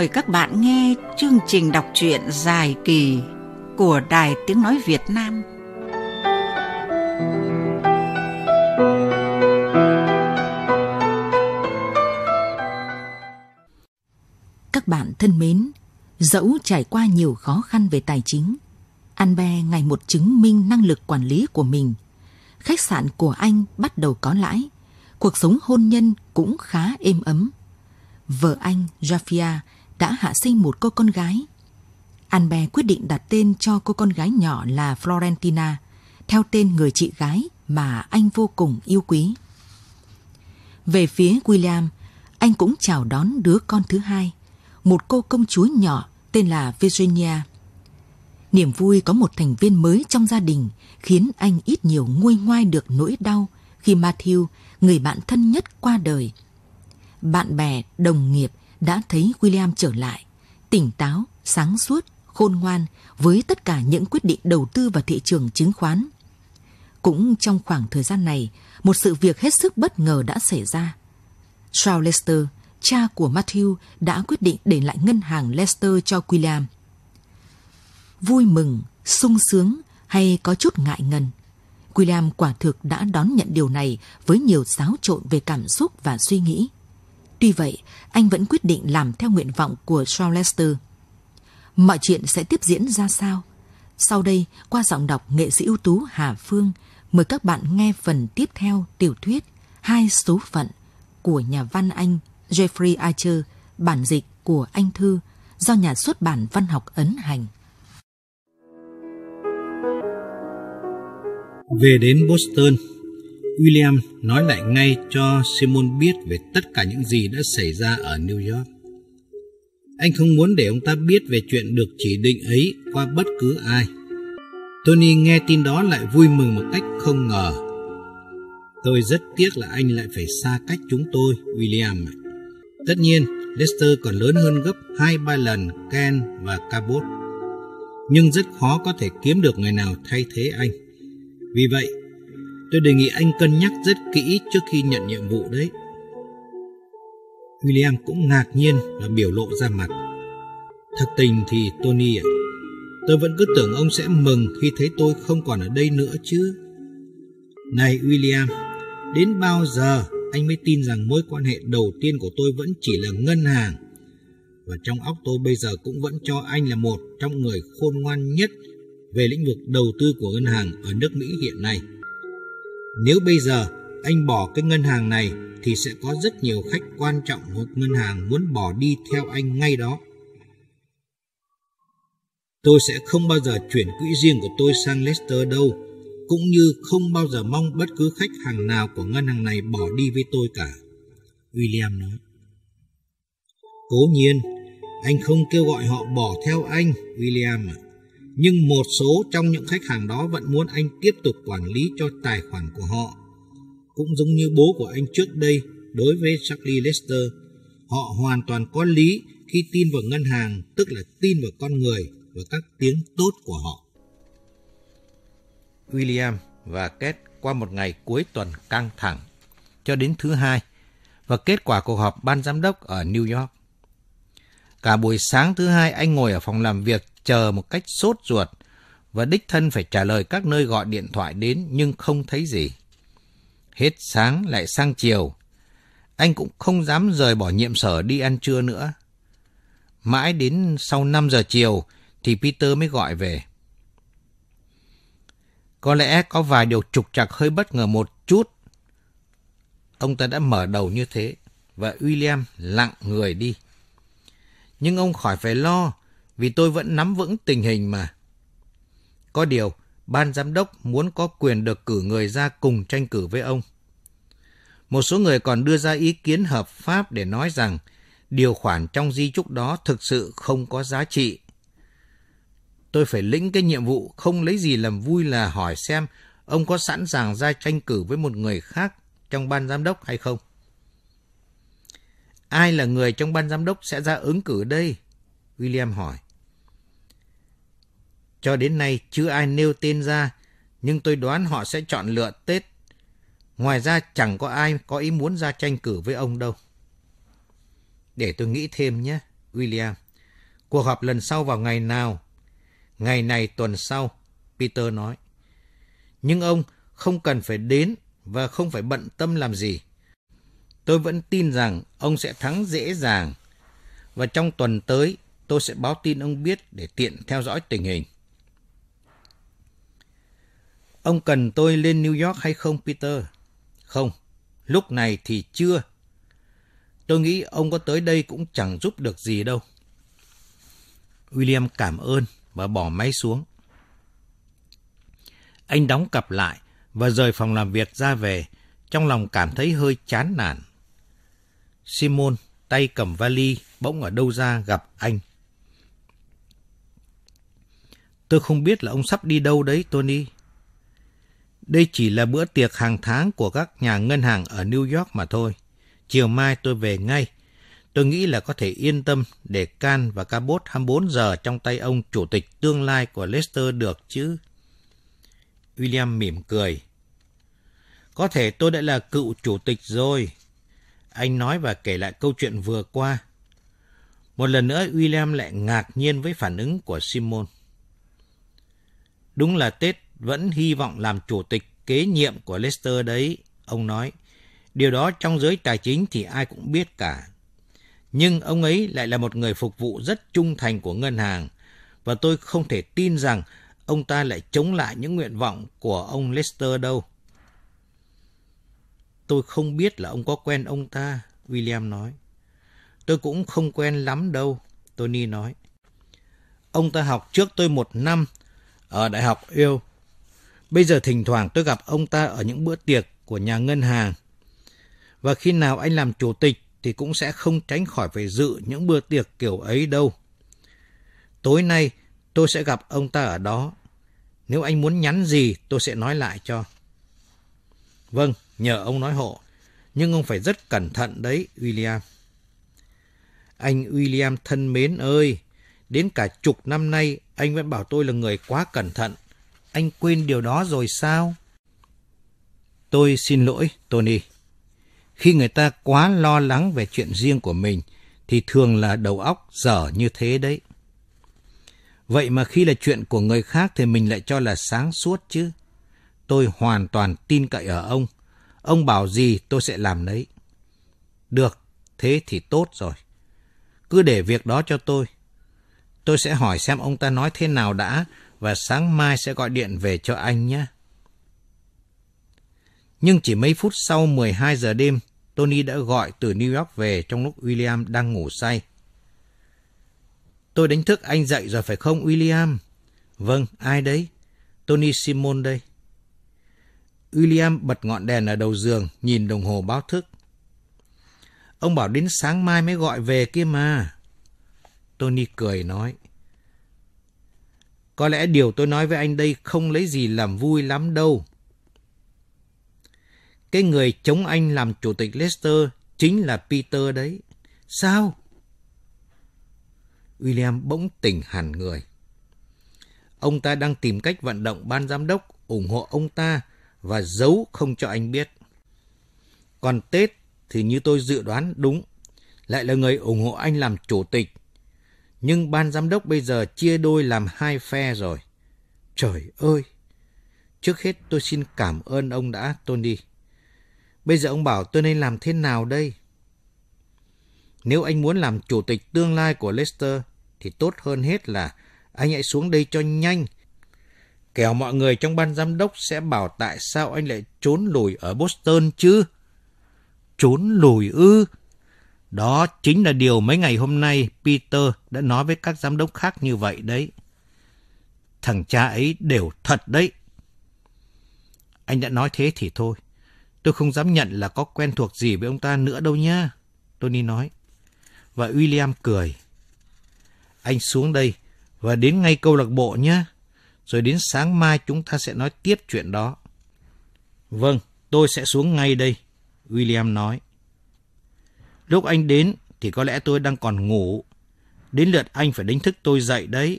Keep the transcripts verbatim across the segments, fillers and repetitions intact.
mời các bạn nghe chương trình đọc truyện dài kỳ của Đài Tiếng Nói Việt Nam. Các bạn thân mến, dẫu trải qua nhiều khó khăn về tài chính, Albert ngày một chứng minh năng lực quản lý của mình. Khách sạn của anh bắt đầu có lãi, cuộc sống hôn nhân cũng khá êm ấm. Vợ anh, Jafia, đã hạ sinh một cô con gái. Albert quyết định đặt tên cho cô con gái nhỏ là Florentina, theo tên người chị gái mà anh vô cùng yêu quý. Về phía William, anh cũng chào đón đứa con thứ hai, một cô công chúa nhỏ tên là Virginia. Niềm vui có một thành viên mới trong gia đình khiến anh ít nhiều nguôi ngoai được nỗi đau khi Matthew, người bạn thân nhất, qua đời. Bạn bè, đồng nghiệp đã thấy William trở lại, tỉnh táo, sáng suốt, khôn ngoan với tất cả những quyết định đầu tư vào thị trường chứng khoán. Cũng trong khoảng thời gian này, một sự việc hết sức bất ngờ đã xảy ra. Charles Lester, cha của Matthew, đã quyết định để lại ngân hàng Lester cho William. Vui mừng, sung sướng hay có chút ngại ngần, William quả thực đã đón nhận điều này với nhiều xáo trộn về cảm xúc và suy nghĩ. Tuy vậy, anh vẫn quyết định làm theo nguyện vọng của Charles Lester. Mọi chuyện sẽ tiếp diễn ra sao? Sau đây, qua giọng đọc nghệ sĩ ưu tú Hà Phương, mời các bạn nghe phần tiếp theo tiểu thuyết Hai số phận của nhà văn Anh Jeffrey Archer, bản dịch của Anh Thư, do nhà xuất bản Văn học ấn hành. Về đến Boston, William nói lại ngay cho Simon biết về tất cả những gì đã xảy ra ở New York. Anh không muốn để ông ta biết về chuyện được chỉ định ấy qua bất cứ ai. Tony nghe tin đó lại vui mừng một cách không ngờ. Tôi rất tiếc là anh lại phải xa cách chúng tôi, William. Tất nhiên, Lester còn lớn hơn gấp hai ba lần Ken và Cabot. Nhưng rất khó có thể kiếm được người nào thay thế anh. Vì vậy, tôi đề nghị anh cân nhắc rất kỹ trước khi nhận nhiệm vụ đấy. William cũng ngạc nhiên và biểu lộ ra mặt. Thật tình thì Tony ạ, tôi vẫn cứ tưởng ông sẽ mừng khi thấy tôi không còn ở đây nữa chứ. Này William, đến bao giờ anh mới tin rằng mối quan hệ đầu tiên của tôi vẫn chỉ là ngân hàng? Và trong óc tôi bây giờ cũng vẫn cho anh là một trong người khôn ngoan nhất về lĩnh vực đầu tư của ngân hàng ở nước Mỹ hiện nay. Nếu bây giờ anh bỏ cái ngân hàng này thì sẽ có rất nhiều khách quan trọng của ngân hàng muốn bỏ đi theo anh ngay đó. Tôi sẽ không bao giờ chuyển quỹ riêng của tôi sang Lester đâu, cũng như không bao giờ mong bất cứ khách hàng nào của ngân hàng này bỏ đi với tôi cả, William nói. Cố nhiên, anh không kêu gọi họ bỏ theo anh, William ạ. Nhưng một số trong những khách hàng đó vẫn muốn anh tiếp tục quản lý cho tài khoản của họ. Cũng giống như bố của anh trước đây đối với Charlie Lester, họ hoàn toàn có lý khi tin vào ngân hàng, tức là tin vào con người và các tiếng tốt của họ. William và Kate qua một ngày cuối tuần căng thẳng cho đến thứ hai và kết quả cuộc họp ban giám đốc ở New York. Cả buổi sáng thứ hai anh ngồi ở phòng làm việc chờ một cách sốt ruột và đích thân phải trả lời các nơi gọi điện thoại đến nhưng không thấy gì. Hết sáng lại sang chiều, anh cũng không dám rời bỏ nhiệm sở đi ăn trưa nữa. Mãi đến sau năm giờ chiều thì Peter mới gọi về. Có lẽ có vài điều trục trặc hơi bất ngờ một chút. Ông ta đã mở đầu như thế và William lặng người đi. Nhưng ông khỏi phải lo, vì tôi vẫn nắm vững tình hình mà. Có điều, ban giám đốc muốn có quyền được cử người ra cùng tranh cử với ông. Một số người còn đưa ra ý kiến hợp pháp để nói rằng điều khoản trong di chúc đó thực sự không có giá trị. Tôi phải lĩnh cái nhiệm vụ không lấy gì làm vui là hỏi xem ông có sẵn sàng ra tranh cử với một người khác trong ban giám đốc hay không. Ai là người trong ban giám đốc sẽ ra ứng cử đây? William hỏi. Cho đến nay chưa ai nêu tên ra, nhưng tôi đoán họ sẽ chọn lựa Tết. Ngoài ra chẳng có ai có ý muốn ra tranh cử với ông đâu. Để tôi nghĩ thêm nhé, William. Cuộc họp lần sau vào ngày nào? Ngày này tuần sau, Peter nói. Nhưng ông không cần phải đến và không phải bận tâm làm gì. Tôi vẫn tin rằng ông sẽ thắng dễ dàng. Và trong tuần tới, tôi sẽ báo tin ông biết để tiện theo dõi tình hình. Ông cần tôi lên New York hay không, Peter? Không, lúc này thì chưa. Tôi nghĩ ông có tới đây cũng chẳng giúp được gì đâu. William cảm ơn và bỏ máy xuống. Anh đóng cặp lại và rời phòng làm việc ra về, trong lòng cảm thấy hơi chán nản. Simon, tay cầm vali, bỗng ở đâu ra gặp anh. Tôi không biết là ông sắp đi đâu đấy, Tony. Đây chỉ là bữa tiệc hàng tháng của các nhà ngân hàng ở New York mà thôi. Chiều mai tôi về ngay. Tôi nghĩ là có thể yên tâm để can và Cabot hai mươi bốn giờ trong tay ông chủ tịch tương lai của Leicester được chứ. William mỉm cười. Có thể tôi đã là cựu chủ tịch rồi. Anh nói và kể lại câu chuyện vừa qua. Một lần nữa William lại ngạc nhiên với phản ứng của Simon. Đúng là Ted vẫn hy vọng làm chủ tịch kế nhiệm của Leicester đấy, ông nói. Điều đó trong giới tài chính thì ai cũng biết cả. Nhưng ông ấy lại là một người phục vụ rất trung thành của ngân hàng, và tôi không thể tin rằng ông ta lại chống lại những nguyện vọng của ông Leicester đâu. Tôi không biết là ông có quen ông ta, William nói. Tôi cũng không quen lắm đâu, Tony nói. Ông ta học trước tôi một năm ở Đại học Yale. Bây giờ thỉnh thoảng tôi gặp ông ta ở những bữa tiệc của nhà ngân hàng. Và khi nào anh làm chủ tịch thì cũng sẽ không tránh khỏi phải dự những bữa tiệc kiểu ấy đâu. Tối nay tôi sẽ gặp ông ta ở đó. Nếu anh muốn nhắn gì tôi sẽ nói lại cho. Vâng, nhờ ông nói hộ. Nhưng ông phải rất cẩn thận đấy, William. Anh William thân mến ơi, đến cả chục năm nay anh vẫn bảo tôi là người quá cẩn thận. Anh quên điều đó rồi sao? Tôi xin lỗi, Tony. Khi người ta quá lo lắng về chuyện riêng của mình thì thường là đầu óc dở như thế đấy. Vậy mà khi là chuyện của người khác thì mình lại cho là sáng suốt chứ. Tôi hoàn toàn tin cậy ở ông. Ông bảo gì tôi sẽ làm đấy. Được, thế thì tốt rồi. Cứ để việc đó cho tôi. Tôi sẽ hỏi xem ông ta nói thế nào đã và sáng mai sẽ gọi điện về cho anh nhé. Nhưng chỉ mấy phút sau mười hai giờ đêm, Tony đã gọi từ New York về trong lúc William đang ngủ say. Tôi đánh thức anh dậy rồi phải không, William? Vâng, ai đấy? Tony Simon đây. William bật ngọn đèn ở đầu giường, nhìn đồng hồ báo thức. Ông bảo đến sáng mai mới gọi về kia mà. Tony cười nói. Có lẽ điều tôi nói với anh đây không lấy gì làm vui lắm đâu. Cái người chống anh làm chủ tịch Leicester chính là Peter đấy. Sao? William bỗng tỉnh hẳn người. Ông ta đang tìm cách vận động ban giám đốc ủng hộ ông ta và giấu không cho anh biết. Còn Ted thì như tôi dự đoán đúng, lại là người ủng hộ anh làm chủ tịch. Nhưng ban giám đốc bây giờ chia đôi làm hai phe rồi. Trời ơi! Trước hết tôi xin cảm ơn ông đã, Tony. Bây giờ ông bảo tôi nên làm thế nào đây? Nếu anh muốn làm chủ tịch tương lai của Leicester thì tốt hơn hết là anh hãy xuống đây cho nhanh. Kẻo mọi người trong ban giám đốc sẽ bảo tại sao anh lại trốn lùi ở Boston chứ. Trốn lùi ư? Đó chính là điều mấy ngày hôm nay Peter đã nói với các giám đốc khác như vậy đấy. Thằng cha ấy đều thật đấy. Anh đã nói thế thì thôi. Tôi không dám nhận là có quen thuộc gì với ông ta nữa đâu nhá, Tony nói. Và William cười. Anh xuống đây và đến ngay câu lạc bộ nhé. Rồi đến sáng mai chúng ta sẽ nói tiếp chuyện đó. Vâng, tôi sẽ xuống ngay đây, William nói. Lúc anh đến thì có lẽ tôi đang còn ngủ. Đến lượt anh phải đánh thức tôi dậy đấy.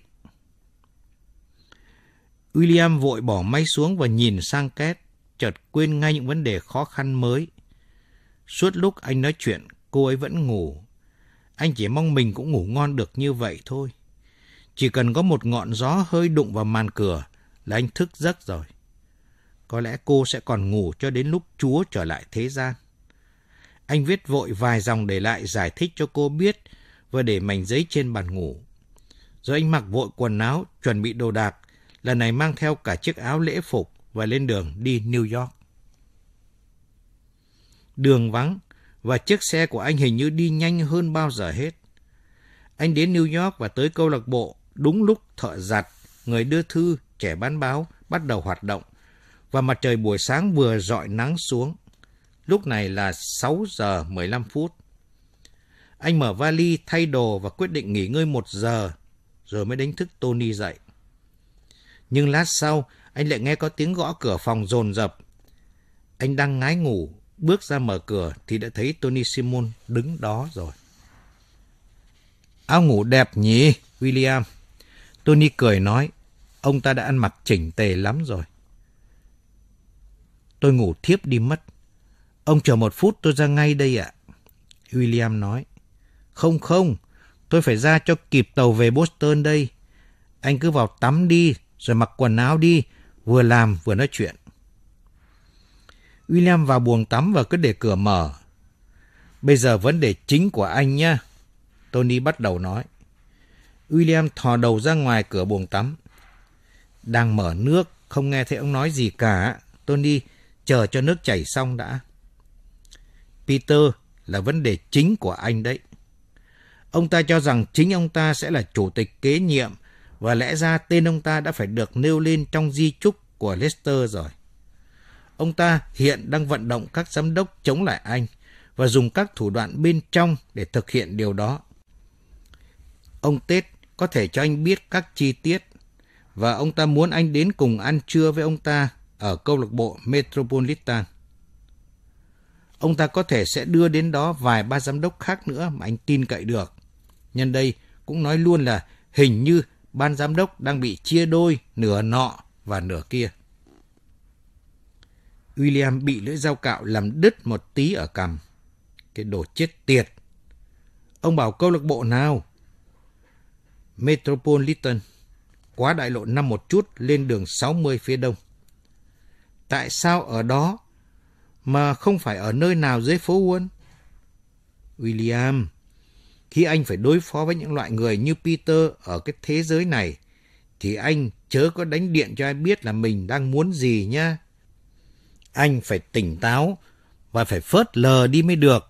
William vội bỏ máy xuống và nhìn sang Kate, chợt quên ngay những vấn đề khó khăn mới. Suốt lúc anh nói chuyện, cô ấy vẫn ngủ. Anh chỉ mong mình cũng ngủ ngon được như vậy thôi. Chỉ cần có một ngọn gió hơi đụng vào màn cửa là anh thức giấc rồi. Có lẽ cô sẽ còn ngủ cho đến lúc Chúa trở lại thế gian. Anh viết vội vài dòng để lại giải thích cho cô biết và để mảnh giấy trên bàn ngủ. Rồi anh mặc vội quần áo, chuẩn bị đồ đạc, lần này mang theo cả chiếc áo lễ phục và lên đường đi New York. Đường vắng và chiếc xe của anh hình như đi nhanh hơn bao giờ hết. Anh đến New York và tới câu lạc bộ đúng lúc thợ giặt, người đưa thư, trẻ bán báo bắt đầu hoạt động và mặt trời buổi sáng vừa rọi nắng xuống. Lúc này là sáu giờ mười lăm phút. Anh mở vali, thay đồ và quyết định nghỉ ngơi một giờ rồi mới đánh thức Tony dậy. Nhưng lát sau, anh lại nghe có tiếng gõ cửa phòng dồn dập. Anh đang ngái ngủ, bước ra mở cửa thì đã thấy Tony Simon đứng đó rồi. Áo ngủ đẹp nhỉ, William? Tony cười nói, ông ta đã ăn mặc chỉnh tề lắm rồi. Tôi ngủ thiếp đi mất. Ông chờ một phút tôi ra ngay đây ạ. William nói, không không, tôi phải ra cho kịp tàu về Boston đây. Anh cứ vào tắm đi, rồi mặc quần áo đi, vừa làm vừa nói chuyện. William vào buồng tắm và cứ để cửa mở. Bây giờ vấn đề chính của anh nhá, Tony bắt đầu nói. William thò đầu ra ngoài cửa buồng tắm. Đang mở nước, không nghe thấy ông nói gì cả. Tony, chờ cho nước chảy xong đã. Peter là vấn đề chính của anh đấy. Ông ta cho rằng chính ông ta sẽ là chủ tịch kế nhiệm và lẽ ra tên ông ta đã phải được nêu lên trong di chúc của Lester rồi. Ông ta hiện đang vận động các giám đốc chống lại anh và dùng các thủ đoạn bên trong để thực hiện điều đó. Ông Ted có thể cho anh biết các chi tiết và ông ta muốn anh đến cùng ăn trưa với ông ta ở câu lạc bộ Metropolitan. Ông ta có thể sẽ đưa đến đó vài ba giám đốc khác nữa mà anh tin cậy được. Nhân đây cũng nói luôn là hình như ban giám đốc đang bị chia đôi nửa nọ và nửa kia. William bị lưỡi dao cạo làm đứt một tí ở cằm. Cái đồ chết tiệt. Ông bảo câu lạc bộ nào? Metropolitan, quá đại lộ năm một chút lên đường sáu mươi phía đông. Tại sao ở đó mà không phải ở nơi nào dưới phố Wall? William, khi anh phải đối phó với những loại người như Peter ở cái thế giới này, thì anh chớ có đánh điện cho ai biết là mình đang muốn gì nhá. Anh phải tỉnh táo và phải phớt lờ đi mới được.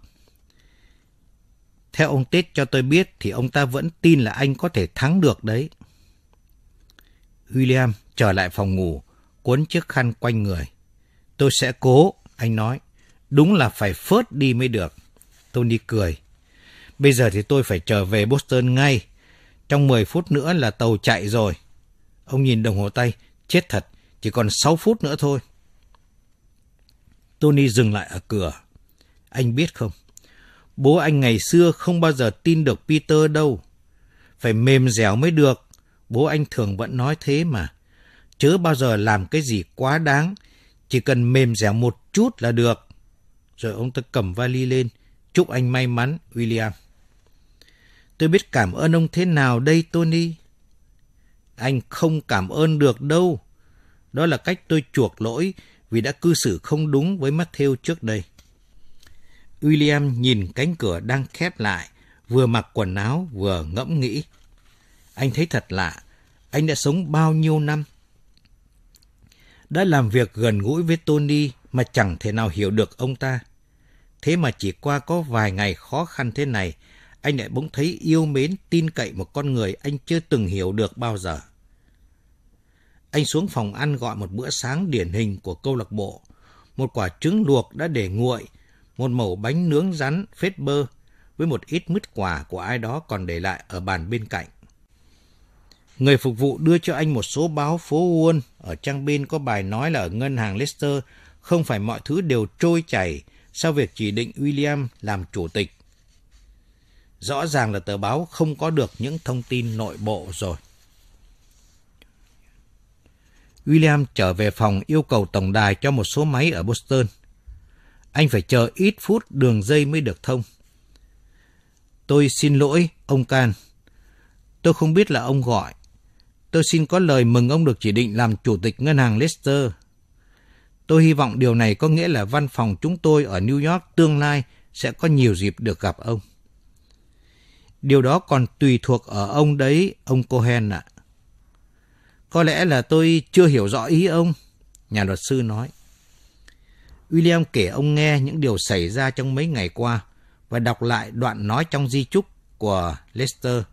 Theo ông Ted cho tôi biết thì ông ta vẫn tin là anh có thể thắng được đấy. William trở lại phòng ngủ, cuốn chiếc khăn quanh người. Tôi sẽ cố, anh nói. Đúng là phải phớt đi mới được. Tony cười. Bây giờ thì tôi phải trở về Boston ngay. Trong mười phút nữa là tàu chạy rồi. Ông nhìn đồng hồ tay. Chết thật, chỉ còn sáu phút nữa thôi. Tony dừng lại ở cửa. Anh biết không, bố anh ngày xưa không bao giờ tin được Peter đâu. Phải mềm dẻo mới được. Bố anh thường vẫn nói thế mà. Chớ bao giờ làm cái gì quá đáng. Chỉ cần mềm dẻo một chút là được. Rồi ông ta cầm vali lên. Chúc anh may mắn, William. Tôi biết cảm ơn ông thế nào đây, Tony? Anh không cảm ơn được đâu. Đó là cách tôi chuộc lỗi vì đã cư xử không đúng với Matthew trước đây. William nhìn cánh cửa đang khép lại, vừa mặc quần áo vừa ngẫm nghĩ. Anh thấy thật lạ, anh đã sống bao nhiêu năm? Đã làm việc gần gũi với Tony mà chẳng thể nào hiểu được ông ta. Thế mà chỉ qua có vài ngày khó khăn thế này, anh lại bỗng thấy yêu mến, tin cậy một con người anh chưa từng hiểu được bao giờ. Anh xuống phòng ăn gọi một bữa sáng điển hình của câu lạc bộ, một quả trứng luộc đã để nguội, một mẩu bánh nướng rắn phết bơ với một ít mứt quả của ai đó còn để lại ở bàn bên cạnh. Người phục vụ đưa cho anh một số báo phố Wall, ở trang bên có bài nói là ở ngân hàng Lester không phải mọi thứ đều trôi chảy sau việc chỉ định William làm chủ tịch. Rõ ràng là tờ báo không có được những thông tin nội bộ rồi. William trở về phòng yêu cầu tổng đài cho một số máy ở Boston. Anh phải chờ ít phút đường dây mới được thông. Tôi xin lỗi, ông Can. Tôi không biết là ông gọi. Tôi xin có lời mừng ông được chỉ định làm chủ tịch ngân hàng Leicester. Tôi hy vọng điều này có nghĩa là văn phòng chúng tôi ở New York tương lai sẽ có nhiều dịp được gặp ông. Điều đó còn tùy thuộc ở ông đấy, ông Cohen ạ. Có lẽ là tôi chưa hiểu rõ ý ông, nhà luật sư nói. William kể ông nghe những điều xảy ra trong mấy ngày qua và đọc lại đoạn nói trong di chúc của Lester.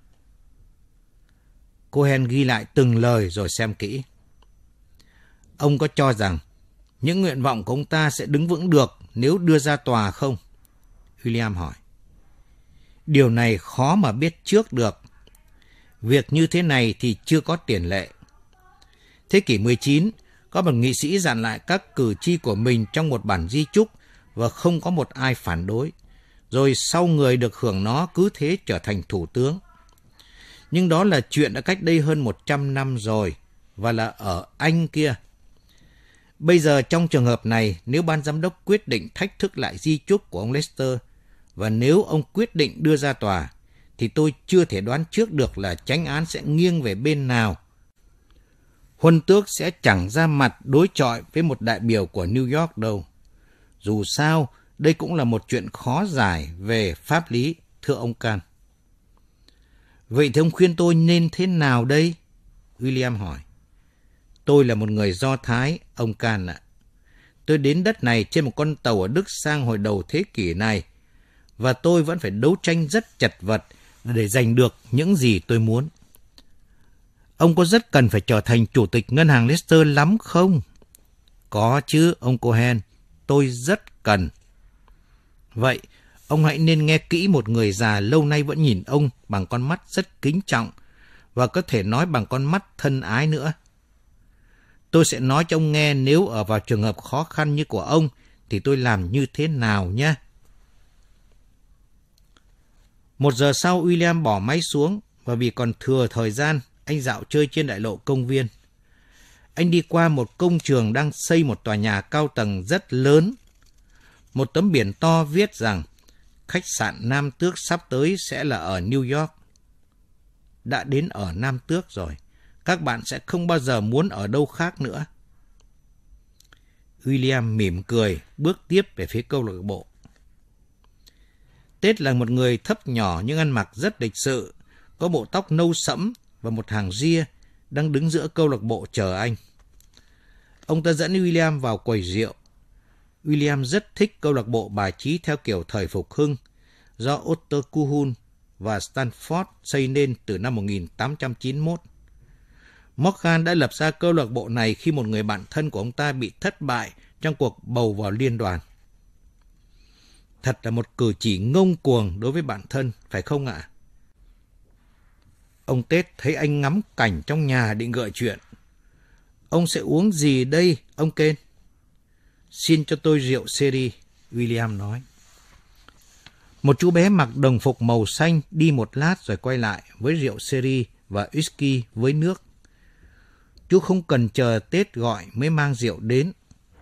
Cohen ghi lại từng lời rồi xem kỹ. Ông có cho rằng những nguyện vọng của ông ta sẽ đứng vững được nếu đưa ra tòa không? William hỏi. Điều này khó mà biết trước được. Việc như thế này thì chưa có tiền lệ. Thế kỷ mười chín, có một nghị sĩ dặn lại các cử tri của mình trong một bản di chúc và không có một ai phản đối. Rồi sau người được hưởng nó cứ thế trở thành thủ tướng. Nhưng đó là chuyện đã cách đây hơn một trăm năm rồi, và là ở Anh kia. Bây giờ trong trường hợp này, nếu ban giám đốc quyết định thách thức lại di chúc của ông Lester, và nếu ông quyết định đưa ra tòa, thì tôi chưa thể đoán trước được là chánh án sẽ nghiêng về bên nào. Huân tước sẽ chẳng ra mặt đối chọi với một đại biểu của New York đâu. Dù sao, đây cũng là một chuyện khó giải về pháp lý, thưa ông Can. Vậy thì ông khuyên tôi nên thế nào đây? William hỏi. Tôi là một người Do Thái, ông Can ạ. Tôi đến đất này trên một con tàu ở Đức sang hồi đầu thế kỷ này, và tôi vẫn phải đấu tranh rất chật vật để giành được những gì tôi muốn. Ông có rất cần phải trở thành chủ tịch ngân hàng Leicester lắm không? Có chứ, ông Cohen, tôi rất cần. Vậy, ông hãy nên nghe kỹ một người già lâu nay vẫn nhìn ông bằng con mắt rất kính trọng và có thể nói bằng con mắt thân ái nữa. Tôi sẽ nói cho ông nghe nếu ở vào trường hợp khó khăn như của ông thì tôi làm như thế nào nhé. Một giờ sau, William bỏ máy xuống và vì còn thừa thời gian, anh dạo chơi trên đại lộ công viên. Anh đi qua một công trường đang xây một tòa nhà cao tầng rất lớn. Một tấm biển to viết rằng khách sạn Nam Tước sắp tới sẽ là ở New York. Đã đến ở Nam Tước rồi, các bạn sẽ không bao giờ muốn ở đâu khác nữa. William mỉm cười, bước tiếp về phía câu lạc bộ. Ted là một người thấp nhỏ nhưng ăn mặc rất lịch sự, có bộ tóc nâu sẫm và một hàng ria đang đứng giữa câu lạc bộ chờ anh. Ông ta dẫn William vào quầy rượu. William rất thích câu lạc bộ bài trí theo kiểu thời phục hưng do Otto Kuhn và Stanford xây nên từ năm một nghìn tám trăm chín mươi mốt. Morgan đã lập ra câu lạc bộ này khi một người bạn thân của ông ta bị thất bại trong cuộc bầu vào liên đoàn. Thật là một cử chỉ ngông cuồng đối với bạn thân, phải không ạ? Ông Ted thấy anh ngắm cảnh trong nhà định gợi chuyện. Ông sẽ uống gì đây, ông Ken? Xin cho tôi rượu sherry, William nói. Một chú bé mặc đồng phục màu xanh đi một lát rồi quay lại với rượu sherry và whisky với nước. Chú không cần chờ Tết gọi mới mang rượu đến.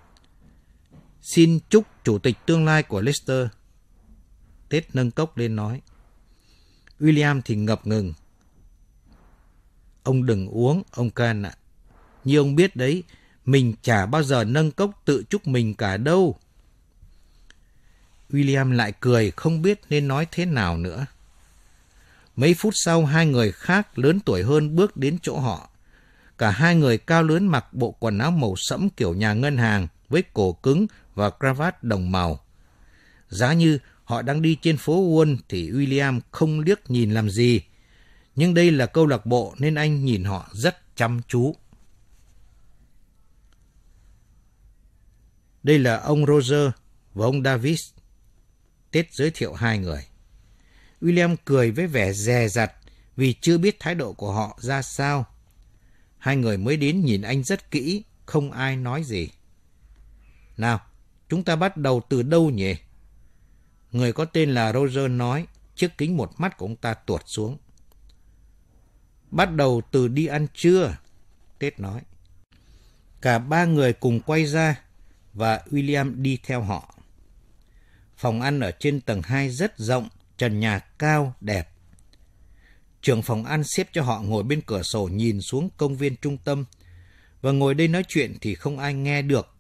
Xin chúc chủ tịch tương lai của Leicester. Tết nâng cốc lên nói. William thì ngập ngừng. Ông đừng uống, ông Can ạ. Như ông biết đấy, mình chả bao giờ nâng cốc tự chúc mình cả đâu. William lại cười, không biết nên nói thế nào nữa. Mấy phút sau, hai người khác lớn tuổi hơn bước đến chỗ họ. Cả hai người cao lớn mặc bộ quần áo màu sẫm kiểu nhà ngân hàng với cổ cứng và cravat đồng màu. Giá như họ đang đi trên phố Wall thì William không liếc nhìn làm gì. Nhưng đây là câu lạc bộ nên anh nhìn họ rất chăm chú. Đây là ông Roger và ông Davis. Ted giới thiệu hai người. William cười với vẻ dè dặt vì chưa biết thái độ của họ ra sao. Hai người mới đến nhìn anh rất kỹ, không ai nói gì. Nào, chúng ta bắt đầu từ đâu nhỉ? Người có tên là Roger nói, chiếc kính một mắt của ông ta tuột xuống. Bắt đầu từ đi ăn trưa, Ted nói. Cả ba người cùng quay ra và William đi theo họ. Phòng ăn ở trên tầng hai rất rộng, trần nhà cao, đẹp. Trưởng phòng ăn xếp cho họ ngồi bên cửa sổ nhìn xuống công viên trung tâm, và ngồi đây nói chuyện thì không ai nghe được.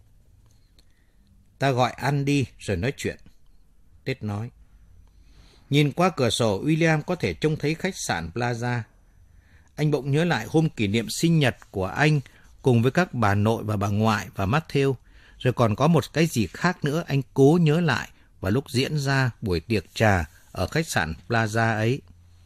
Ta gọi ăn đi rồi nói chuyện, Ted nói. Nhìn qua cửa sổ, William có thể trông thấy khách sạn Plaza. Anh bỗng nhớ lại hôm kỷ niệm sinh nhật của anh cùng với các bà nội và bà ngoại và Matthew, rồi còn có một cái gì khác nữa anh cố nhớ lại vào lúc diễn ra buổi tiệc trà ở khách sạn Plaza ấy.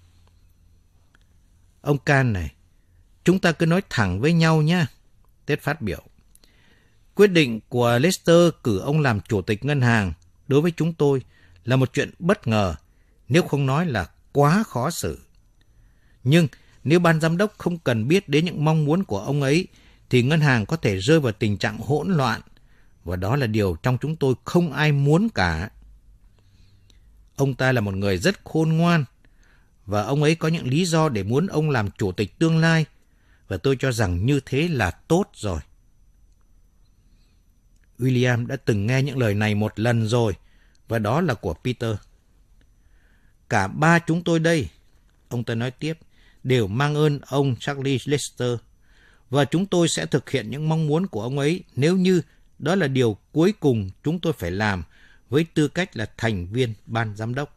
Ông Can này, chúng ta cứ nói thẳng với nhau nhé, Ted phát biểu. Quyết định của Lester cử ông làm chủ tịch ngân hàng đối với chúng tôi là một chuyện bất ngờ, nếu không nói là quá khó xử. Nhưng nếu ban giám đốc không cần biết đến những mong muốn của ông ấy, thì ngân hàng có thể rơi vào tình trạng hỗn loạn, và đó là điều trong chúng tôi không ai muốn cả. Ông ta là một người rất khôn ngoan, và ông ấy có những lý do để muốn ông làm chủ tịch tương lai, và tôi cho rằng như thế là tốt rồi. William đã từng nghe những lời này một lần rồi, và đó là của Peter. Cả ba chúng tôi đây, ông ta nói tiếp, đều mang ơn ông Charlie Lester, và chúng tôi sẽ thực hiện những mong muốn của ông ấy nếu như đó là điều cuối cùng chúng tôi phải làm với tư cách là thành viên ban giám đốc.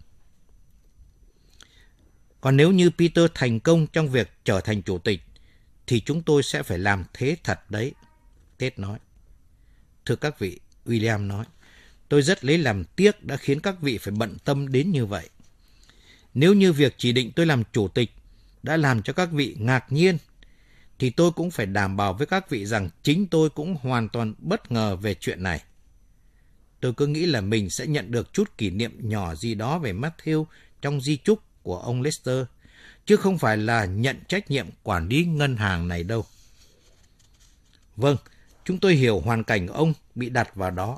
Còn nếu như Peter thành công trong việc trở thành chủ tịch, thì chúng tôi sẽ phải làm thế thật đấy, Ted nói. Thưa các vị, William nói, tôi rất lấy làm tiếc đã khiến các vị phải bận tâm đến như vậy. Nếu như việc chỉ định tôi làm chủ tịch đã làm cho các vị ngạc nhiên, thì tôi cũng phải đảm bảo với các vị rằng chính tôi cũng hoàn toàn bất ngờ về chuyện này. Tôi cứ nghĩ là mình sẽ nhận được chút kỷ niệm nhỏ gì đó về Matthew trong di chúc của ông Lester, chứ không phải là nhận trách nhiệm quản lý ngân hàng này đâu. Vâng, chúng tôi hiểu hoàn cảnh ông bị đặt vào đó.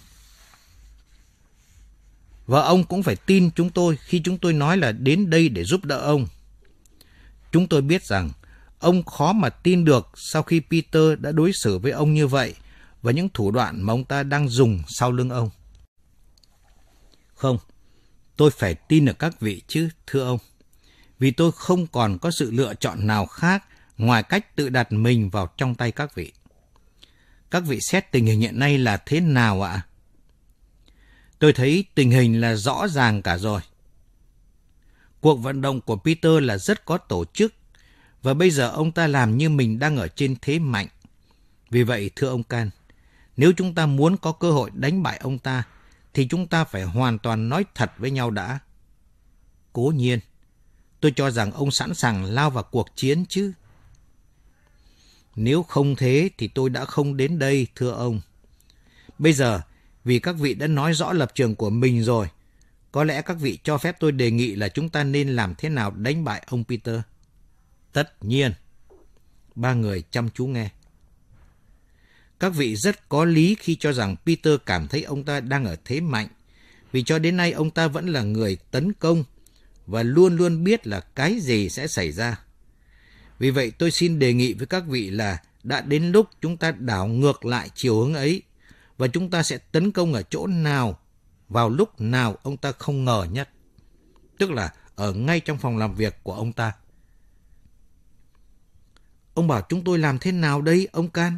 Và ông cũng phải tin chúng tôi khi chúng tôi nói là đến đây để giúp đỡ ông. Chúng tôi biết rằng ông khó mà tin được sau khi Peter đã đối xử với ông như vậy và những thủ đoạn mà ông ta đang dùng sau lưng ông. Không, tôi phải tin ở các vị chứ, thưa ông. Vì tôi không còn có sự lựa chọn nào khác ngoài cách tự đặt mình vào trong tay các vị. Các vị xét tình hình hiện nay là thế nào ạ? Tôi thấy tình hình là rõ ràng cả rồi. Cuộc vận động của Peter là rất có tổ chức, và bây giờ ông ta làm như mình đang ở trên thế mạnh. Vì vậy, thưa ông Can, nếu chúng ta muốn có cơ hội đánh bại ông ta, thì chúng ta phải hoàn toàn nói thật với nhau đã. Cố nhiên, tôi cho rằng ông sẵn sàng lao vào cuộc chiến chứ. Nếu không thế thì tôi đã không đến đây, thưa ông. Bây giờ, vì các vị đã nói rõ lập trường của mình rồi, có lẽ các vị cho phép tôi đề nghị là chúng ta nên làm thế nào đánh bại ông Peter. Tất nhiên. Ba người chăm chú nghe. Các vị rất có lý khi cho rằng Peter cảm thấy ông ta đang ở thế mạnh, vì cho đến nay ông ta vẫn là người tấn công và luôn luôn biết là cái gì sẽ xảy ra. Vì vậy tôi xin đề nghị với các vị là đã đến lúc chúng ta đảo ngược lại chiều hướng ấy, và chúng ta sẽ tấn công ở chỗ nào, vào lúc nào ông ta không ngờ nhất. Tức là ở ngay trong phòng làm việc của ông ta. Ông bảo chúng tôi làm thế nào đây, ông Can?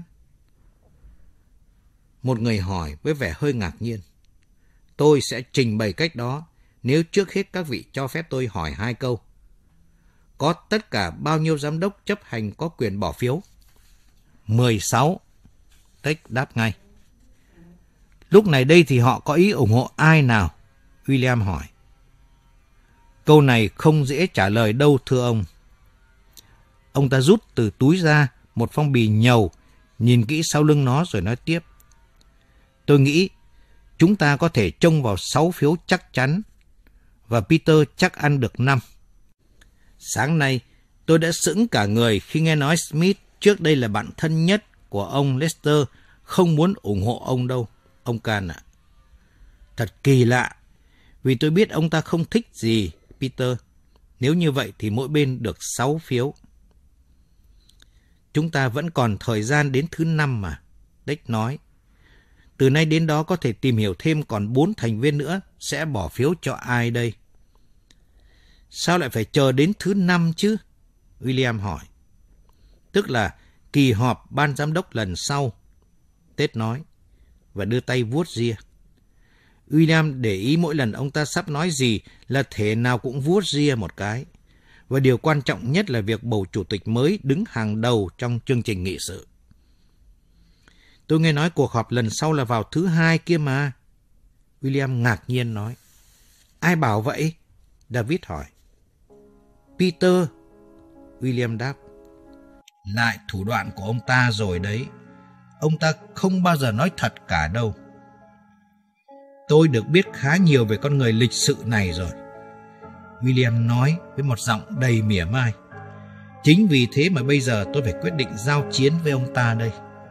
Một người hỏi với vẻ hơi ngạc nhiên. Tôi sẽ trình bày cách đó nếu trước hết các vị cho phép tôi hỏi hai câu. Có tất cả bao nhiêu giám đốc chấp hành có quyền bỏ phiếu? mười sáu. Tech đáp ngay. Lúc này đây thì họ có ý ủng hộ ai nào? William hỏi. Câu này không dễ trả lời đâu, thưa ông. Ông ta rút từ túi ra một phong bì nhầu, nhìn kỹ sau lưng nó rồi nói tiếp. Tôi nghĩ chúng ta có thể trông vào sáu phiếu chắc chắn, và Peter chắc ăn được năm. Sáng nay, tôi đã sững cả người khi nghe nói Smith, trước đây là bạn thân nhất của ông Lester, không muốn ủng hộ ông đâu, ông Can ạ. Thật kỳ lạ, vì tôi biết ông ta không thích gì Peter. Nếu như vậy thì mỗi bên được sáu phiếu. Chúng ta vẫn còn thời gian đến thứ năm mà, Dick nói. Từ nay đến đó có thể tìm hiểu thêm còn bốn thành viên nữa sẽ bỏ phiếu cho ai đây. Sao lại phải chờ đến thứ năm chứ? William hỏi. Tức là kỳ họp ban giám đốc lần sau, Ted nói, và đưa tay vuốt ria. William để ý mỗi lần ông ta sắp nói gì là thể nào cũng vuốt ria một cái. Và điều quan trọng nhất là việc bầu chủ tịch mới đứng hàng đầu trong chương trình nghị sự. Tôi nghe nói cuộc họp lần sau là vào thứ hai kia mà. William ngạc nhiên nói. Ai bảo vậy? David hỏi. Peter, William đáp. Lại thủ đoạn của ông ta rồi đấy. Ông ta không bao giờ nói thật cả đâu. Tôi được biết khá nhiều về con người lịch sự này rồi, William nói với một giọng đầy mỉa mai. Chính vì thế mà bây giờ tôi phải quyết định giao chiến với ông ta đây.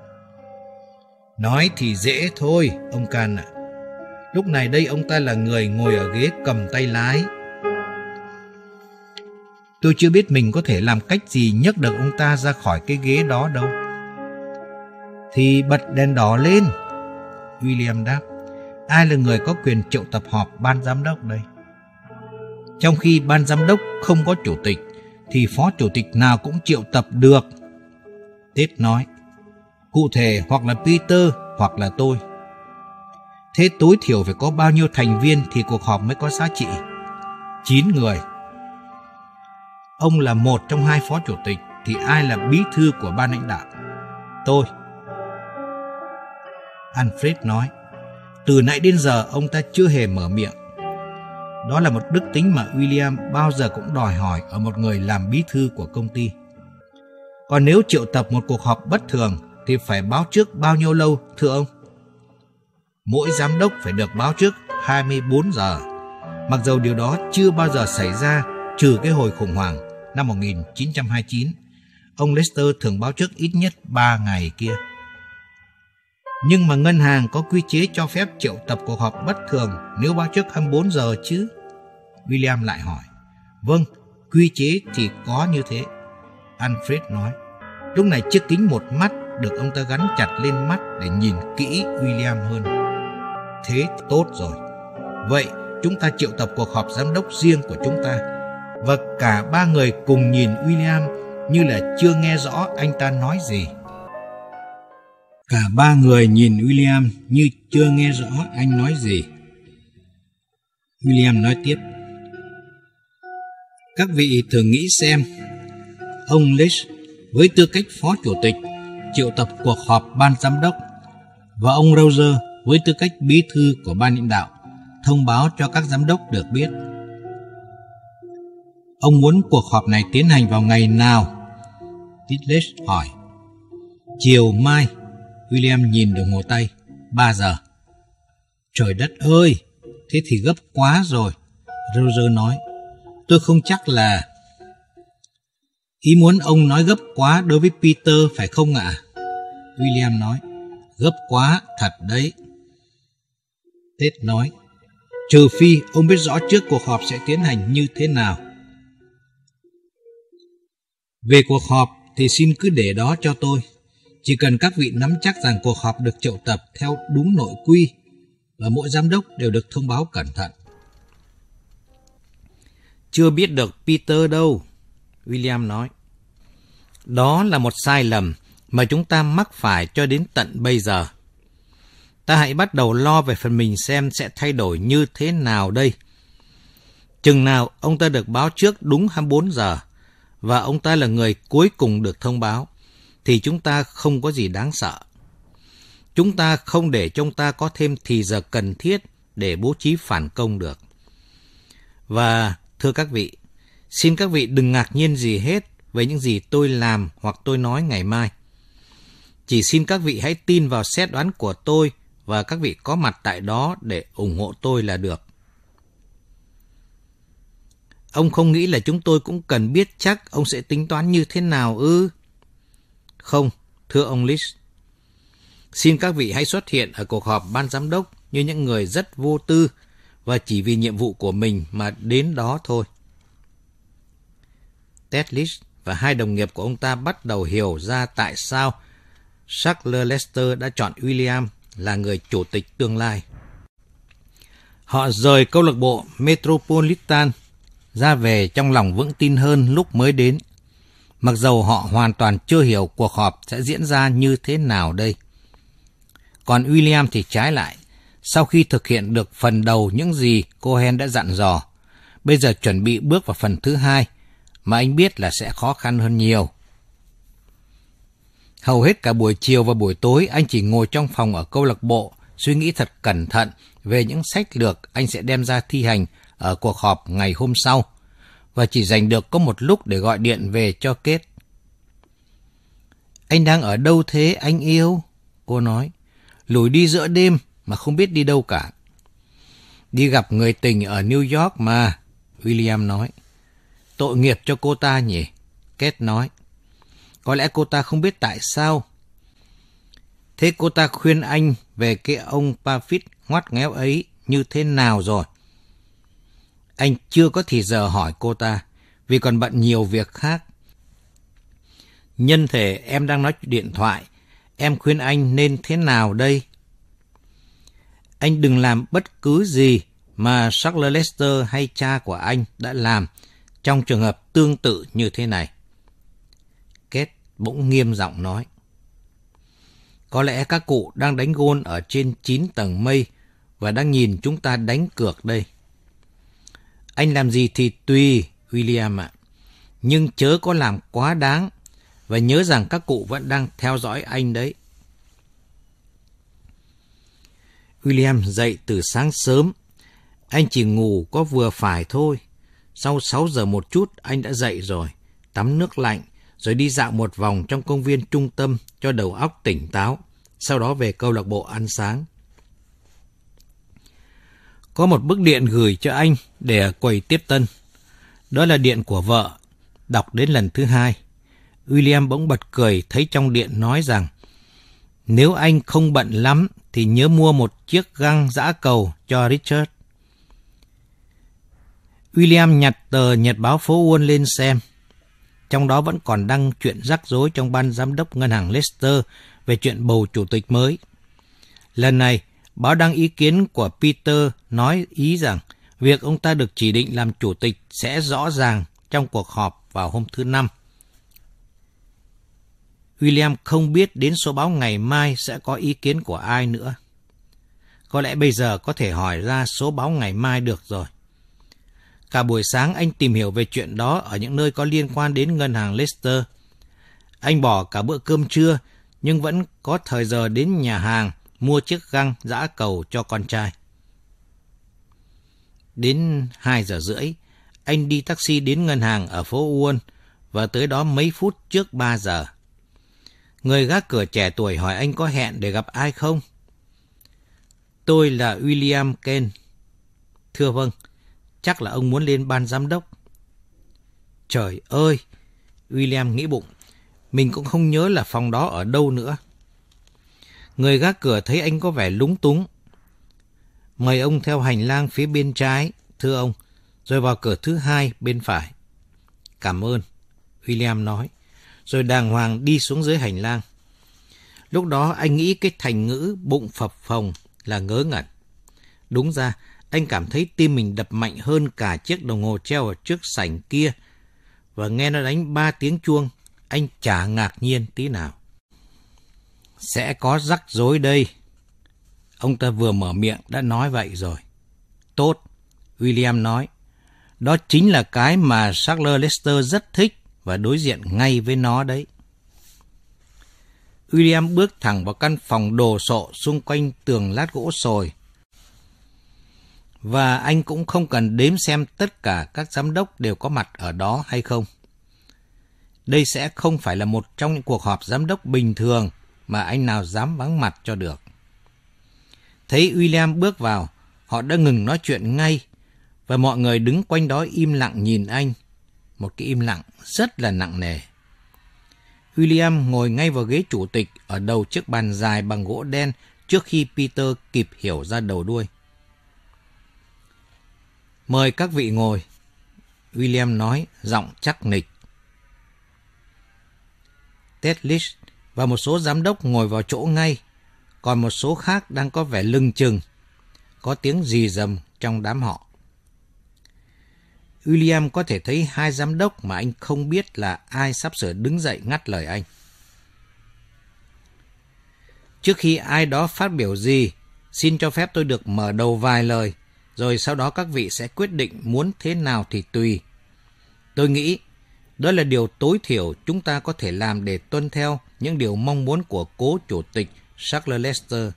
Nói thì dễ thôi, ông Can ạ. Lúc này đây ông ta là người ngồi ở ghế cầm tay lái. Tôi chưa biết mình có thể làm cách gì nhấc được ông ta ra khỏi cái ghế đó đâu. Thì bật đèn đỏ lên, William đáp. Ai là người có quyền triệu tập họp ban giám đốc đây? Trong khi ban giám đốc không có chủ tịch, thì phó chủ tịch nào cũng triệu tập được, Ted nói. Cụ thể hoặc là Peter hoặc là tôi. Thế tối thiểu phải có bao nhiêu thành viên thì cuộc họp mới có giá trị? Chín người. Ông là một trong hai phó chủ tịch, thì ai là bí thư của ban lãnh đạo? Tôi. Alfred nói. Từ nãy đến giờ ông ta chưa hề mở miệng. Đó là một đức tính mà William bao giờ cũng đòi hỏi ở một người làm bí thư của công ty. Còn nếu triệu tập một cuộc họp bất thường thì phải báo trước bao nhiêu lâu, thưa ông? Mỗi giám đốc phải được báo trước hai mươi bốn giờ. Mặc dầu điều đó chưa bao giờ xảy ra trừ cái hồi khủng hoảng năm một nghìn chín trăm hai mươi chín. Ông Lester thường báo trước ít nhất ba ngày kia. Nhưng mà ngân hàng có quy chế cho phép triệu tập cuộc họp bất thường nếu báo trước hai mươi bốn giờ chứ? William lại hỏi. Vâng, quy chế thì có như thế, Alfred nói. Lúc này chiếc kính một mắt được ông ta gắn chặt lên mắt để nhìn kỹ William hơn. Thế tốt rồi. Vậy chúng ta triệu tập cuộc họp giám đốc riêng của chúng ta. Và cả ba người cùng nhìn William như là chưa nghe rõ anh ta nói gì. Cả ba người nhìn William như chưa nghe rõ anh nói gì. William nói tiếp. Các vị thử nghĩ xem, ông Leach với tư cách phó chủ tịch triệu tập cuộc họp ban giám đốc và ông Roger với tư cách bí thư của ban lãnh đạo thông báo cho các giám đốc được biết. Ông muốn cuộc họp này tiến hành vào ngày nào? Leach hỏi. Chiều mai, William nhìn đồng hồ tay. Ba giờ. Trời đất ơi, thế thì gấp quá rồi, Roger nói. Tôi không chắc là... Ý muốn ông nói gấp quá đối với Peter phải không ạ? William nói. Gấp quá thật đấy, Ted nói. Trừ phi ông biết rõ trước cuộc họp sẽ tiến hành như thế nào. Về cuộc họp thì xin cứ để đó cho tôi. Chỉ cần các vị nắm chắc rằng cuộc họp được triệu tập theo đúng nội quy và mỗi giám đốc đều được thông báo cẩn thận. Chưa biết được Peter đâu, William nói. Đó là một sai lầm mà chúng ta mắc phải cho đến tận bây giờ. Ta hãy bắt đầu lo về phần mình xem sẽ thay đổi như thế nào đây. Chừng nào ông ta được báo trước đúng hai mươi bốn giờ và ông ta là người cuối cùng được thông báo, thì chúng ta không có gì đáng sợ. Chúng ta không để cho ông ta có thêm thì giờ cần thiết để bố trí phản công được. Và thưa các vị, xin các vị đừng ngạc nhiên gì hết về những gì tôi làm hoặc tôi nói ngày mai. Chỉ xin các vị hãy tin vào xét đoán của tôi và các vị có mặt tại đó để ủng hộ tôi là được. Ông không nghĩ là chúng tôi cũng cần biết chắc ông sẽ tính toán như thế nào ư? Không, thưa ông Leach. Xin các vị hãy xuất hiện ở cuộc họp ban giám đốc như những người rất vô tư và chỉ vì nhiệm vụ của mình mà đến đó thôi. Ted Leach và hai đồng nghiệp của ông ta bắt đầu hiểu ra tại sao Charles Lester đã chọn William là người chủ tịch tương lai. Họ rời câu lạc bộ Metropolitan ra về trong lòng vững tin hơn lúc mới đến, mặc dầu họ hoàn toàn chưa hiểu cuộc họp sẽ diễn ra như thế nào đây. Còn William thì trái lại, sau khi thực hiện được phần đầu những gì Cohen đã dặn dò, bây giờ chuẩn bị bước vào phần thứ hai, mà anh biết là sẽ khó khăn hơn nhiều. Hầu hết cả buổi chiều và buổi tối, anh chỉ ngồi trong phòng ở câu lạc bộ, suy nghĩ thật cẩn thận về những sách lược anh sẽ đem ra thi hành ở cuộc họp ngày hôm sau, và chỉ dành được có một lúc để gọi điện về cho Kate. Anh đang ở đâu thế, anh yêu? Cô nói. Lủi đi giữa đêm mà không biết đi đâu cả. Đi gặp người tình ở New York mà, William nói. Tội nghiệp cho cô ta nhỉ? Kate nói. Có lẽ cô ta không biết tại sao. Thế cô ta khuyên anh về cái ông Parfit ngoắt ngoéo ấy như thế nào rồi? Anh chưa có thì giờ hỏi cô ta, vì còn bận nhiều việc khác. Nhân thể em đang nói điện thoại, em khuyên anh nên thế nào đây? Anh đừng làm bất cứ gì mà Charles Lester hay cha của anh đã làm trong trường hợp tương tự như thế này. Kate bỗng nghiêm giọng nói. Có lẽ các cụ đang đánh gôn ở trên chín tầng mây và đang nhìn chúng ta đánh cược đây. Anh làm gì thì tùy, William ạ. Nhưng chớ có làm quá đáng, và nhớ rằng các cụ vẫn đang theo dõi anh đấy. William dậy từ sáng sớm. Anh chỉ ngủ có vừa phải thôi. Sau sáu giờ một chút anh đã dậy rồi, tắm nước lạnh, rồi đi dạo một vòng trong công viên trung tâm cho đầu óc tỉnh táo. Sau đó về câu lạc bộ ăn sáng. Có một bức điện gửi cho anh để ở quầy tiếp tân. Đó là điện của vợ. Đọc đến lần thứ hai, William bỗng bật cười thấy trong điện nói rằng nếu anh không bận lắm thì nhớ mua một chiếc găng giã cầu cho Richard. William nhặt tờ nhật báo phố Wall lên xem. Trong đó vẫn còn đăng chuyện rắc rối trong ban giám đốc ngân hàng Leicester về chuyện bầu chủ tịch mới. Lần này, báo đăng ý kiến của Peter nói ý rằng việc ông ta được chỉ định làm chủ tịch sẽ rõ ràng trong cuộc họp vào hôm thứ Năm. William không biết đến số báo ngày mai sẽ có ý kiến của ai nữa. Có lẽ bây giờ có thể hỏi ra số báo ngày mai được rồi. Cả buổi sáng anh tìm hiểu về chuyện đó ở những nơi có liên quan đến ngân hàng Leicester. Anh bỏ cả bữa cơm trưa, nhưng vẫn có thời giờ đến nhà hàng mua chiếc găng giã cầu cho con trai. Đến hai giờ rưỡi, anh đi taxi đến ngân hàng ở phố Wall và tới đó mấy phút trước ba giờ. Người gác cửa trẻ tuổi hỏi anh có hẹn để gặp ai không? Tôi là William Kane. Thưa vâng, chắc là ông muốn lên ban giám đốc. Trời ơi! William nghĩ bụng, mình cũng không nhớ là phòng đó ở đâu nữa. Người gác cửa thấy anh có vẻ lúng túng. Mời ông theo hành lang phía bên trái, thưa ông, rồi vào cửa thứ hai bên phải. Cảm ơn, William nói, rồi đàng hoàng đi xuống dưới hành lang. Lúc đó anh nghĩ cái thành ngữ bụng phập phồng là ngớ ngẩn. Đúng ra, anh cảm thấy tim mình đập mạnh hơn cả chiếc đồng hồ treo ở trước sảnh kia, và nghe nó đánh ba tiếng chuông, anh chả ngạc nhiên tí nào. Sẽ có rắc rối đây. Ông ta vừa mở miệng đã nói vậy rồi. Tốt, William nói. Đó chính là cái mà Charles Lester rất thích và đối diện ngay với nó đấy. William bước thẳng vào căn phòng đồ sộ xung quanh tường lát gỗ sồi. Và anh cũng không cần đếm xem tất cả các giám đốc đều có mặt ở đó hay không. Đây sẽ không phải là một trong những cuộc họp giám đốc bình thường mà anh nào dám vắng mặt cho được. Thấy William bước vào, họ đã ngừng nói chuyện ngay, và mọi người đứng quanh đó im lặng nhìn anh. Một cái im lặng rất là nặng nề. William ngồi ngay vào ghế chủ tịch ở đầu chiếc bàn dài bằng gỗ đen trước khi Peter kịp hiểu ra đầu đuôi. Mời các vị ngồi, William nói, giọng chắc nịch. Ted Lynch và một số giám đốc ngồi vào chỗ ngay, còn một số khác đang có vẻ lưng chừng. Có tiếng rì rầm trong đám họ. William có thể thấy hai giám đốc mà anh không biết là ai sắp sửa đứng dậy ngắt lời anh. Trước khi ai đó phát biểu gì, xin cho phép tôi được mở đầu vài lời, rồi sau đó các vị sẽ quyết định muốn thế nào thì tùy. Tôi nghĩ đó là điều tối thiểu chúng ta có thể làm để tuân theo những điều mong muốn của cố chủ tịch Charles Lester.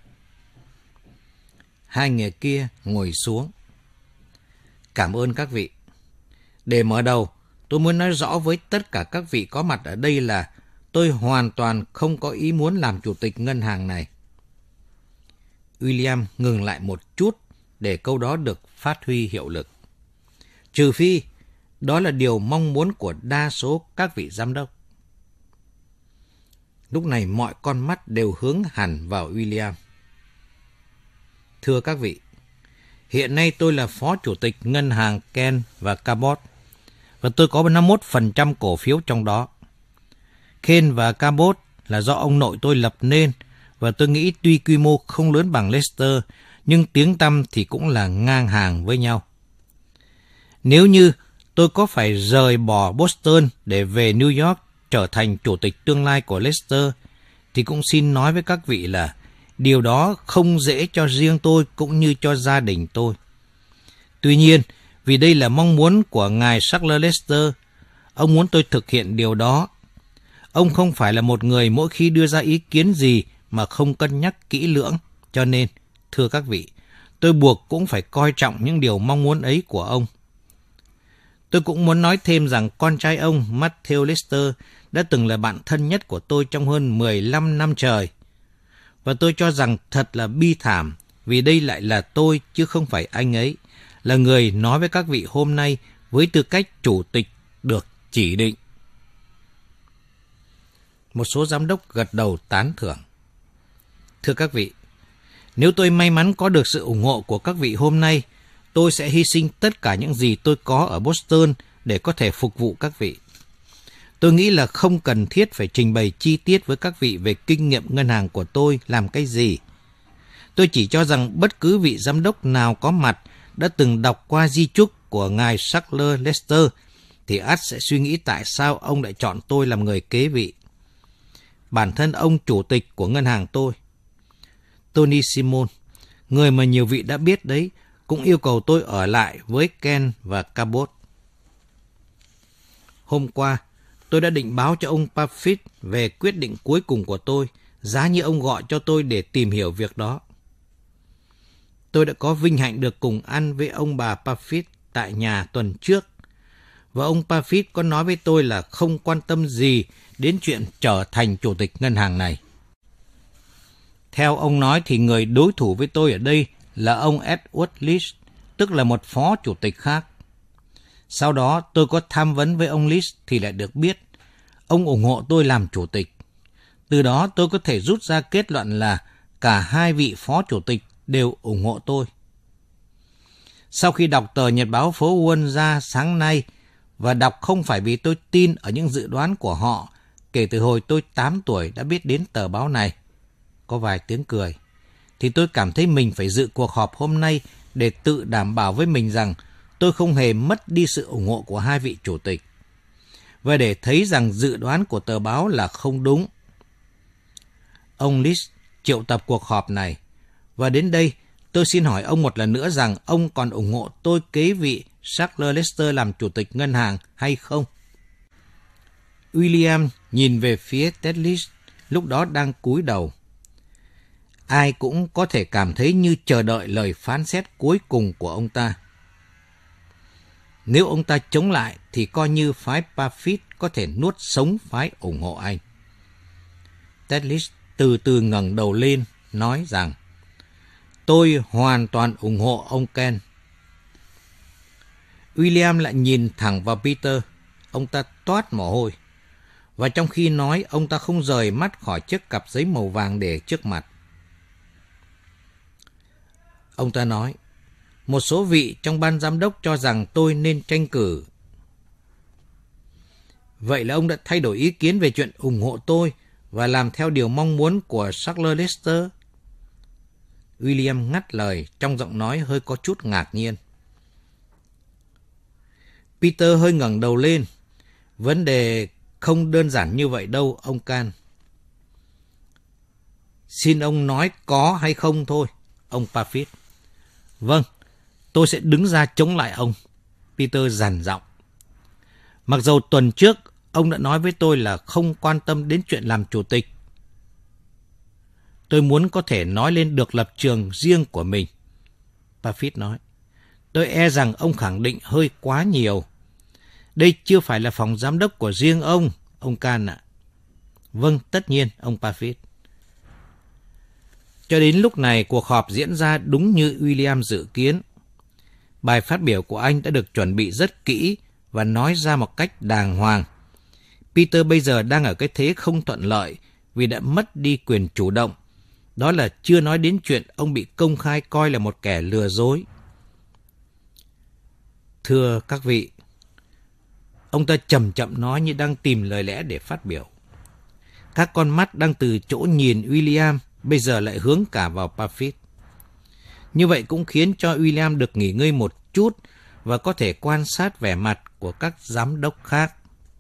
Hai người kia ngồi xuống. Cảm ơn các vị. Để mở đầu, tôi muốn nói rõ với tất cả các vị có mặt ở đây là tôi hoàn toàn không có ý muốn làm chủ tịch ngân hàng này. William ngừng lại một chút để câu đó được phát huy hiệu lực. Trừ phi, đó là điều mong muốn của đa số các vị giám đốc. Lúc này mọi con mắt đều hướng hẳn vào William. Thưa các vị, hiện nay tôi là phó chủ tịch ngân hàng Kent và Cabot, và tôi có năm mươi mốt phần trăm cổ phiếu trong đó. Kent và Cabot là do ông nội tôi lập nên, và tôi nghĩ tuy quy mô không lớn bằng Lester, nhưng tiếng tăm thì cũng là ngang hàng với nhau. Nếu như tôi có phải rời bỏ Boston để về New York trở thành chủ tịch tương lai của Lester, thì cũng xin nói với các vị là điều đó không dễ cho riêng tôi cũng như cho gia đình tôi. Tuy nhiên, vì đây là mong muốn của ngài Charles Lester, ông muốn tôi thực hiện điều đó. Ông không phải là một người mỗi khi đưa ra ý kiến gì mà không cân nhắc kỹ lưỡng, cho nên, thưa các vị, tôi buộc cũng phải coi trọng những điều mong muốn ấy của ông. Tôi cũng muốn nói thêm rằng con trai ông, Matthew Lester, đã từng là bạn thân nhất của tôi trong hơn mười lăm năm trời. Và tôi cho rằng thật là bi thảm, vì đây lại là tôi chứ không phải anh ấy, là người nói với các vị hôm nay với tư cách chủ tịch được chỉ định. Một số giám đốc gật đầu tán thưởng. Thưa các vị, nếu tôi may mắn có được sự ủng hộ của các vị hôm nay, tôi sẽ hy sinh tất cả những gì tôi có ở Boston để có thể phục vụ các vị. Tôi nghĩ là không cần thiết phải trình bày chi tiết với các vị về kinh nghiệm ngân hàng của tôi làm cái gì. Tôi chỉ cho rằng bất cứ vị giám đốc nào có mặt đã từng đọc qua di chúc của ngài Charles Lester thì ắt sẽ suy nghĩ tại sao ông lại chọn tôi làm người kế vị. Bản thân ông chủ tịch của ngân hàng tôi, Tony Simon, người mà nhiều vị đã biết đấy, cũng yêu cầu tôi ở lại với Kent và Cabot. Hôm qua, tôi đã định báo cho ông Parfit về quyết định cuối cùng của tôi, giá như ông gọi cho tôi để tìm hiểu việc đó. Tôi đã có vinh hạnh được cùng ăn với ông bà Parfit tại nhà tuần trước, và ông Parfit có nói với tôi là không quan tâm gì đến chuyện trở thành chủ tịch ngân hàng này. Theo ông nói thì người đối thủ với tôi ở đây là ông Edward Leach, tức là một phó chủ tịch khác. Sau đó tôi có tham vấn với ông Leach thì lại được biết ông ủng hộ tôi làm chủ tịch. Từ đó tôi có thể rút ra kết luận là cả hai vị phó chủ tịch đều ủng hộ tôi. Sau khi đọc tờ Nhật báo phố Wall ra sáng nay, và đọc không phải vì tôi tin ở những dự đoán của họ kể từ hồi tôi tám tuổi đã biết đến tờ báo này, có vài tiếng cười, thì tôi cảm thấy mình phải dự cuộc họp hôm nay để tự đảm bảo với mình rằng tôi không hề mất đi sự ủng hộ của hai vị chủ tịch, và để thấy rằng dự đoán của tờ báo là không đúng. Ông Leach triệu tập cuộc họp này, và đến đây tôi xin hỏi ông một lần nữa rằng ông còn ủng hộ tôi kế vị Charles Lester làm chủ tịch ngân hàng hay không? William nhìn về phía Ted Leach, lúc đó đang cúi đầu. Ai cũng có thể cảm thấy như chờ đợi lời phán xét cuối cùng của ông ta. Nếu ông ta chống lại thì coi như phái Parfit có thể nuốt sống phái ủng hộ anh. Ted Leach từ từ ngẩng đầu lên, nói rằng tôi hoàn toàn ủng hộ ông Kent. William lại nhìn thẳng vào Peter, ông ta toát mồ hôi. Và trong khi nói, ông ta không rời mắt khỏi chiếc cặp giấy màu vàng để trước mặt. Ông ta nói, một số vị trong ban giám đốc cho rằng tôi nên tranh cử. Vậy là ông đã thay đổi ý kiến về chuyện ủng hộ tôi và làm theo điều mong muốn của Charles Lester? William ngắt lời trong giọng nói hơi có chút ngạc nhiên. Peter hơi ngẩng đầu lên. Vấn đề không đơn giản như vậy đâu, ông Can. Xin ông nói có hay không thôi, ông Parfit. Vâng, tôi sẽ đứng ra chống lại ông, Peter dằn giọng. Mặc dầu tuần trước ông đã nói với tôi là không quan tâm đến chuyện làm chủ tịch. Tôi muốn có thể nói lên được lập trường riêng của mình, Parfit nói. Tôi e rằng ông khẳng định hơi quá nhiều. Đây chưa phải là phòng giám đốc của riêng ông, ông Can ạ. Vâng, tất nhiên, ông Parfit. Cho đến lúc này, cuộc họp diễn ra đúng như William dự kiến. Bài phát biểu của anh đã được chuẩn bị rất kỹ và nói ra một cách đàng hoàng. Peter bây giờ đang ở cái thế không thuận lợi vì đã mất đi quyền chủ động. Đó là chưa nói đến chuyện ông bị công khai coi là một kẻ lừa dối. Thưa các vị, ông ta chậm chậm nói như đang tìm lời lẽ để phát biểu. Các con mắt đang từ chỗ nhìn William bây giờ lại hướng cả vào Parfit. Như vậy cũng khiến cho William được nghỉ ngơi một chút và có thể quan sát vẻ mặt của các giám đốc khác.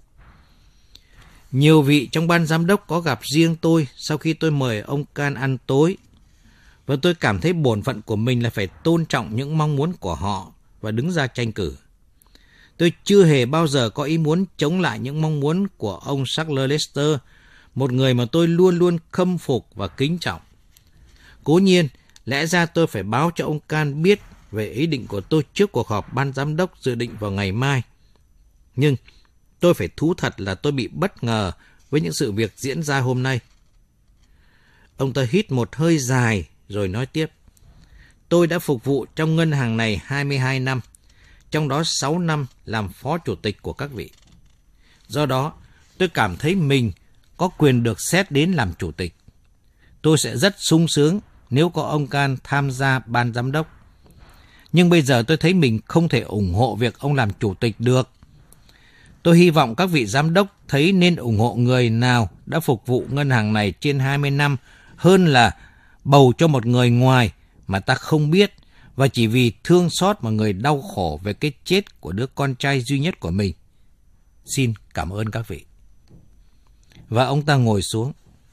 Nhiều vị trong ban giám đốc có gặp riêng tôi sau khi tôi mời ông Can ăn tối, và tôi cảm thấy bổn phận của mình là phải tôn trọng những mong muốn của họ và đứng ra tranh cử. Tôi chưa hề bao giờ có ý muốn chống lại những mong muốn của ông Sackler Lester, một người mà tôi luôn luôn khâm phục và kính trọng. Cố nhiên, lẽ ra tôi phải báo cho ông Can biết về ý định của tôi trước cuộc họp ban giám đốc dự định vào ngày mai. Nhưng tôi phải thú thật là tôi bị bất ngờ với những sự việc diễn ra hôm nay. Ông ta hít một hơi dài rồi nói tiếp. Tôi đã phục vụ trong ngân hàng này hai mươi hai năm, trong đó sáu năm làm phó chủ tịch của các vị. Do đó, tôi cảm thấy mình có quyền được xét đến làm chủ tịch. Tôi sẽ rất sung sướng nếu có ông Can tham gia ban giám đốc. Nhưng bây giờ tôi thấy mình không thể ủng hộ việc ông làm chủ tịch được. Tôi hy vọng các vị giám đốc thấy nên ủng hộ người nào đã phục vụ ngân hàng này trên hai mươi năm hơn là bầu cho một người ngoài mà ta không biết và chỉ vì thương xót một người đau khổ về cái chết của đứa con trai duy nhất của mình. Xin cảm ơn các vị. Và ông ta ngồi xuống.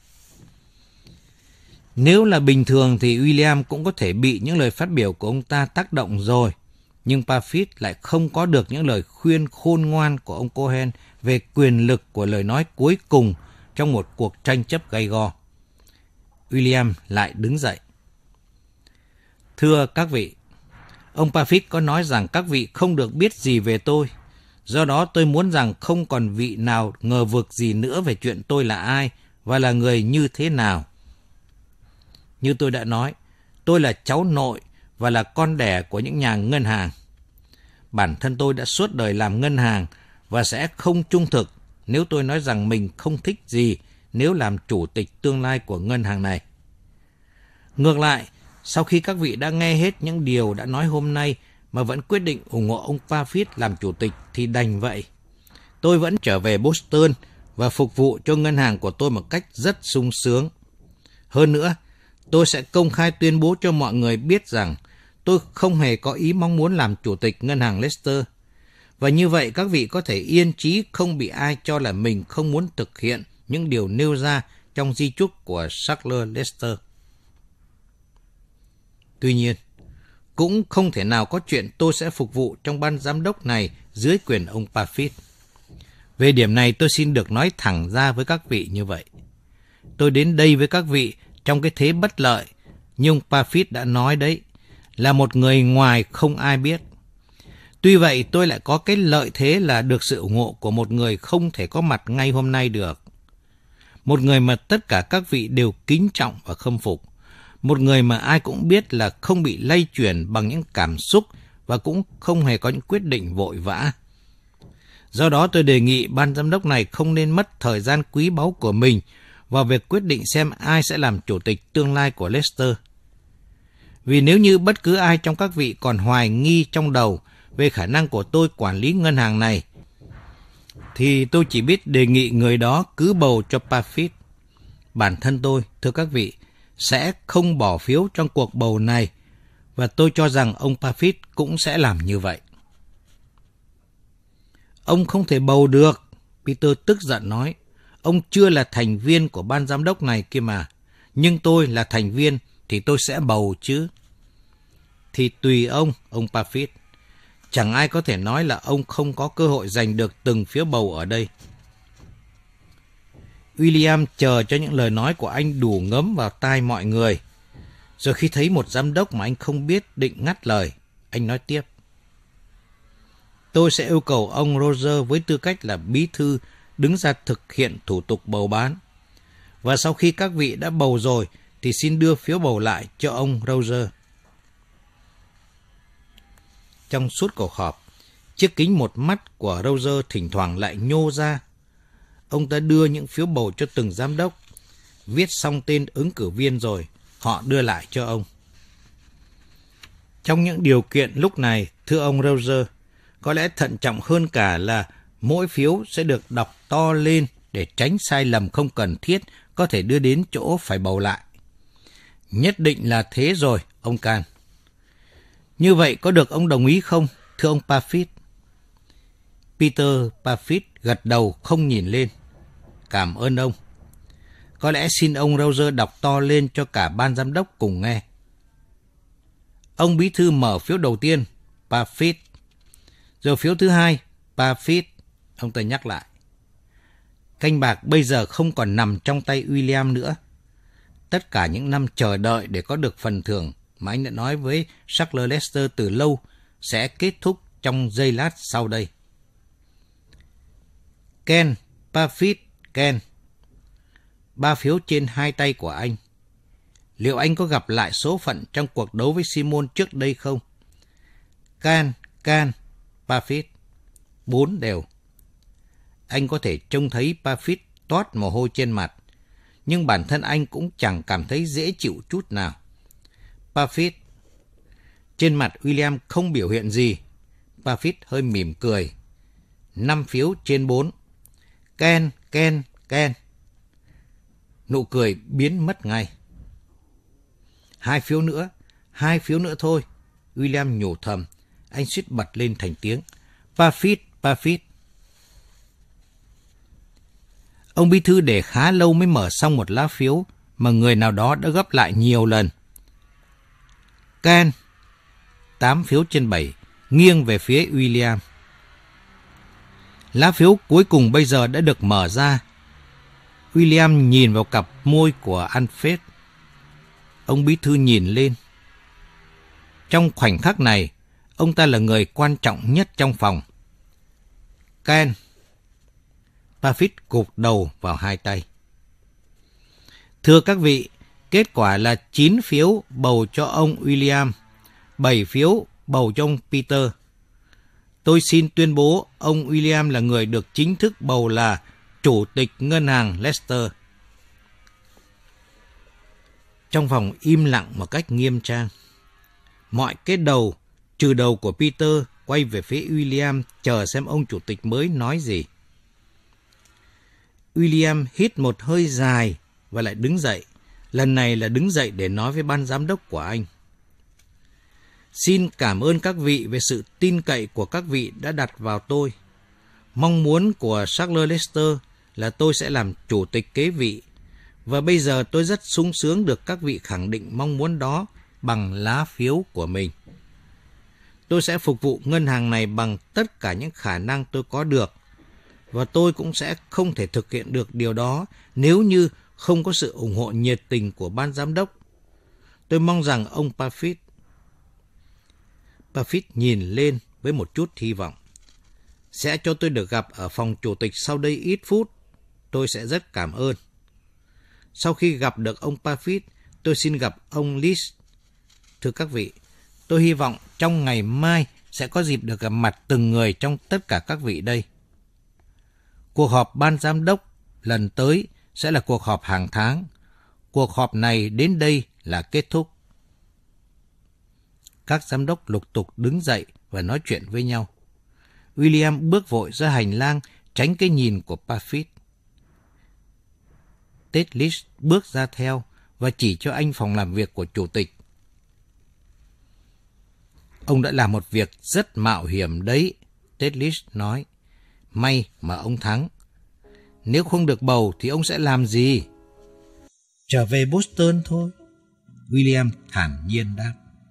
Nếu là bình thường thì William cũng có thể bị những lời phát biểu của ông ta tác động rồi. Nhưng Parfit lại không có được những lời khuyên khôn ngoan của ông Cohen về quyền lực của lời nói cuối cùng trong một cuộc tranh chấp gay go. William lại đứng dậy. Thưa các vị, ông Parfit có nói rằng các vị không được biết gì về tôi. Do đó tôi muốn rằng không còn vị nào ngờ vực gì nữa về chuyện tôi là ai và là người như thế nào. Như tôi đã nói, tôi là cháu nội và là con đẻ của những nhà ngân hàng. Bản thân tôi đã suốt đời làm ngân hàng và sẽ không trung thực nếu tôi nói rằng mình không thích gì nếu làm chủ tịch tương lai của ngân hàng này. Ngược lại, sau khi các vị đã nghe hết những điều đã nói hôm nay mà vẫn quyết định ủng hộ ông Parfit làm chủ tịch thì đành vậy. Tôi vẫn trở về Boston và phục vụ cho ngân hàng của tôi một cách rất sung sướng. Hơn nữa, tôi sẽ công khai tuyên bố cho mọi người biết rằng tôi không hề có ý mong muốn làm chủ tịch ngân hàng Leicester. Và như vậy các vị có thể yên trí không bị ai cho là mình không muốn thực hiện những điều nêu ra trong di chúc của Sackler Lester. Tuy nhiên, cũng không thể nào có chuyện tôi sẽ phục vụ trong ban giám đốc này dưới quyền ông Parfit. Về điểm này tôi xin được nói thẳng ra với các vị như vậy. Tôi đến đây với các vị trong cái thế bất lợi, nhưng Parfit đã nói đấy, là một người ngoài không ai biết. Tuy vậy tôi lại có cái lợi thế là được sự ủng hộ của một người không thể có mặt ngay hôm nay được. Một người mà tất cả các vị đều kính trọng và khâm phục. Một người mà ai cũng biết là không bị lay chuyển bằng những cảm xúc và cũng không hề có những quyết định vội vã. Do đó tôi đề nghị ban giám đốc này không nên mất thời gian quý báu của mình vào việc quyết định xem ai sẽ làm chủ tịch tương lai của Leicester. Vì nếu như bất cứ ai trong các vị còn hoài nghi trong đầu về khả năng của tôi quản lý ngân hàng này, thì tôi chỉ biết đề nghị người đó cứ bầu cho Parfit. Bản thân tôi, thưa các vị, sẽ không bỏ phiếu trong cuộc bầu này, và tôi cho rằng ông Parfit cũng sẽ làm như vậy. Ông không thể bầu được, Peter tức giận nói. Ông chưa là thành viên của ban giám đốc này kia mà. Nhưng tôi là thành viên thì tôi sẽ bầu chứ. Thì tùy ông, ông Parfit. Chẳng ai có thể nói là ông không có cơ hội giành được từng phiếu bầu ở đây. William chờ cho những lời nói của anh đủ ngấm vào tai mọi người. Rồi khi thấy một giám đốc mà anh không biết định ngắt lời, anh nói tiếp. Tôi sẽ yêu cầu ông Roger với tư cách là bí thư đứng ra thực hiện thủ tục bầu bán. Và sau khi các vị đã bầu rồi thì xin đưa phiếu bầu lại cho ông Roger. Trong suốt cuộc họp, chiếc kính một mắt của Roger thỉnh thoảng lại nhô ra. Ông ta đưa những phiếu bầu cho từng giám đốc. Viết xong tên ứng cử viên rồi, họ đưa lại cho ông. Trong những điều kiện lúc này, thưa ông Roger, có lẽ thận trọng hơn cả là mỗi phiếu sẽ được đọc to lên để tránh sai lầm không cần thiết có thể đưa đến chỗ phải bầu lại. Nhất định là thế rồi, ông Can. Như vậy có được ông đồng ý không, thưa ông Parfit? Peter Parfit gật đầu không nhìn lên. Cảm ơn ông. Có lẽ xin ông Roger đọc to lên cho cả ban giám đốc cùng nghe. Ông bí thư mở phiếu đầu tiên, Parfit. Rồi phiếu thứ hai, Parfit. Ông ta nhắc lại. Canh bạc bây giờ không còn nằm trong tay William nữa. Tất cả những năm chờ đợi để có được phần thưởng mà anh đã nói với Charles Lester từ lâu sẽ kết thúc trong giây lát sau đây. Ken, Parfit, Ken. Ba phiếu trên hai tay của anh. Liệu anh có gặp lại số phận trong cuộc đấu với Simon trước đây không? Can, Can, Parfit. Bốn đều. Anh có thể trông thấy Parfit toát mồ hôi trên mặt, nhưng bản thân anh cũng chẳng cảm thấy dễ chịu chút nào. Parfit. Trên mặt William không biểu hiện gì. Parfit hơi mỉm cười. Năm phiếu trên bốn. Ken, Ken, Ken. Nụ cười biến mất ngay. Hai phiếu nữa, hai phiếu nữa thôi. William nhủ thầm. Anh suýt bật lên thành tiếng. Parfit, Parfit. Ông bí thư để khá lâu mới mở xong một lá phiếu mà người nào đó đã gấp lại nhiều lần. Ken. Tám phiếu trên bảy, nghiêng về phía William. Lá phiếu cuối cùng bây giờ đã được mở ra. William nhìn vào cặp môi của Alfred. Ông bí thư nhìn lên. Trong khoảnh khắc này, ông ta là người quan trọng nhất trong phòng. Ken. Parfit gục đầu vào hai tay. Thưa các vị, kết quả là chín phiếu bầu cho ông William, bảy phiếu bầu cho ông Peter. Tôi xin tuyên bố ông William là người được chính thức bầu là Chủ tịch Ngân hàng Leicester. Trong phòng im lặng một cách nghiêm trang. Mọi cái đầu, trừ đầu của Peter, quay về phía William chờ xem ông chủ tịch mới nói gì. William hít một hơi dài và lại đứng dậy. Lần này là đứng dậy để nói với ban giám đốc của anh. Xin cảm ơn các vị về sự tin cậy của các vị đã đặt vào tôi. Mong muốn của Charles Lester là tôi sẽ làm chủ tịch kế vị. Và bây giờ tôi rất sung sướng được các vị khẳng định mong muốn đó bằng lá phiếu của mình. Tôi sẽ phục vụ ngân hàng này bằng tất cả những khả năng tôi có được. Và tôi cũng sẽ không thể thực hiện được điều đó nếu như không có sự ủng hộ nhiệt tình của ban giám đốc. Tôi mong rằng ông Parfit. Parfit nhìn lên với một chút hy vọng. Sẽ cho tôi được gặp ở phòng chủ tịch sau đây ít phút. Tôi sẽ rất cảm ơn. Sau khi gặp được ông Parfit, tôi xin gặp ông Leach. Thưa các vị, tôi hy vọng trong ngày mai sẽ có dịp được gặp mặt từng người trong tất cả các vị đây. Cuộc họp ban giám đốc lần tới sẽ là cuộc họp hàng tháng. Cuộc họp này đến đây là kết thúc. Các giám đốc lục tục đứng dậy và nói chuyện với nhau. William bước vội ra hành lang tránh cái nhìn của Parfit. Ted Leach bước ra theo và chỉ cho anh phòng làm việc của chủ tịch. Ông đã làm một việc rất mạo hiểm đấy, Ted Leach nói. may mà ông thắng. Nếu không được bầu thì ông sẽ làm gì? Trở về Boston thôi, William thản nhiên đáp.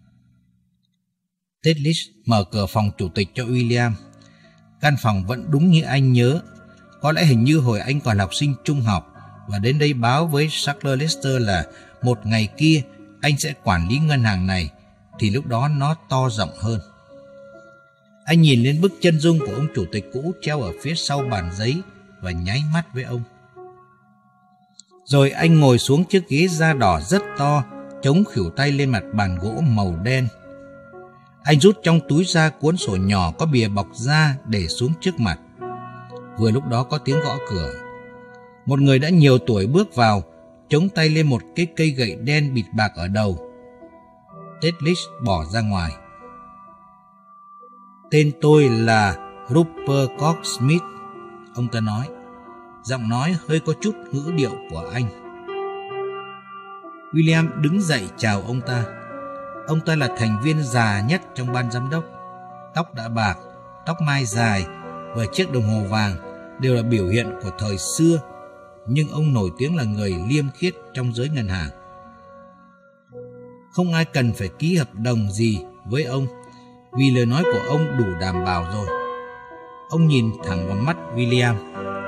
Tedlis mở cửa phòng chủ tịch cho William. Căn phòng vẫn đúng như anh nhớ. Có lẽ hình như hồi anh còn học sinh trung học và đến đây báo với Sackler Lester là một ngày kia anh sẽ quản lý ngân hàng này, thì lúc đó nó to rộng hơn. Anh nhìn lên bức chân dung của ông chủ tịch cũ treo ở phía sau bàn giấy và nháy mắt với ông. Rồi anh ngồi xuống chiếc ghế da đỏ rất to, chống khuỷu tay lên mặt bàn gỗ màu đen. Anh rút trong túi ra cuốn sổ nhỏ có bìa bọc da để xuống trước mặt. Vừa lúc đó có tiếng gõ cửa. Một người đã nhiều tuổi bước vào, chống tay lên một cái cây gậy đen bịt bạc ở đầu. Tedlis bỏ ra ngoài. Tên tôi là Rupert Cox Smith, ông ta nói. Giọng nói hơi có chút ngữ điệu của anh. William đứng dậy chào ông ta. Ông ta là thành viên già nhất trong ban giám đốc. Tóc đã bạc, tóc mai dài và chiếc đồng hồ vàng đều là biểu hiện của thời xưa, nhưng ông nổi tiếng là người liêm khiết trong giới ngân hàng. Không ai cần phải ký hợp đồng gì với ông, vì lời nói của ông đủ đảm bảo rồi. Ông nhìn thẳng vào mắt William.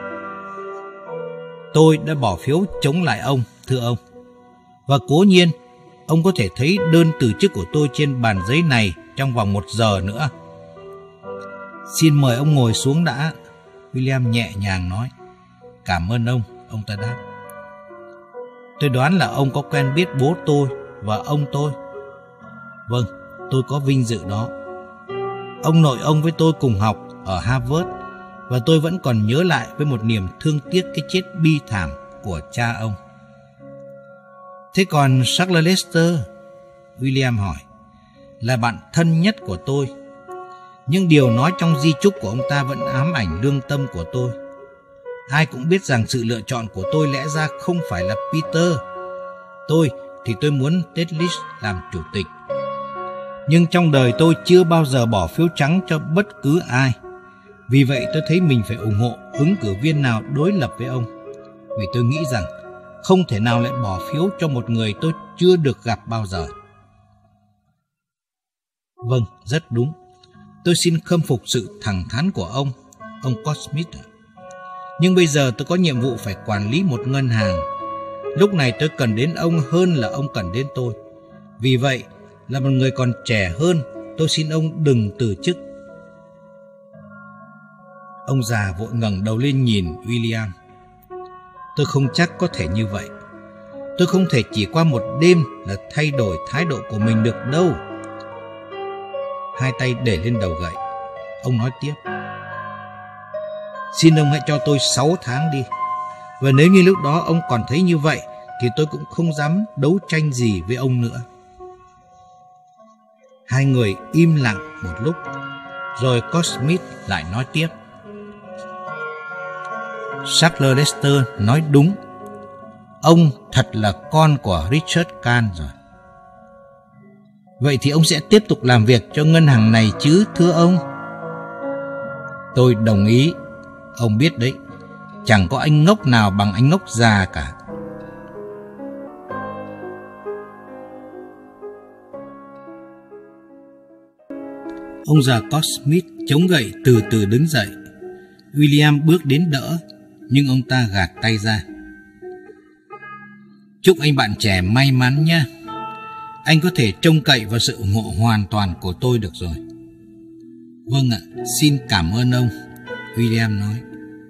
Tôi đã bỏ phiếu chống lại ông, thưa ông. Và cố nhiên, ông có thể thấy đơn từ chức của tôi trên bàn giấy này trong vòng một giờ nữa. Xin mời ông ngồi xuống đã, William nhẹ nhàng nói. Cảm ơn ông, ông ta đáp. Tôi đoán là ông có quen biết bố tôi và ông tôi. Vâng, tôi có vinh dự đó. Ông nội ông với tôi cùng học ở Harvard, và tôi vẫn còn nhớ lại với một niềm thương tiếc cái chết bi thảm của cha ông. Thế còn Sackler Lester? William hỏi. Là bạn thân nhất của tôi. Nhưng điều nói trong di chúc của ông ta vẫn ám ảnh lương tâm của tôi. Ai cũng biết rằng sự lựa chọn của tôi lẽ ra không phải là Peter. Tôi thì tôi muốn Tedlis làm chủ tịch. Nhưng trong đời tôi chưa bao giờ bỏ phiếu trắng cho bất cứ ai. Vì vậy tôi thấy mình phải ủng hộ ứng cử viên nào đối lập với ông. Vì tôi nghĩ rằng không thể nào lại bỏ phiếu cho một người tôi chưa được gặp bao giờ. Vâng, rất đúng. Tôi xin khâm phục sự thẳng thắn của ông, ông Cosmith. Nhưng bây giờ tôi có nhiệm vụ phải quản lý một ngân hàng. Lúc này tôi cần đến ông hơn là ông cần đến tôi. Vì vậy, là một người còn trẻ hơn, tôi xin ông đừng từ chức. Ông già vội ngẩng đầu lên nhìn William. Tôi không chắc có thể như vậy. Tôi không thể chỉ qua một đêm là thay đổi thái độ của mình được đâu. Hai tay để lên đầu gậy, ông nói tiếp. Xin ông hãy cho tôi sáu tháng đi. Và nếu như lúc đó ông còn thấy như vậy, thì tôi cũng không dám đấu tranh gì với ông nữa. Hai người im lặng một lúc, rồi Cosmith lại nói tiếp. Sackler Lester nói đúng. Ông thật là con của Richard Kahn rồi. Vậy thì ông sẽ tiếp tục làm việc cho ngân hàng này chứ, thưa ông? Tôi đồng ý. Ông biết đấy, chẳng có anh ngốc nào bằng anh ngốc già cả. Ông già Cosmith chống gậy từ từ đứng dậy. William bước đến đỡ, nhưng ông ta gạt tay ra. Chúc anh bạn trẻ may mắn nhé. Anh có thể trông cậy vào sự ủng hộ hoàn toàn của tôi được rồi. Vâng ạ, xin cảm ơn ông, William nói.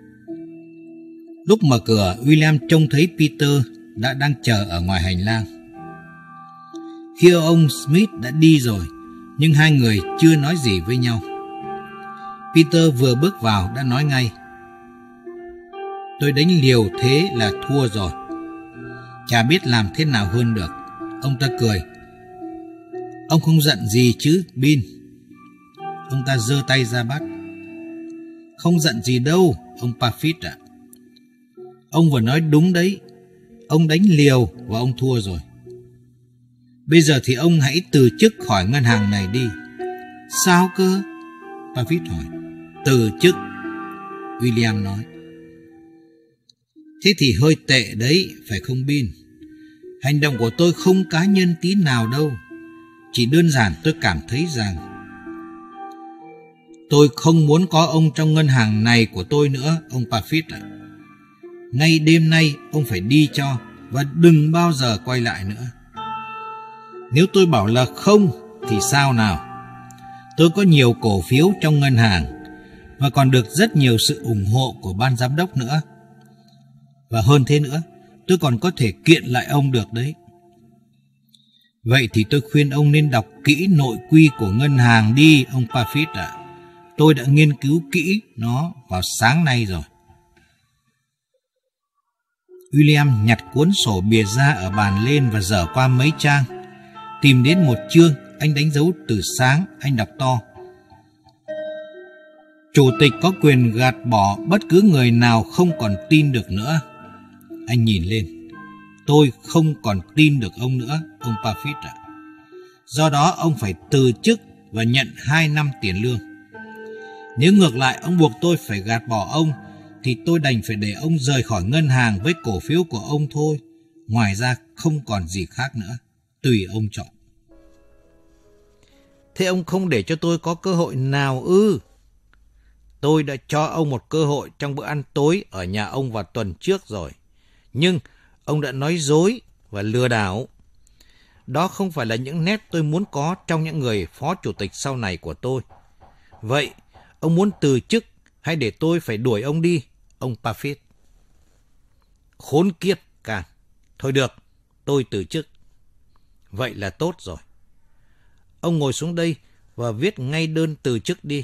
Lúc mở cửa, William trông thấy Peter đã đang chờ ở ngoài hành lang. Khi ông Smith đã đi rồi, nhưng hai người chưa nói gì với nhau. Peter vừa bước vào đã nói ngay. Tôi đánh liều thế là thua rồi. Chả biết làm thế nào hơn được. Ông ta cười. Ông không giận gì chứ, Bin? Ông ta giơ tay ra bắt. Không giận gì đâu, ông Parfit ạ. Ông vừa nói đúng đấy. Ông đánh liều và ông thua rồi. Bây giờ thì ông hãy từ chức khỏi ngân hàng này đi. Sao cơ? Parfit hỏi. Từ chức. William nói. Thế thì hơi tệ đấy, phải không Bin? Hành động của tôi không cá nhân tí nào đâu. Chỉ đơn giản tôi cảm thấy rằng tôi không muốn có ông trong ngân hàng này của tôi nữa, ông Parfit ạ. Ngay đêm nay ông phải đi cho, và đừng bao giờ quay lại nữa. Nếu tôi bảo là không thì sao nào? Tôi có nhiều cổ phiếu trong ngân hàng và còn được rất nhiều sự ủng hộ của ban giám đốc nữa. Và hơn thế nữa, tôi còn có thể kiện lại ông được đấy. Vậy thì tôi khuyên ông nên đọc kỹ nội quy của ngân hàng đi, ông Parfit ạ. Tôi đã nghiên cứu kỹ nó vào sáng nay rồi. William nhặt cuốn sổ bìa ra ở bàn lên và dở qua mấy trang. Tìm đến một chương, anh đánh dấu từ sáng, anh đọc to. Chủ tịch có quyền gạt bỏ bất cứ người nào không còn tin được nữa. Anh nhìn lên. Tôi không còn tin được ông nữa, ông Parfit ạ. Do đó ông phải từ chức và nhận hai năm tiền lương. Nếu ngược lại ông buộc tôi phải gạt bỏ ông, thì tôi đành phải để ông rời khỏi ngân hàng với cổ phiếu của ông thôi. Ngoài ra không còn gì khác nữa. Tùy ông chọn. Thế ông không để cho tôi có cơ hội nào ư? Tôi đã cho ông một cơ hội trong bữa ăn tối ở nhà ông vào tuần trước rồi. Nhưng ông đã nói dối và lừa đảo. Đó không phải là những nét tôi muốn có trong những người phó chủ tịch sau này của tôi. Vậy, ông muốn từ chức hay để tôi phải đuổi ông đi, ông Parfit? Khốn kiếp cả. Thôi được, tôi từ chức. Vậy là tốt rồi. Ông ngồi xuống đây và viết ngay đơn từ chức đi.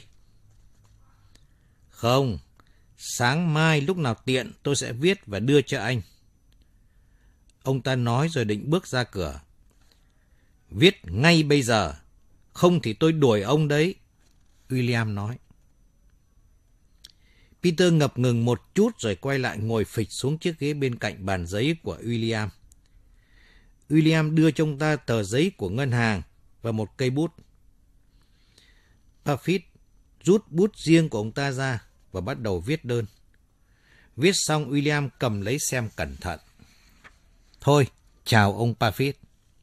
Không, sáng mai lúc nào tiện tôi sẽ viết và đưa cho anh. Ông ta nói rồi định bước ra cửa. Viết ngay bây giờ, không thì tôi đuổi ông đấy, William nói. Peter ngập ngừng một chút rồi quay lại ngồi phịch xuống chiếc ghế bên cạnh bàn giấy của William. William đưa cho ông ta tờ giấy của ngân hàng và một cây bút. Parfit rút bút riêng của ông ta ra và bắt đầu viết đơn. Viết xong William cầm lấy xem cẩn thận. Thôi, chào ông Parfit.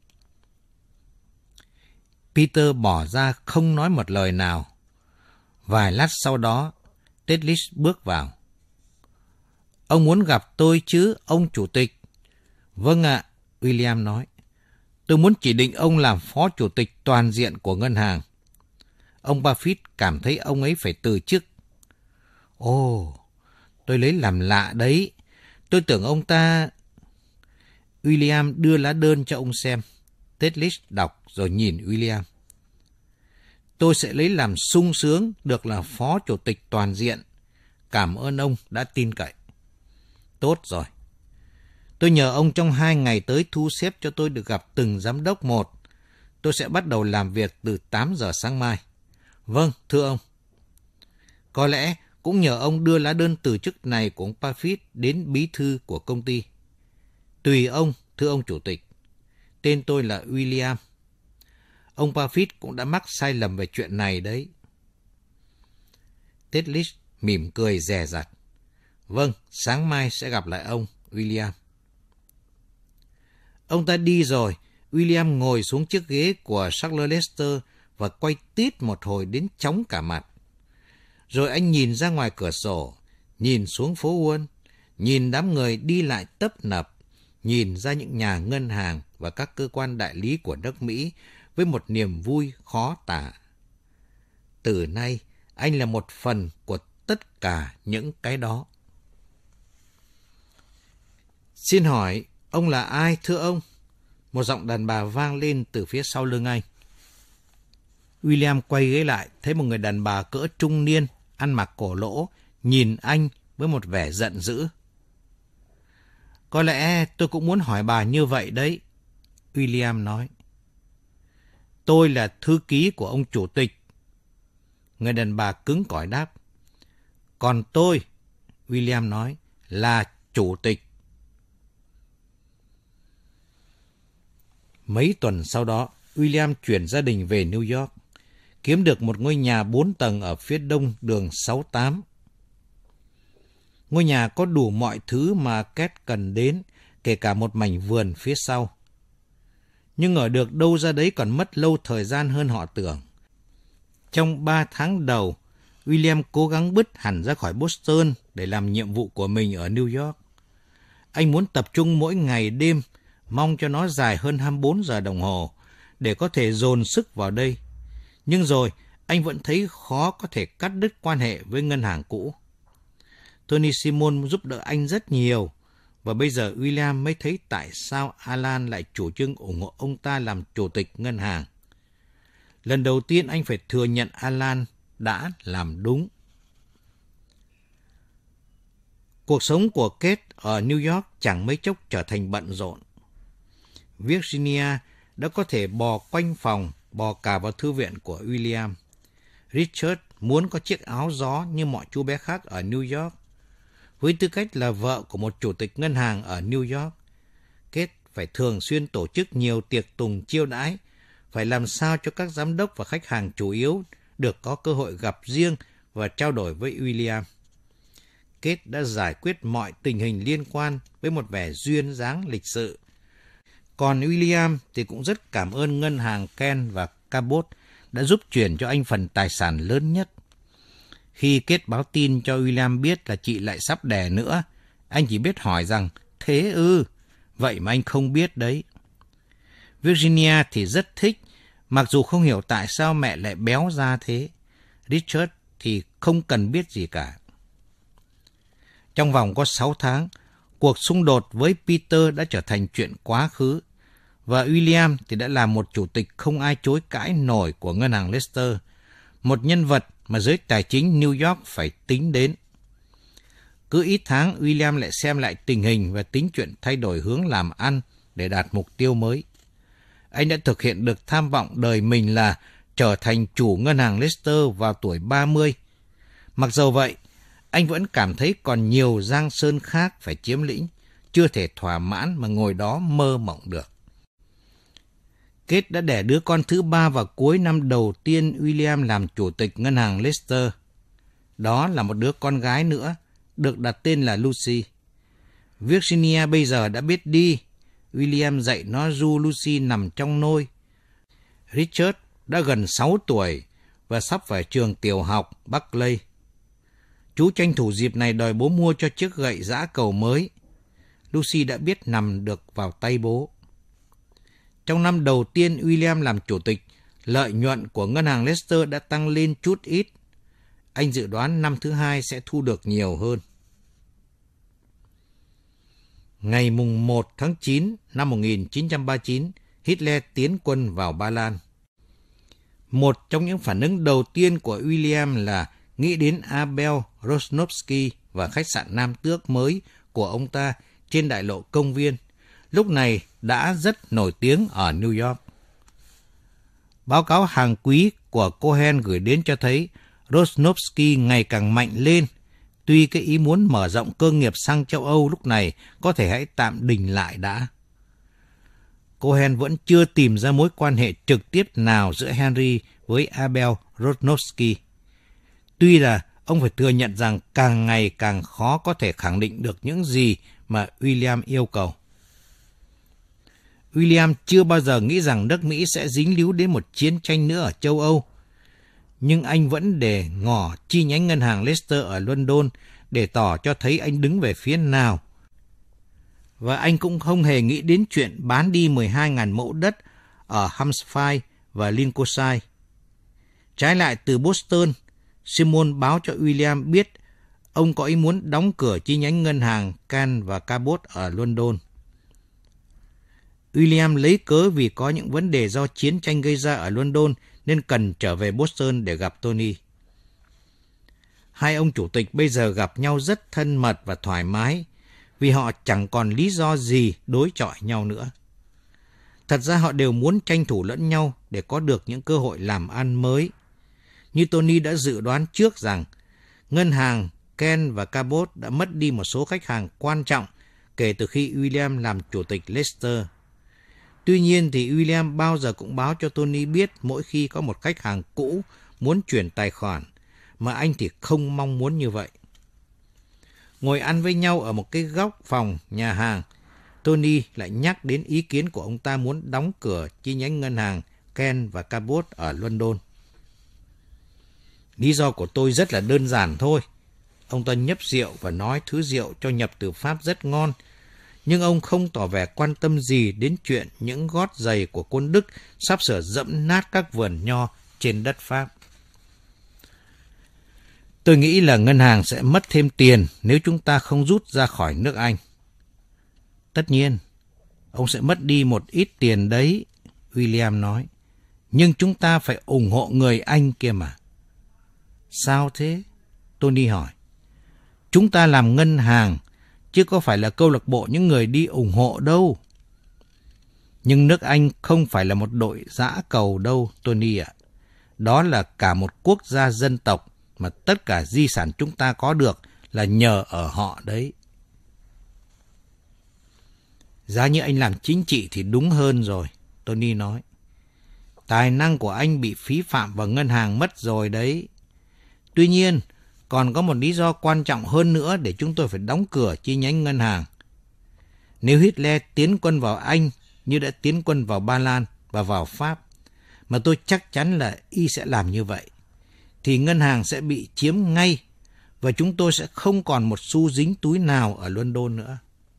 Peter bỏ ra không nói một lời nào. Vài lát sau đó, Tedlich bước vào. Ông muốn gặp tôi chứ, ông chủ tịch? Vâng ạ, William nói. Tôi muốn chỉ định ông làm phó chủ tịch toàn diện của ngân hàng. Ông Parfit cảm thấy ông ấy phải từ chức. Ồ, tôi lấy làm lạ đấy. Tôi tưởng ông ta... William đưa lá đơn cho ông xem. Tedlich đọc rồi nhìn William. Tôi sẽ lấy làm sung sướng được là phó chủ tịch toàn diện. Cảm ơn ông đã tin cậy. Tốt rồi. Tôi nhờ ông trong hai ngày tới thu xếp cho tôi được gặp từng giám đốc một. Tôi sẽ bắt đầu làm việc từ tám giờ sáng mai. Vâng, thưa ông. Có lẽ cũng nhờ ông đưa lá đơn từ chức này của ông Parfit đến bí thư của công ty. Tùy ông, thưa ông chủ tịch. Tên tôi là William. Ông Parfit cũng đã mắc sai lầm về chuyện này đấy. Tedlich mỉm cười dè dặt. Vâng, sáng mai sẽ gặp lại ông, William. Ông ta đi rồi, William ngồi xuống chiếc ghế của Charles Lester và quay tít một hồi đến chóng cả mặt. Rồi anh nhìn ra ngoài cửa sổ, nhìn xuống phố Wall, nhìn đám người đi lại tấp nập, nhìn ra những nhà ngân hàng và các cơ quan đại lý của nước Mỹ với một niềm vui khó tả. Từ nay, anh là một phần của tất cả những cái đó. Xin hỏi, ông là ai thưa ông? Một giọng đàn bà vang lên từ phía sau lưng anh. William quay ghế lại, thấy một người đàn bà cỡ trung niên, ăn mặc cổ lỗ, nhìn anh với một vẻ giận dữ. Có lẽ tôi cũng muốn hỏi bà như vậy đấy, William nói. Tôi là thư ký của ông chủ tịch. Người đàn bà cứng cỏi đáp. Còn tôi, William nói, là chủ tịch. Mấy tuần sau đó, William chuyển gia đình về New York, kiếm được một ngôi nhà bốn tầng ở phía đông đường sáu tám. Ngôi nhà có đủ mọi thứ mà Kate cần đến, kể cả một mảnh vườn phía sau. Nhưng ở được đâu ra đấy còn mất lâu thời gian hơn họ tưởng. Trong ba tháng đầu, William cố gắng bứt hẳn ra khỏi Boston để làm nhiệm vụ của mình ở New York. Anh muốn tập trung mỗi ngày đêm, mong cho nó dài hơn hai mươi bốn giờ đồng hồ, để có thể dồn sức vào đây. Nhưng rồi, anh vẫn thấy khó có thể cắt đứt quan hệ với ngân hàng cũ. Tony Simon giúp đỡ anh rất nhiều, và bây giờ William mới thấy tại sao Alan lại chủ trương ủng hộ ông ta làm chủ tịch ngân hàng. Lần đầu tiên anh phải thừa nhận Alan đã làm đúng. Cuộc sống của Kate ở New York chẳng mấy chốc trở thành bận rộn. Virginia đã có thể bò quanh phòng, bò cả vào thư viện của William. Richard muốn có chiếc áo gió như mọi chú bé khác ở New York. Với tư cách là vợ của một chủ tịch ngân hàng ở New York, Kate phải thường xuyên tổ chức nhiều tiệc tùng chiêu đãi, phải làm sao cho các giám đốc và khách hàng chủ yếu được có cơ hội gặp riêng và trao đổi với William. Kate đã giải quyết mọi tình hình liên quan với một vẻ duyên dáng lịch sự. Còn William thì cũng rất cảm ơn ngân hàng Ken và Cabot đã giúp chuyển cho anh phần tài sản lớn nhất. Khi Kate báo tin cho William biết là chị lại sắp đẻ nữa, anh chỉ biết hỏi rằng, thế ư, vậy mà anh không biết đấy. Virginia thì rất thích, mặc dù không hiểu tại sao mẹ lại béo ra thế. Richard thì không cần biết gì cả. Trong vòng có sáu tháng, cuộc xung đột với Peter đã trở thành chuyện quá khứ, và William thì đã là một chủ tịch không ai chối cãi nổi của ngân hàng Leicester, một nhân vật mà giới tài chính New York phải tính đến. Cứ ít tháng, William lại xem lại tình hình và tính chuyện thay đổi hướng làm ăn để đạt mục tiêu mới. Anh đã thực hiện được tham vọng đời mình là trở thành chủ ngân hàng Leicester vào tuổi ba mươi. Mặc dầu vậy, anh vẫn cảm thấy còn nhiều giang sơn khác phải chiếm lĩnh, chưa thể thỏa mãn mà ngồi đó mơ mộng được. Kate đã đẻ đứa con thứ ba vào cuối năm đầu tiên William làm chủ tịch ngân hàng Leicester. Đó là một đứa con gái nữa, được đặt tên là Lucy. Virginia bây giờ đã biết đi. William dạy nó ru Lucy nằm trong nôi. Richard đã gần sáu tuổi và sắp vào trường tiểu học Buckley. Chú tranh thủ dịp này đòi bố mua cho chiếc gậy giã cầu mới. Lucy đã biết nằm được vào tay bố. Trong năm đầu tiên William làm chủ tịch, lợi nhuận của ngân hàng Leicester đã tăng lên chút ít. Anh dự đoán năm thứ hai sẽ thu được nhiều hơn. Ngày mùng một tháng chín năm một nghìn chín trăm ba mươi chín, Hitler tiến quân vào Ba Lan. Một trong những phản ứng đầu tiên của William là nghĩ đến Abel Rosnovsky và khách sạn Nam Tước mới của ông ta trên đại lộ Công viên, lúc này đã rất nổi tiếng ở New York. Báo cáo hàng quý của Cohen gửi đến cho thấy Rosnovsky ngày càng mạnh lên, tuy cái ý muốn mở rộng cơ nghiệp sang châu Âu lúc này có thể hãy tạm đình lại đã. Cohen vẫn chưa tìm ra mối quan hệ trực tiếp nào giữa Henry với Abel Rosnovsky. Tuy là ông phải thừa nhận rằng càng ngày càng khó có thể khẳng định được những gì mà William yêu cầu. William chưa bao giờ nghĩ rằng nước Mỹ sẽ dính líu đến một chiến tranh nữa ở châu Âu. Nhưng anh vẫn để ngỏ chi nhánh ngân hàng Leicester ở London để tỏ cho thấy anh đứng về phía nào. Và anh cũng không hề nghĩ đến chuyện bán đi mười hai nghìn mẫu đất ở Hampshire và Lincolnshire. Trái lại, từ Boston, Simon báo cho William biết ông có ý muốn đóng cửa chi nhánh ngân hàng Can và Cabot ở London. William lấy cớ vì có những vấn đề do chiến tranh gây ra ở London nên cần trở về Boston để gặp Tony. Hai ông chủ tịch bây giờ gặp nhau rất thân mật và thoải mái vì họ chẳng còn lý do gì đối chọi nhau nữa. Thật ra họ đều muốn tranh thủ lẫn nhau để có được những cơ hội làm ăn mới. Như Tony đã dự đoán trước rằng ngân hàng Ken và Cabot đã mất đi một số khách hàng quan trọng kể từ khi William làm chủ tịch Leicester. Tuy nhiên thì William bao giờ cũng báo cho Tony biết mỗi khi có một khách hàng cũ muốn chuyển tài khoản, mà anh thì không mong muốn như vậy. Ngồi ăn với nhau ở một cái góc phòng nhà hàng, Tony lại nhắc đến ý kiến của ông ta muốn đóng cửa chi nhánh ngân hàng Kent và Cabot ở London. Lý do của tôi rất là đơn giản thôi. Ông ta nhấp rượu và nói thứ rượu cho nhập từ Pháp rất ngon, nhưng ông không tỏ vẻ quan tâm gì đến chuyện những gót giày của quân Đức sắp sửa dẫm nát các vườn nho trên đất Pháp. Tôi nghĩ là ngân hàng sẽ mất thêm tiền nếu chúng ta không rút ra khỏi nước Anh. Tất nhiên, ông sẽ mất đi một ít tiền đấy, William nói. Nhưng chúng ta phải ủng hộ người Anh kia mà. Sao thế? Tony hỏi. Chúng ta làm ngân hàng, chứ có phải là câu lạc bộ những người đi ủng hộ đâu. Nhưng nước Anh không phải là một đội dã cầu đâu, Tony ạ. Đó là cả một quốc gia dân tộc mà tất cả di sản chúng ta có được là nhờ ở họ đấy. Giá như anh làm chính trị thì đúng hơn rồi, Tony nói. Tài năng của anh bị phí phạm vào ngân hàng mất rồi đấy. Tuy nhiên, còn có một lý do quan trọng hơn nữa để chúng tôi phải đóng cửa chi nhánh ngân hàng. Nếu Hitler tiến quân vào Anh như đã tiến quân vào Ba Lan và vào Pháp, mà tôi chắc chắn là y sẽ làm như vậy, thì ngân hàng sẽ bị chiếm ngay và chúng tôi sẽ không còn một xu dính túi nào ở London nữa.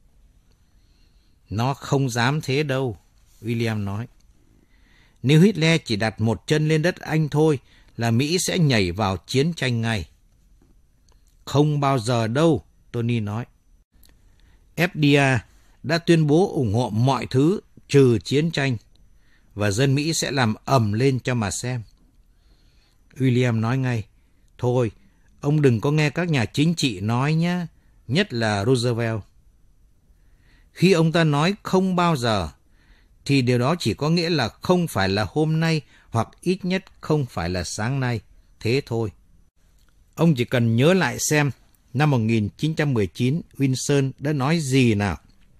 Nó không dám thế đâu, William nói. Nếu Hitler chỉ đặt một chân lên đất Anh thôi là Mỹ sẽ nhảy vào chiến tranh ngay. Không bao giờ đâu, Tony nói. ép đê rờ đã tuyên bố ủng hộ mọi thứ trừ chiến tranh và dân Mỹ sẽ làm ầm lên cho mà xem. William nói ngay. Thôi, ông đừng có nghe các nhà chính trị nói nhé, nhất là Roosevelt. Khi ông ta nói không bao giờ, thì điều đó chỉ có nghĩa là không phải là hôm nay hoặc ít nhất không phải là sáng nay. Thế thôi. Ông chỉ cần nhớ lại xem năm một nghìn chín trăm mười chín Wilson đã nói gì nào.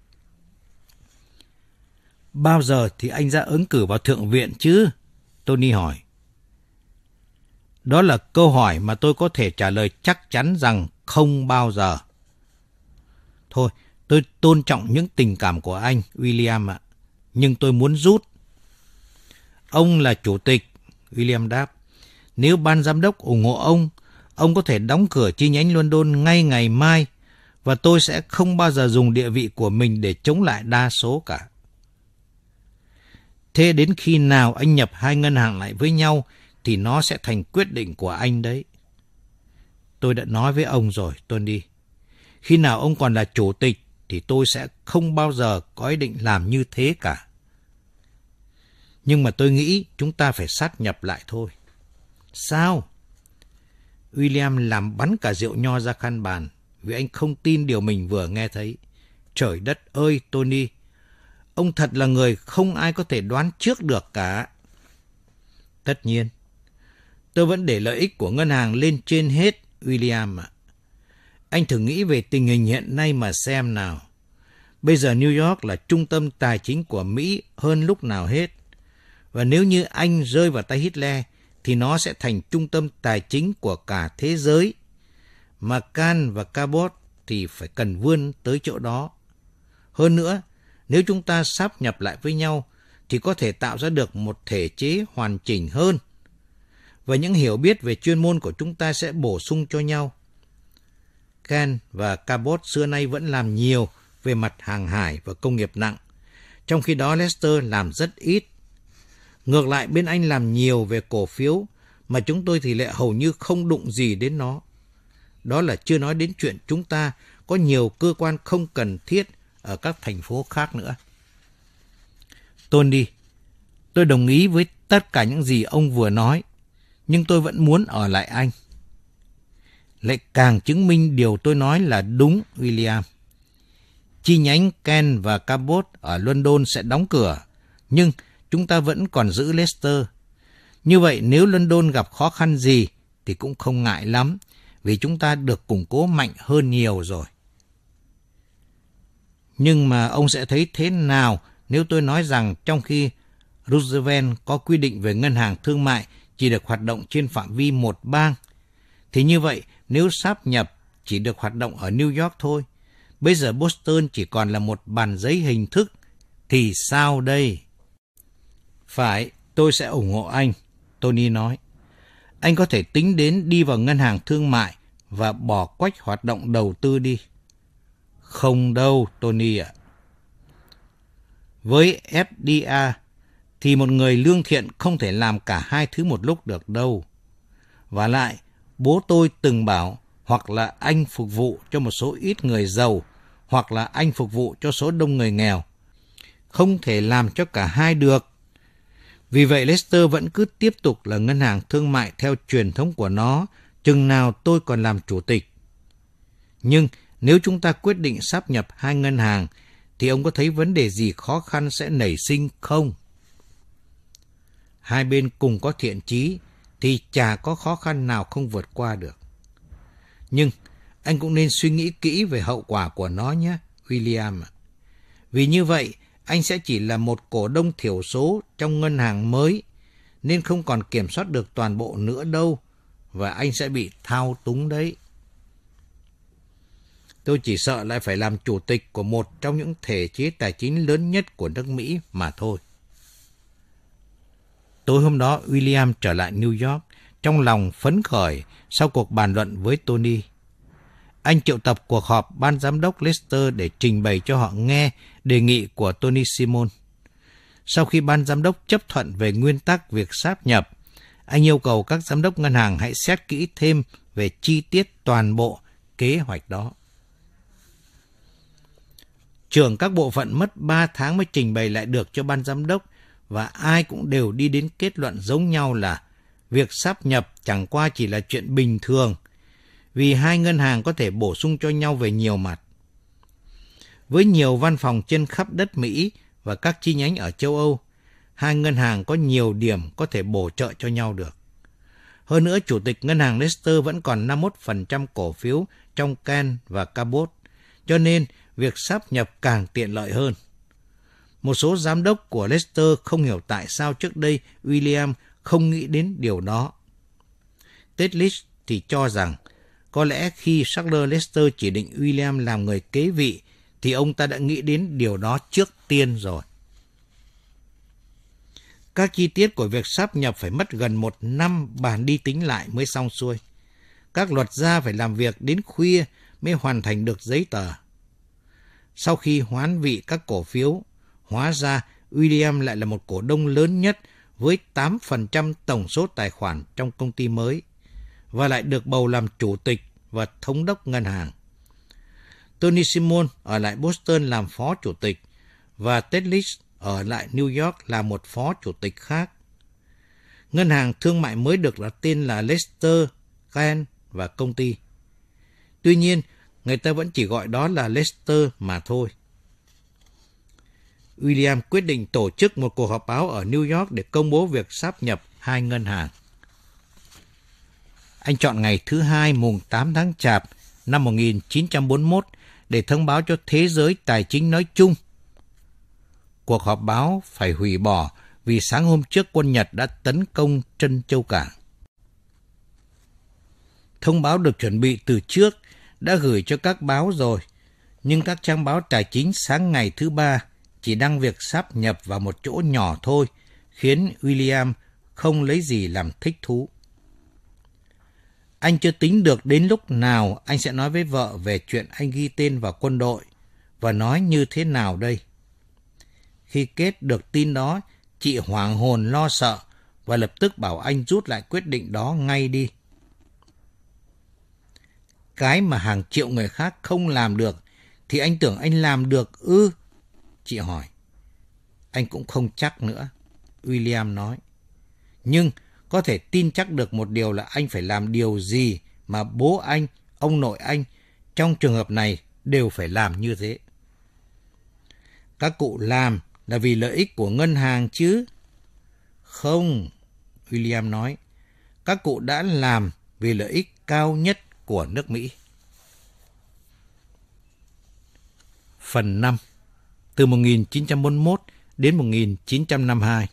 Bao giờ thì anh ra ứng cử vào Thượng viện chứ? Tony hỏi. Đó là câu hỏi mà tôi có thể trả lời chắc chắn rằng không bao giờ. Thôi, tôi tôn trọng những tình cảm của anh, William ạ, nhưng tôi muốn rút. Ông là chủ tịch, William đáp. Nếu ban giám đốc ủng hộ ông, ông có thể đóng cửa chi nhánh London ngay ngày mai, và tôi sẽ không bao giờ dùng địa vị của mình để chống lại đa số cả. Thế đến khi nào anh nhập hai ngân hàng lại với nhau, thì nó sẽ thành quyết định của anh đấy. Tôi đã nói với ông rồi, Tony. Khi nào ông còn là chủ tịch, thì tôi sẽ không bao giờ có ý định làm như thế cả. Nhưng mà tôi nghĩ chúng ta phải sát nhập lại thôi. Sao? William làm bắn cả rượu nho ra khăn bàn, vì anh không tin điều mình vừa nghe thấy. Trời đất ơi, Tony! Ông thật là người không ai có thể đoán trước được cả. Tất nhiên, tôi vẫn để lợi ích của ngân hàng lên trên hết, William ạ. Anh thử nghĩ về tình hình hiện nay mà xem nào. Bây giờ New York là trung tâm tài chính của Mỹ hơn lúc nào hết. Và nếu như Anh rơi vào tay Hitler, thì nó sẽ thành trung tâm tài chính của cả thế giới. Mà Kant và Cabot thì phải cần vươn tới chỗ đó. Hơn nữa, nếu chúng ta sáp nhập lại với nhau, thì có thể tạo ra được một thể chế hoàn chỉnh hơn. Và những hiểu biết về chuyên môn của chúng ta sẽ bổ sung cho nhau. Kant và Cabot xưa nay vẫn làm nhiều về mặt hàng hải và công nghiệp nặng, trong khi đó Lester làm rất ít. Ngược lại, bên Anh làm nhiều về cổ phiếu, mà chúng tôi thì lại hầu như không đụng gì đến nó. Đó là chưa nói đến chuyện chúng ta có nhiều cơ quan không cần thiết ở các thành phố khác nữa. Tony, tôi đồng ý với tất cả những gì ông vừa nói, nhưng tôi vẫn muốn ở lại Anh. Lại càng chứng minh điều tôi nói là đúng, William. Chi nhánh Kent và Cabot ở London sẽ đóng cửa, nhưng chúng ta vẫn còn giữ Leicester. Như vậy nếu London gặp khó khăn gì thì cũng không ngại lắm, vì chúng ta được củng cố mạnh hơn nhiều rồi. Nhưng mà ông sẽ thấy thế nào nếu tôi nói rằng trong khi Roosevelt có quy định về ngân hàng thương mại chỉ được hoạt động trên phạm vi một bang, thì như vậy nếu sáp nhập chỉ được hoạt động ở New York thôi. Bây giờ Boston chỉ còn là một bàn giấy hình thức. Thì sao đây? Phải, tôi sẽ ủng hộ anh, Tony nói. Anh có thể tính đến đi vào ngân hàng thương mại và bỏ quách hoạt động đầu tư đi. Không đâu, Tony ạ. Với ép đê a thì một người lương thiện không thể làm cả hai thứ một lúc được đâu. Và lại, bố tôi từng bảo hoặc là anh phục vụ cho một số ít người giàu, hoặc là anh phục vụ cho số đông người nghèo. Không thể làm cho cả hai được. Vì vậy Leicester vẫn cứ tiếp tục là ngân hàng thương mại theo truyền thống của nó, chừng nào tôi còn làm chủ tịch. Nhưng nếu chúng ta quyết định sáp nhập hai ngân hàng, thì ông có thấy vấn đề gì khó khăn sẽ nảy sinh không? Hai bên cùng có thiện chí, thì chả có khó khăn nào không vượt qua được. Nhưng anh cũng nên suy nghĩ kỹ về hậu quả của nó nhé, William. Vì như vậy, anh sẽ chỉ là một cổ đông thiểu số trong ngân hàng mới, nên không còn kiểm soát được toàn bộ nữa đâu, và anh sẽ bị thao túng đấy. Tôi chỉ sợ lại phải làm chủ tịch của một trong những thể chế tài chính lớn nhất của nước Mỹ mà thôi. Tối hôm đó, William trở lại New York, trong lòng phấn khởi sau cuộc bàn luận với Tony. Anh triệu tập cuộc họp ban giám đốc Leicester để trình bày cho họ nghe đề nghị của Tony Simon. Sau khi ban giám đốc chấp thuận về nguyên tắc việc sáp nhập, anh yêu cầu các giám đốc ngân hàng hãy xét kỹ thêm về chi tiết toàn bộ kế hoạch đó. Trưởng các bộ phận mất ba tháng mới trình bày lại được cho ban giám đốc, và ai cũng đều đi đến kết luận giống nhau là việc sáp nhập chẳng qua chỉ là chuyện bình thường, vì hai ngân hàng có thể bổ sung cho nhau về nhiều mặt. Với nhiều văn phòng trên khắp đất Mỹ và các chi nhánh ở châu Âu, hai ngân hàng có nhiều điểm có thể bổ trợ cho nhau được. Hơn nữa, Chủ tịch Ngân hàng Leicester vẫn còn năm mươi mốt phần trăm cổ phiếu trong Ken và Cabot, cho nên việc sáp nhập càng tiện lợi hơn. Một số giám đốc của Leicester không hiểu tại sao trước đây William không nghĩ đến điều đó. Tetlich thì cho rằng có lẽ khi Charles Leicester chỉ định William làm người kế vị thì ông ta đã nghĩ đến điều đó trước tiên rồi. Các chi tiết của việc sáp nhập phải mất gần một năm bàn đi tính lại mới xong xuôi. Các luật gia phải làm việc đến khuya mới hoàn thành được giấy tờ. Sau khi hoán vị các cổ phiếu, hóa ra William lại là một cổ đông lớn nhất với tám phần trăm tổng số tài khoản trong công ty mới, và lại được bầu làm chủ tịch và thống đốc ngân hàng. Tony Simon ở lại Boston làm phó chủ tịch, và Tetlich ở lại New York là một phó chủ tịch khác. Ngân hàng thương mại mới được đặt tên là Leicester, Ken và công ty. Tuy nhiên, người ta vẫn chỉ gọi đó là Leicester mà thôi. William quyết định tổ chức một cuộc họp báo ở New York để công bố việc sáp nhập hai ngân hàng. Anh chọn ngày thứ hai mùng tám tháng Chạp năm một nghìn chín trăm bốn mươi mốt để thông báo cho thế giới tài chính nói chung. Cuộc họp báo phải hủy bỏ vì sáng hôm trước quân Nhật đã tấn công Trân Châu Cảng. Thông báo được chuẩn bị từ trước, đã gửi cho các báo rồi, nhưng các trang báo tài chính sáng ngày thứ ba chỉ đăng việc sáp nhập vào một chỗ nhỏ thôi, khiến William không lấy gì làm thích thú. Anh chưa tính được đến lúc nào anh sẽ nói với vợ về chuyện anh ghi tên vào quân đội, và nói như thế nào đây. Khi kết được tin đó, chị hoảng hồn lo sợ và lập tức bảo anh rút lại quyết định đó ngay đi. Cái mà hàng triệu người khác không làm được thì anh tưởng anh làm được ư? Chị hỏi. Anh cũng không chắc nữa, William nói. Nhưng có thể tin chắc được một điều là anh phải làm điều gì mà bố anh, ông nội anh, trong trường hợp này đều phải làm như thế. Các cụ làm là vì lợi ích của ngân hàng chứ? Không, William nói. Các cụ đã làm vì lợi ích cao nhất của nước Mỹ. Phần năm. Từ một nghìn chín trăm bốn mươi mốt đến một nghìn chín trăm năm mươi hai.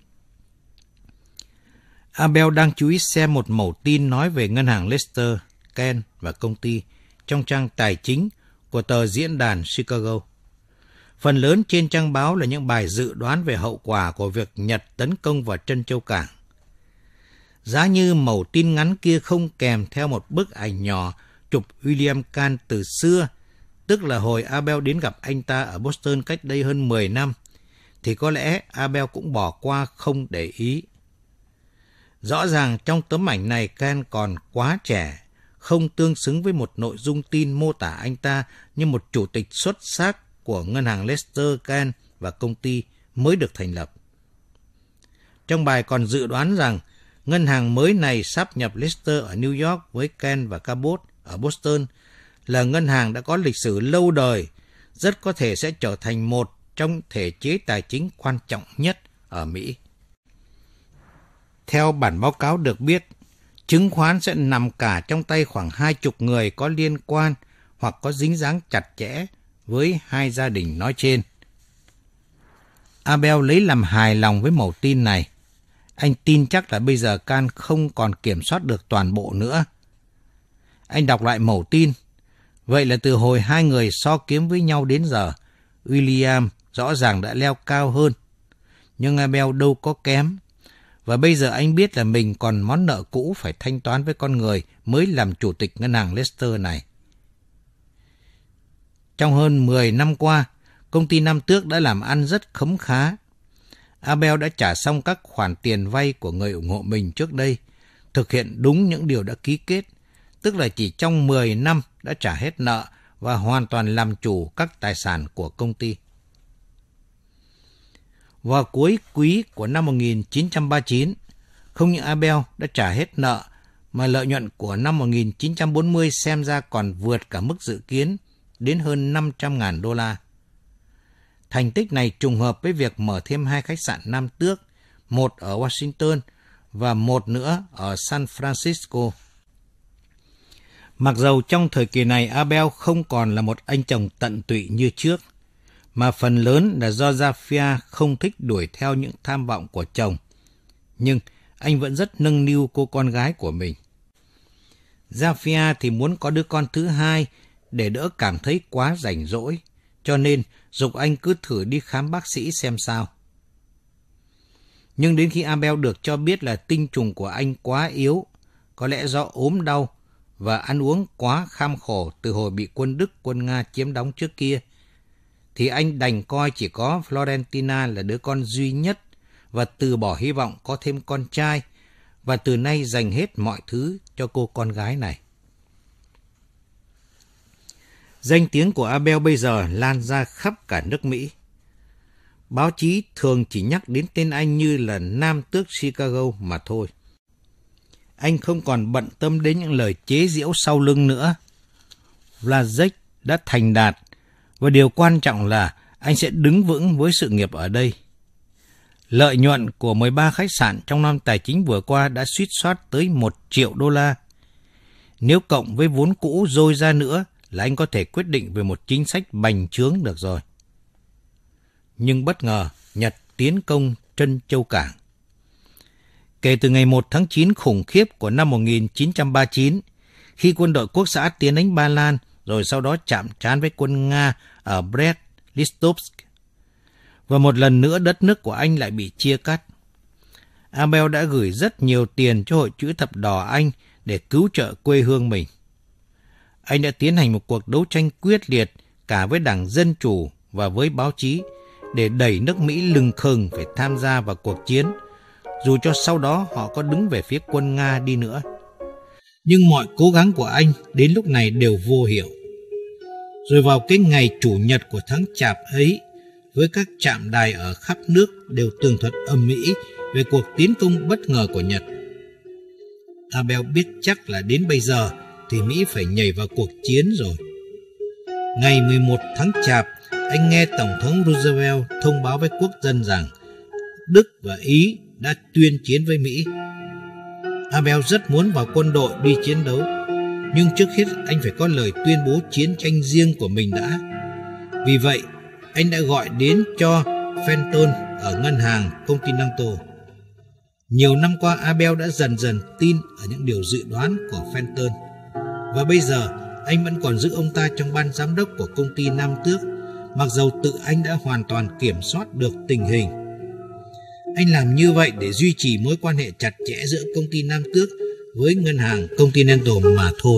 Abel đang chú ý xem một mẩu tin nói về ngân hàng Leicester, Ken và công ty trong trang tài chính của tờ diễn đàn Chicago. Phần lớn trên trang báo là những bài dự đoán về hậu quả của việc Nhật tấn công vào Trân Châu Cảng. Giá như mẩu tin ngắn kia không kèm theo một bức ảnh nhỏ chụp William Kahn từ xưa, tức là hồi Abel đến gặp anh ta ở Boston cách đây hơn mười năm, thì có lẽ Abel cũng bỏ qua không để ý. Rõ ràng trong tấm ảnh này Kahn còn quá trẻ, không tương xứng với một nội dung tin mô tả anh ta như một chủ tịch xuất sắc của ngân hàng Lester Kahn và công ty mới được thành lập. Trong bài còn dự đoán rằng ngân hàng mới này sắp nhập Lester ở New York với Kahn và Cabot ở Boston là ngân hàng đã có lịch sử lâu đời, rất có thể sẽ trở thành một trong thể chế tài chính quan trọng nhất ở Mỹ. Theo bản báo cáo được biết, chứng khoán sẽ nằm cả trong tay khoảng hai chục người có liên quan hoặc có dính dáng chặt chẽ với hai gia đình nói trên. Abel lấy làm hài lòng với mẩu tin này. Anh tin chắc là bây giờ Kahn không còn kiểm soát được toàn bộ nữa. Anh đọc lại mẩu tin. Vậy là từ hồi hai người so kiếm với nhau đến giờ, William rõ ràng đã leo cao hơn. Nhưng Abel đâu có kém. Và bây giờ anh biết là mình còn món nợ cũ phải thanh toán với con người mới làm chủ tịch ngân hàng Lester này. Trong hơn mười năm qua, công ty Nam Tước đã làm ăn rất khấm khá. Abel đã trả xong các khoản tiền vay của người ủng hộ mình trước đây, thực hiện đúng những điều đã ký kết, tức là chỉ trong mười năm đã trả hết nợ và hoàn toàn làm chủ các tài sản của công ty. Vào cuối quý của năm một nghìn chín trăm ba mươi chín, không những Abel đã trả hết nợ, mà lợi nhuận của năm một nghìn chín trăm bốn mươi xem ra còn vượt cả mức dự kiến đến hơn năm trăm nghìn đô la. Thành tích này trùng hợp với việc mở thêm hai khách sạn Nam Tước, một ở Washington và một nữa ở San Francisco. Mặc dầu trong thời kỳ này Abel không còn là một anh chồng tận tụy như trước, mà phần lớn là do Zafia không thích đuổi theo những tham vọng của chồng. Nhưng anh vẫn rất nâng niu cô con gái của mình. Zafia thì muốn có đứa con thứ hai để đỡ cảm thấy quá rảnh rỗi, cho nên giục anh cứ thử đi khám bác sĩ xem sao. Nhưng đến khi Abel được cho biết là tinh trùng của anh quá yếu, có lẽ do ốm đau và ăn uống quá kham khổ từ hồi bị quân Đức, quân Nga chiếm đóng trước kia, thì anh đành coi chỉ có Florentina là đứa con duy nhất và từ bỏ hy vọng có thêm con trai, và từ nay dành hết mọi thứ cho cô con gái này. Danh tiếng của Abel bây giờ lan ra khắp cả nước Mỹ. Báo chí thường chỉ nhắc đến tên anh như là Nam Tước Chicago mà thôi. Anh không còn bận tâm đến những lời chế giễu sau lưng nữa. Vlasic đã thành đạt, và điều quan trọng là anh sẽ đứng vững với sự nghiệp ở đây. Lợi nhuận của mười ba khách sạn trong năm tài chính vừa qua đã suýt soát tới một triệu đô la. Nếu cộng với vốn cũ dôi ra nữa là anh có thể quyết định về một chính sách bành trướng được rồi. Nhưng bất ngờ, Nhật tiến công Trân Châu Cảng. Kể từ ngày một tháng chín khủng khiếp của năm một nghìn chín trăm ba mươi chín, khi quân đội quốc xã tiến đánh Ba Lan, rồi sau đó chạm trán với quân Nga ở Brest-Litovsk. Và một lần nữa đất nước của anh lại bị chia cắt. Abel đã gửi rất nhiều tiền cho Hội Chữ Thập Đỏ Anh để cứu trợ quê hương mình. Anh đã tiến hành một cuộc đấu tranh quyết liệt cả với Đảng Dân Chủ và với báo chí để đẩy nước Mỹ lừng khừng phải tham gia vào cuộc chiến, dù cho sau đó họ có đứng về phía quân Nga đi nữa. Nhưng mọi cố gắng của anh đến lúc này đều vô hiệu. Rồi vào cái ngày chủ nhật của tháng Chạp ấy, với các trạm đài ở khắp nước đều tường thuật ầm ĩ về cuộc tiến công bất ngờ của Nhật, Abel biết chắc là đến bây giờ thì Mỹ phải nhảy vào cuộc chiến rồi. Ngày mười một tháng Chạp, anh nghe Tổng thống Roosevelt thông báo với quốc dân rằng Đức và Ý đã tuyên chiến với Mỹ. Abel rất muốn vào quân đội đi chiến đấu, nhưng trước hết anh phải có lời tuyên bố chiến tranh riêng của mình đã. Vì vậy, anh đã gọi đến cho Fenton ở ngân hàng Continental. Nhiều năm qua, Abel đã dần dần tin ở những điều dự đoán của Fenton, Và bây giờ anh vẫn còn giữ ông ta trong ban giám đốc của công ty Nam Tước, mặc dầu tự anh đã hoàn toàn kiểm soát được tình hình. Anh làm như vậy để duy trì mối quan hệ chặt chẽ giữa công ty Nam Tước với ngân hàng Continental mà thôi.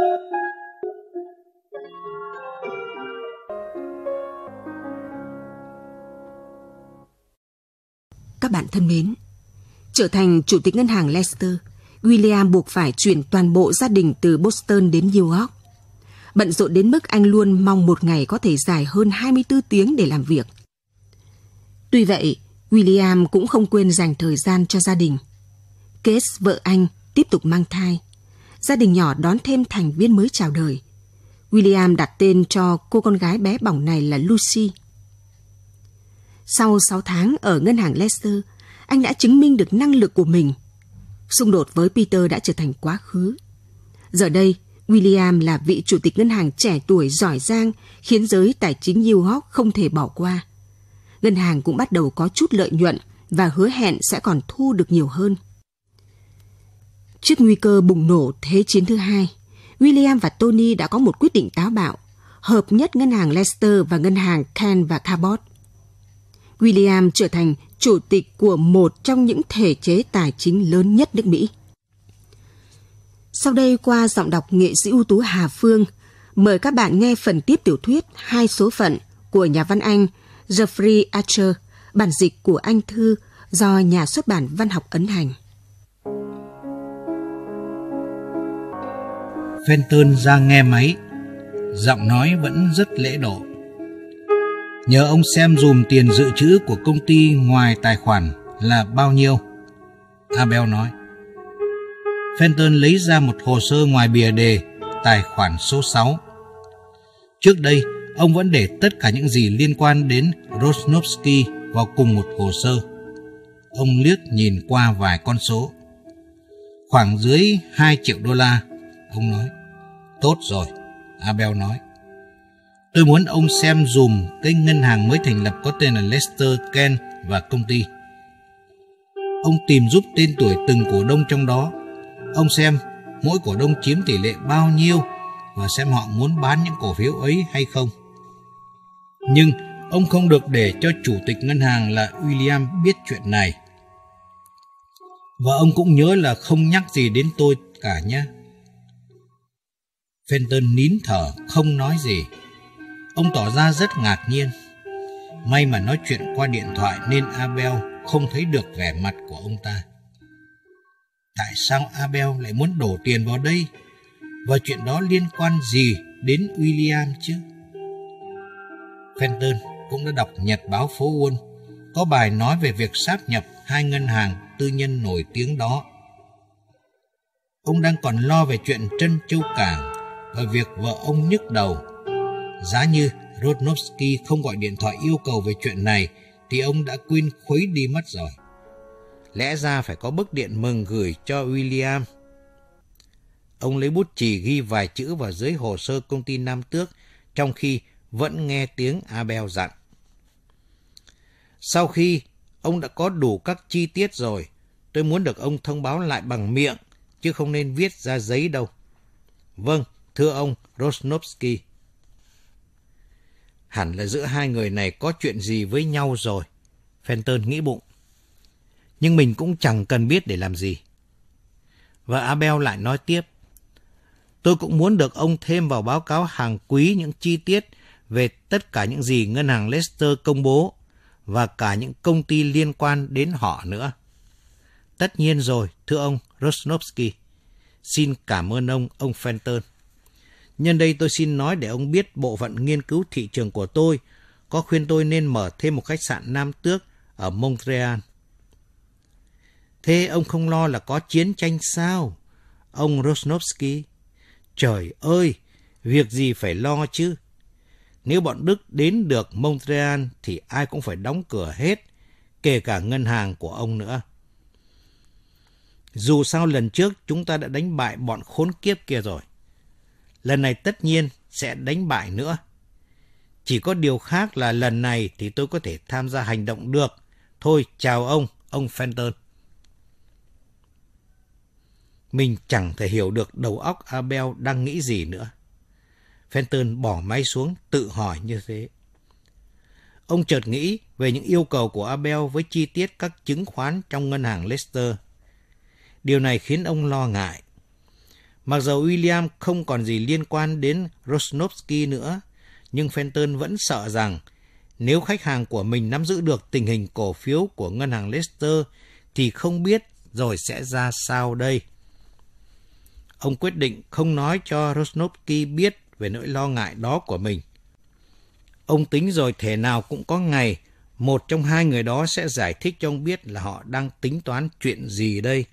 Các bạn thân mến, trở thành chủ tịch ngân hàng Leicester, William buộc phải chuyển toàn bộ gia đình từ Boston đến New York. Bận rộn đến mức anh luôn mong một ngày có thể dài hơn hai mươi tư tiếng để làm việc. Tuy vậy, William cũng không quên dành thời gian cho gia đình. Kate, vợ anh, tiếp tục mang thai. Gia đình nhỏ đón thêm thành viên mới chào đời. William đặt tên cho cô con gái bé bỏng này là Lucy. Sau sáu tháng ở ngân hàng Leicester, anh đã chứng minh được năng lực của mình. Xung đột với Peter đã trở thành quá khứ. Giờ đây, William là vị chủ tịch ngân hàng trẻ tuổi giỏi giang, khiến giới tài chính New York không thể bỏ qua. Ngân hàng cũng bắt đầu có chút lợi nhuận và hứa hẹn sẽ còn thu được nhiều hơn. Trước nguy cơ bùng nổ Thế chiến thứ hai, William và Tony đã có một quyết định táo bạo, hợp nhất ngân hàng Leicester và ngân hàng Kent và Cabot. William trở thành chủ tịch của một trong những thể chế tài chính lớn nhất nước Mỹ. Sau đây, qua giọng đọc nghệ sĩ ưu tú Hà Phương, mời các bạn nghe phần tiếp tiểu thuyết Hai số phận của nhà văn Anh Jeffrey Archer, bản dịch của Anh Thư do nhà xuất bản Văn học ấn hành. Fenton ra nghe máy, giọng nói vẫn rất lễ độ. Nhờ ông xem dùm tiền dự trữ của công ty ngoài tài khoản là bao nhiêu? Abel nói. Fenton lấy ra một hồ sơ ngoài bìa đề tài khoản số sáu. Trước đây, ông vẫn để tất cả những gì liên quan đến Rosnovsky vào cùng một hồ sơ. Ông liếc nhìn qua vài con số. Khoảng dưới hai triệu đô la, ông nói. Tốt rồi, Abel nói. Tôi muốn ông xem dùm cái ngân hàng mới thành lập có tên là Leicester, Kent và công ty. Ông tìm giúp tên tuổi từng cổ đông trong đó. Ông xem mỗi cổ đông chiếm tỷ lệ bao nhiêu và xem họ muốn bán những cổ phiếu ấy hay không. Nhưng ông không được để cho chủ tịch ngân hàng là William biết chuyện này. Và ông cũng nhớ là không nhắc gì đến tôi cả nhé. Fenton nín thở không nói gì. Ông tỏ ra rất ngạc nhiên. May mà nói chuyện qua điện thoại nên Abel không thấy được vẻ mặt của ông ta. Tại sao Abel lại muốn đổ tiền vào đây? Và chuyện đó liên quan gì đến William chứ? Fenton cũng đã đọc nhật báo phố Wall, có bài nói về việc sáp nhập hai ngân hàng tư nhân nổi tiếng đó. Ông đang còn lo về chuyện Trân Châu Cảng và việc vợ ông nhức đầu. Giá như Rosnovsky không gọi điện thoại yêu cầu về chuyện này thì ông đã quên khuấy đi mất rồi. Lẽ ra phải có bức điện mừng gửi cho William. Ông lấy bút chì ghi vài chữ vào dưới hồ sơ công ty Nam Tước, trong khi vẫn nghe tiếng Abel dặn. Sau khi ông đã có đủ các chi tiết rồi, tôi muốn được ông thông báo lại bằng miệng, chứ không nên viết ra giấy đâu. Vâng, thưa ông Rosnovsky. Hẳn là giữa hai người này có chuyện gì với nhau rồi, Fenton nghĩ bụng. Nhưng mình cũng chẳng cần biết để làm gì. Và Abel lại nói tiếp. Tôi cũng muốn được ông thêm vào báo cáo hàng quý những chi tiết về tất cả những gì ngân hàng Leicester công bố và cả những công ty liên quan đến họ nữa. Tất nhiên rồi, thưa ông Rosnovsky. Xin cảm ơn ông, ông Fenton. Nhân đây tôi xin nói để ông biết bộ phận nghiên cứu thị trường của tôi có khuyên tôi nên mở thêm một khách sạn Nam Tước ở Montreal. Thế ông không lo là có chiến tranh sao, ông Rosnovsky? Trời ơi, việc gì phải lo chứ? Nếu bọn Đức đến được Montreal thì ai cũng phải đóng cửa hết, kể cả ngân hàng của ông nữa. Dù sao lần trước chúng ta đã đánh bại bọn khốn kiếp kia rồi. Lần này tất nhiên sẽ đánh bại nữa. Chỉ có điều khác là lần này thì tôi có thể tham gia hành động được. Thôi chào ông, ông Fenton. Mình chẳng thể hiểu được đầu óc Abel đang nghĩ gì nữa. Fenton bỏ máy xuống, tự hỏi như thế. Ông chợt nghĩ về những yêu cầu của Abel với chi tiết các chứng khoán trong ngân hàng Leicester. Điều này khiến ông lo ngại. Mặc dầu William không còn gì liên quan đến Rosnovsky nữa, nhưng Fenton vẫn sợ rằng nếu khách hàng của mình nắm giữ được tình hình cổ phiếu của ngân hàng Leicester thì không biết rồi sẽ ra sao đây. Ông quyết định không nói cho Rosnovsky biết về nỗi lo ngại đó của mình. Ông tính rồi thể nào cũng có ngày một trong hai người đó sẽ giải thích cho ông biết là họ đang tính toán chuyện gì đây.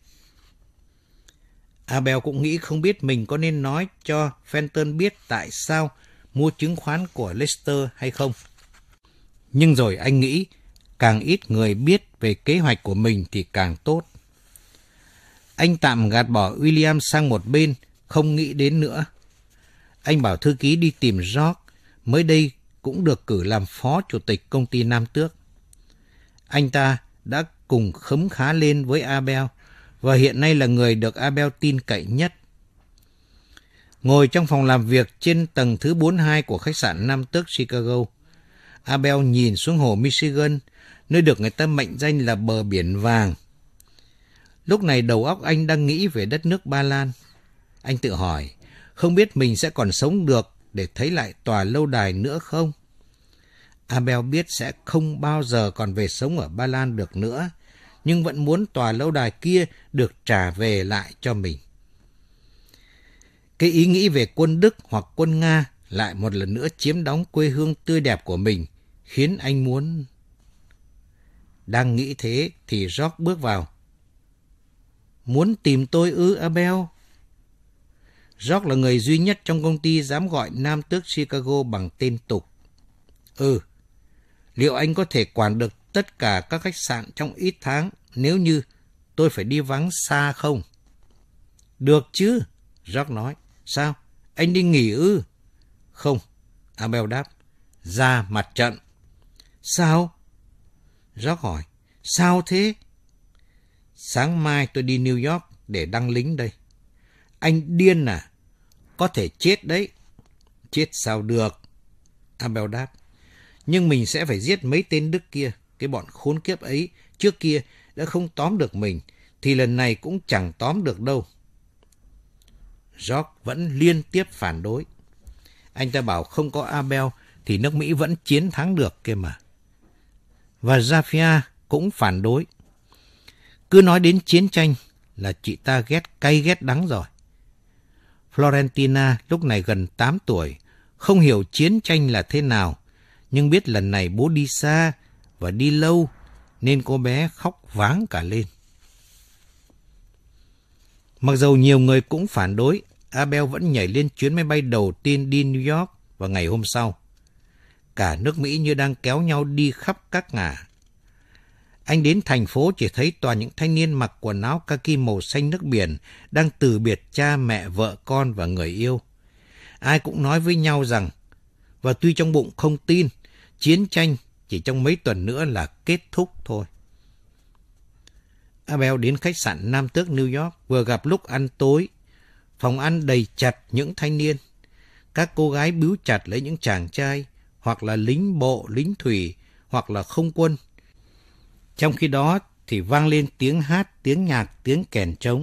Abel cũng nghĩ không biết mình có nên nói cho Fenton biết tại sao mua chứng khoán của Leicester hay không. Nhưng rồi anh nghĩ càng ít người biết về kế hoạch của mình thì càng tốt. Anh tạm gạt bỏ William sang một bên, không nghĩ đến nữa. Anh bảo thư ký đi tìm George, mới đây cũng được cử làm phó chủ tịch công ty Nam Tước. Anh ta đã cùng khấm khá lên với Abel và hiện nay là người được Abel tin cậy nhất. Ngồi trong phòng làm việc trên tầng thứ bốn mươi hai của khách sạn Nam Tước Chicago, Abel nhìn xuống hồ Michigan, nơi được người ta mệnh danh là bờ biển vàng. Lúc này đầu óc anh đang nghĩ về đất nước Ba Lan. Anh tự hỏi, không biết mình sẽ còn sống được để thấy lại tòa lâu đài nữa không? Abel biết sẽ không bao giờ còn về sống ở Ba Lan được nữa, nhưng vẫn muốn tòa lâu đài kia được trả về lại cho mình. Cái ý nghĩ về quân Đức hoặc quân Nga lại một lần nữa chiếm đóng quê hương tươi đẹp của mình, khiến anh muốn... Đang nghĩ thế thì George bước vào. Muốn tìm tôi ư Abel? George là người duy nhất trong công ty dám gọi Nam Tước Chicago bằng tên tục. Ừ, liệu anh có thể quản được tất cả các khách sạn trong ít tháng nếu như tôi phải đi vắng xa không? Được chứ, George nói. Sao? Anh đi nghỉ ư? Không, Abel đáp. Ra mặt trận. Sao? George hỏi. Sao thế? Sáng mai tôi đi New York để đăng lính đây. Anh điên à? Có thể chết đấy. Chết sao được? Abel đáp. Nhưng mình sẽ phải giết mấy tên Đức kia. Cái bọn khốn kiếp ấy trước kia đã không tóm được mình, thì lần này cũng chẳng tóm được đâu. George vẫn liên tiếp phản đối. Anh ta bảo không có Abel thì nước Mỹ vẫn chiến thắng được kia mà. Và Zafia cũng phản đối. Cứ nói đến chiến tranh là chị ta ghét cay ghét đắng rồi. Florentina lúc này gần tám tuổi, không hiểu chiến tranh là thế nào, nhưng biết lần này bố đi xa và đi lâu nên cô bé khóc váng cả lên. Mặc dầu nhiều người cũng phản đối, Abel vẫn nhảy lên chuyến máy bay đầu tiên đi New York vào ngày hôm sau. Cả nước Mỹ như đang kéo nhau đi khắp các ngả. Anh đến thành phố chỉ thấy toàn những thanh niên mặc quần áo kaki màu xanh nước biển đang từ biệt cha mẹ, vợ con và người yêu. Ai cũng nói với nhau rằng, và tuy trong bụng không tin, chiến tranh chỉ trong mấy tuần nữa là kết thúc thôi. Abel đến khách sạn Nam Tước New York vừa gặp lúc ăn tối. Phòng ăn đầy chặt những thanh niên. Các cô gái bíu chặt lấy những chàng trai, hoặc là lính bộ, lính thủy, hoặc là không quân. Trong khi đó thì vang lên tiếng hát, tiếng nhạc, tiếng kèn trống.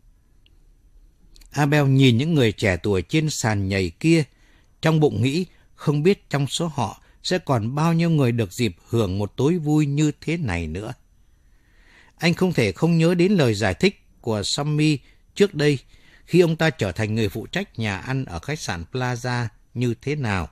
Abel nhìn những người trẻ tuổi trên sàn nhảy kia, trong bụng nghĩ không biết trong số họ sẽ còn bao nhiêu người được dịp hưởng một tối vui như thế này nữa. Anh không thể không nhớ đến lời giải thích của Sammy trước đây khi ông ta trở thành người phụ trách nhà ăn ở khách sạn Plaza như thế nào.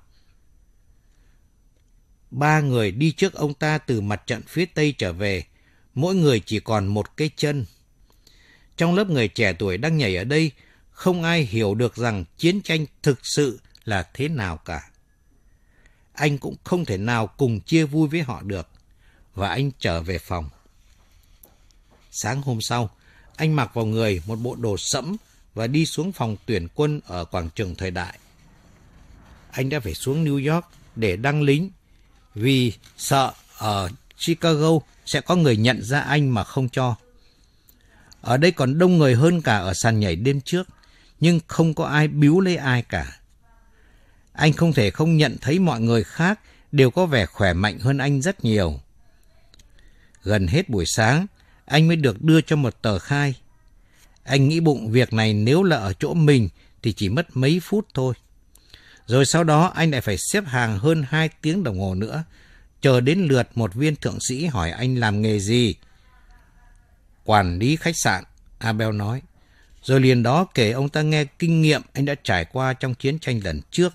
Ba người đi trước ông ta từ mặt trận phía Tây trở về, mỗi người chỉ còn một cái chân. Trong lớp người trẻ tuổi đang nhảy ở đây, không ai hiểu được rằng chiến tranh thực sự là thế nào cả. Anh cũng không thể nào cùng chia vui với họ được, và anh trở về phòng. Sáng hôm sau, anh mặc vào người một bộ đồ sẫm và đi xuống phòng tuyển quân ở quảng trường Thời Đại. Anh đã phải xuống New York để đăng lính, vì sợ ở Chicago sẽ có người nhận ra anh mà không cho. Ở đây còn đông người hơn cả ở sàn nhảy đêm trước, nhưng không có ai bíu lấy ai cả. Anh không thể không nhận thấy mọi người khác đều có vẻ khỏe mạnh hơn anh rất nhiều. Gần hết buổi sáng, anh mới được đưa cho một tờ khai. Anh nghĩ bụng việc này nếu là ở chỗ mình thì chỉ mất mấy phút thôi. Rồi sau đó anh lại phải xếp hàng hơn hai tiếng đồng hồ nữa, chờ đến lượt một viên thượng sĩ hỏi anh làm nghề gì. Quản lý khách sạn, Abel nói. Rồi liền đó kể ông ta nghe kinh nghiệm anh đã trải qua trong chiến tranh lần trước.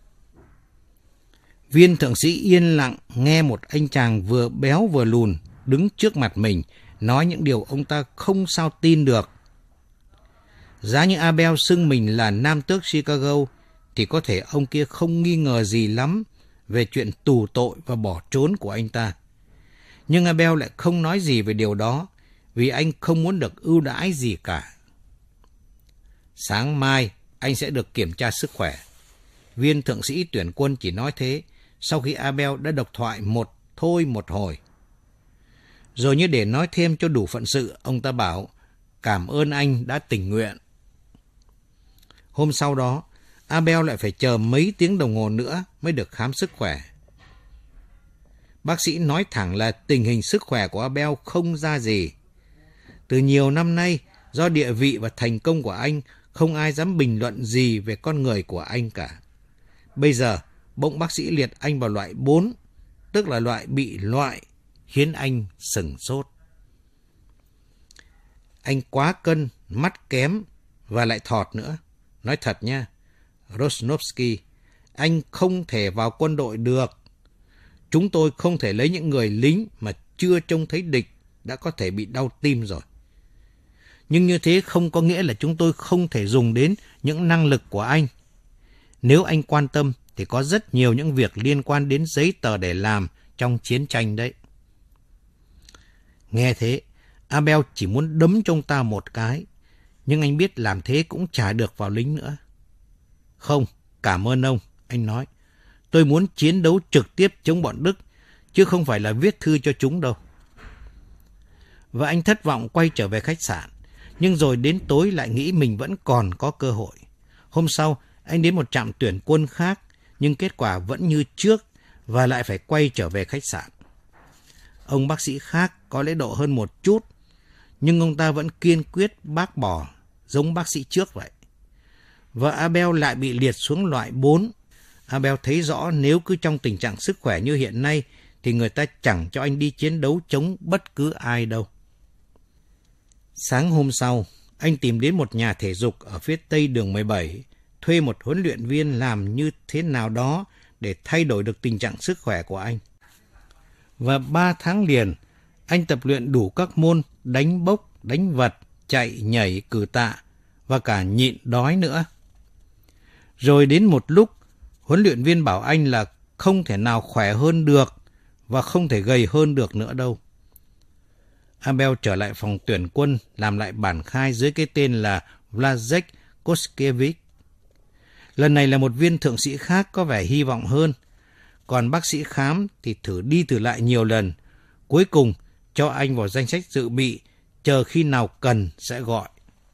Viên thượng sĩ yên lặng nghe một anh chàng vừa béo vừa lùn đứng trước mặt mình nói những điều ông ta không sao tin được. Giá như Abel xưng mình là nam tước Chicago thì có thể ông kia không nghi ngờ gì lắm về chuyện tù tội và bỏ trốn của anh ta. Nhưng Abel lại không nói gì về điều đó vì anh không muốn được ưu đãi gì cả. Sáng mai anh sẽ được kiểm tra sức khỏe. Viên thượng sĩ tuyển quân chỉ nói thế sau khi Abel đã độc thoại một thôi một hồi. Rồi như để nói thêm cho đủ phận sự, ông ta bảo cảm ơn anh đã tình nguyện. Hôm sau đó, Abel lại phải chờ mấy tiếng đồng hồ nữa mới được khám sức khỏe. Bác sĩ nói thẳng là tình hình sức khỏe của Abel không ra gì. Từ nhiều năm nay, do địa vị và thành công của anh, không ai dám bình luận gì về con người của anh cả. Bây giờ, bỗng bác sĩ liệt anh vào loại bốn, tức là loại bị loại, khiến anh sửng sốt. Anh quá cân, mắt kém và lại thọt nữa. Nói thật nha, Rosnovsky, anh không thể vào quân đội được. Chúng tôi không thể lấy những người lính mà chưa trông thấy địch đã có thể bị đau tim rồi. Nhưng như thế không có nghĩa là chúng tôi không thể dùng đến những năng lực của anh. Nếu anh quan tâm thì có rất nhiều những việc liên quan đến giấy tờ để làm trong chiến tranh đấy. Nghe thế, Abel chỉ muốn đấm cho ông ta một cái, nhưng anh biết làm thế cũng chả được vào lính nữa. Không, cảm ơn ông, anh nói. Tôi muốn chiến đấu trực tiếp chống bọn Đức, chứ không phải là viết thư cho chúng đâu. Và anh thất vọng quay trở về khách sạn, nhưng rồi đến tối lại nghĩ mình vẫn còn có cơ hội. Hôm sau, anh đến một trạm tuyển quân khác, nhưng kết quả vẫn như trước và lại phải quay trở về khách sạn. Ông bác sĩ khác có lễ độ hơn một chút, nhưng ông ta vẫn kiên quyết bác bỏ, giống bác sĩ trước vậy. Và Abel lại bị liệt xuống loại bốn. Abel thấy rõ nếu cứ trong tình trạng sức khỏe như hiện nay thì người ta chẳng cho anh đi chiến đấu chống bất cứ ai đâu. Sáng hôm sau, anh tìm đến một nhà thể dục ở phía tây đường mười bảy, thuê một huấn luyện viên làm như thế nào đó để thay đổi được tình trạng sức khỏe của anh. Và ba tháng liền, anh tập luyện đủ các môn đánh bốc, đánh vật, chạy, nhảy, cử tạ và cả nhịn đói nữa. Rồi đến một lúc, huấn luyện viên bảo anh là không thể nào khỏe hơn được và không thể gầy hơn được nữa đâu. Abel trở lại phòng tuyển quân làm lại bản khai dưới cái tên là Vlazek Koskevich. Lần này là một viên thượng sĩ khác có vẻ hy vọng hơn. Còn bác sĩ khám thì thử đi thử lại nhiều lần. Cuối cùng cho anh vào danh sách dự bị, chờ khi nào cần sẽ gọi.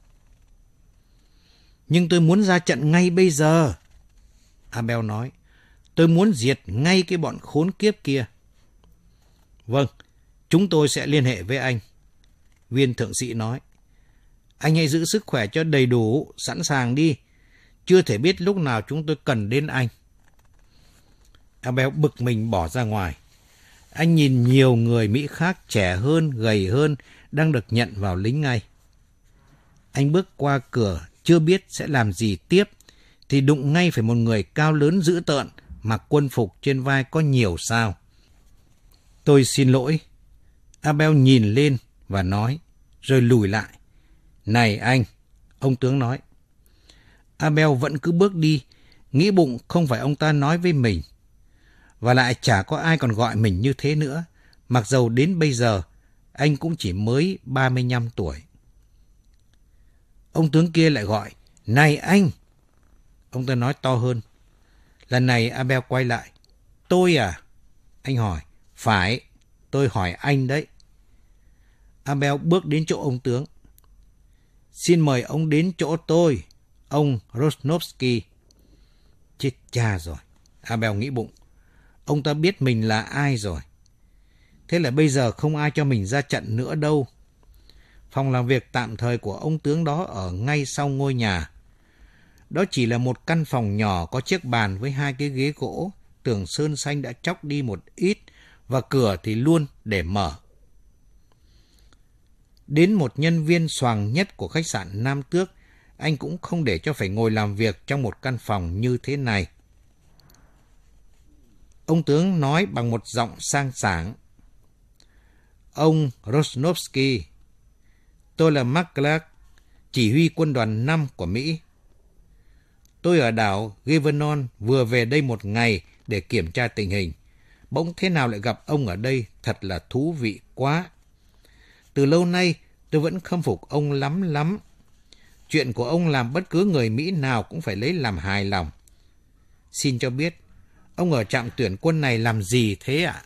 Nhưng tôi muốn ra trận ngay bây giờ, Abel nói. Tôi muốn diệt ngay cái bọn khốn kiếp kia. Vâng, chúng tôi sẽ liên hệ với anh, viên thượng sĩ nói. Anh hãy giữ sức khỏe cho đầy đủ, sẵn sàng đi. Chưa thể biết lúc nào chúng tôi cần đến anh. Abel bực mình bỏ ra ngoài. Anh nhìn nhiều người Mỹ khác trẻ hơn, gầy hơn, đang được nhận vào lính ngay. Anh bước qua cửa, chưa biết sẽ làm gì tiếp, thì đụng ngay phải một người cao lớn dữ tợn, mặc quân phục trên vai có nhiều sao. Tôi xin lỗi. Abel nhìn lên và nói, rồi lùi lại. Này anh, ông tướng nói. Abel vẫn cứ bước đi, nghĩ bụng không phải ông ta nói với mình. Và lại chả có ai còn gọi mình như thế nữa, mặc dầu đến bây giờ anh cũng chỉ mới ba mươi lăm tuổi. Ông tướng kia lại gọi, này anh! Ông ta nói to hơn. Lần này Abel quay lại. Tôi à? Anh hỏi. Phải, tôi hỏi anh đấy. Abel bước đến chỗ ông tướng. Xin mời ông đến chỗ tôi, ông Rosnovsky. Chết cha rồi, Abel nghĩ bụng. Ông ta biết mình là ai rồi. Thế là bây giờ không ai cho mình ra trận nữa đâu. Phòng làm việc tạm thời của ông tướng đó ở ngay sau ngôi nhà. Đó chỉ là một căn phòng nhỏ có chiếc bàn với hai cái ghế gỗ, tường sơn xanh đã chóc đi một ít và cửa thì luôn để mở. Đến một nhân viên xoàng nhất của khách sạn Nam Tước, anh cũng không để cho phải ngồi làm việc trong một căn phòng như thế này. Ông tướng nói bằng một giọng sang sảng. Ông Rosnovsky, tôi là Mark Clark, chỉ huy quân đoàn năm của Mỹ. Tôi ở đảo Givernon vừa về đây một ngày để kiểm tra tình hình. Bỗng thế nào lại gặp ông ở đây, thật là thú vị quá. Từ lâu nay tôi vẫn khâm phục ông lắm lắm. Chuyện của ông làm bất cứ người Mỹ nào cũng phải lấy làm hài lòng. Xin cho biết, ông ở trạm tuyển quân này làm gì thế ạ?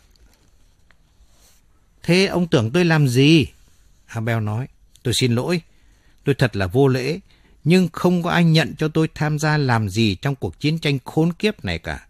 Thế ông tưởng tôi làm gì? Abel nói. Tôi xin lỗi, tôi thật là vô lễ, nhưng không có ai nhận cho tôi tham gia làm gì trong cuộc chiến tranh khốn kiếp này cả.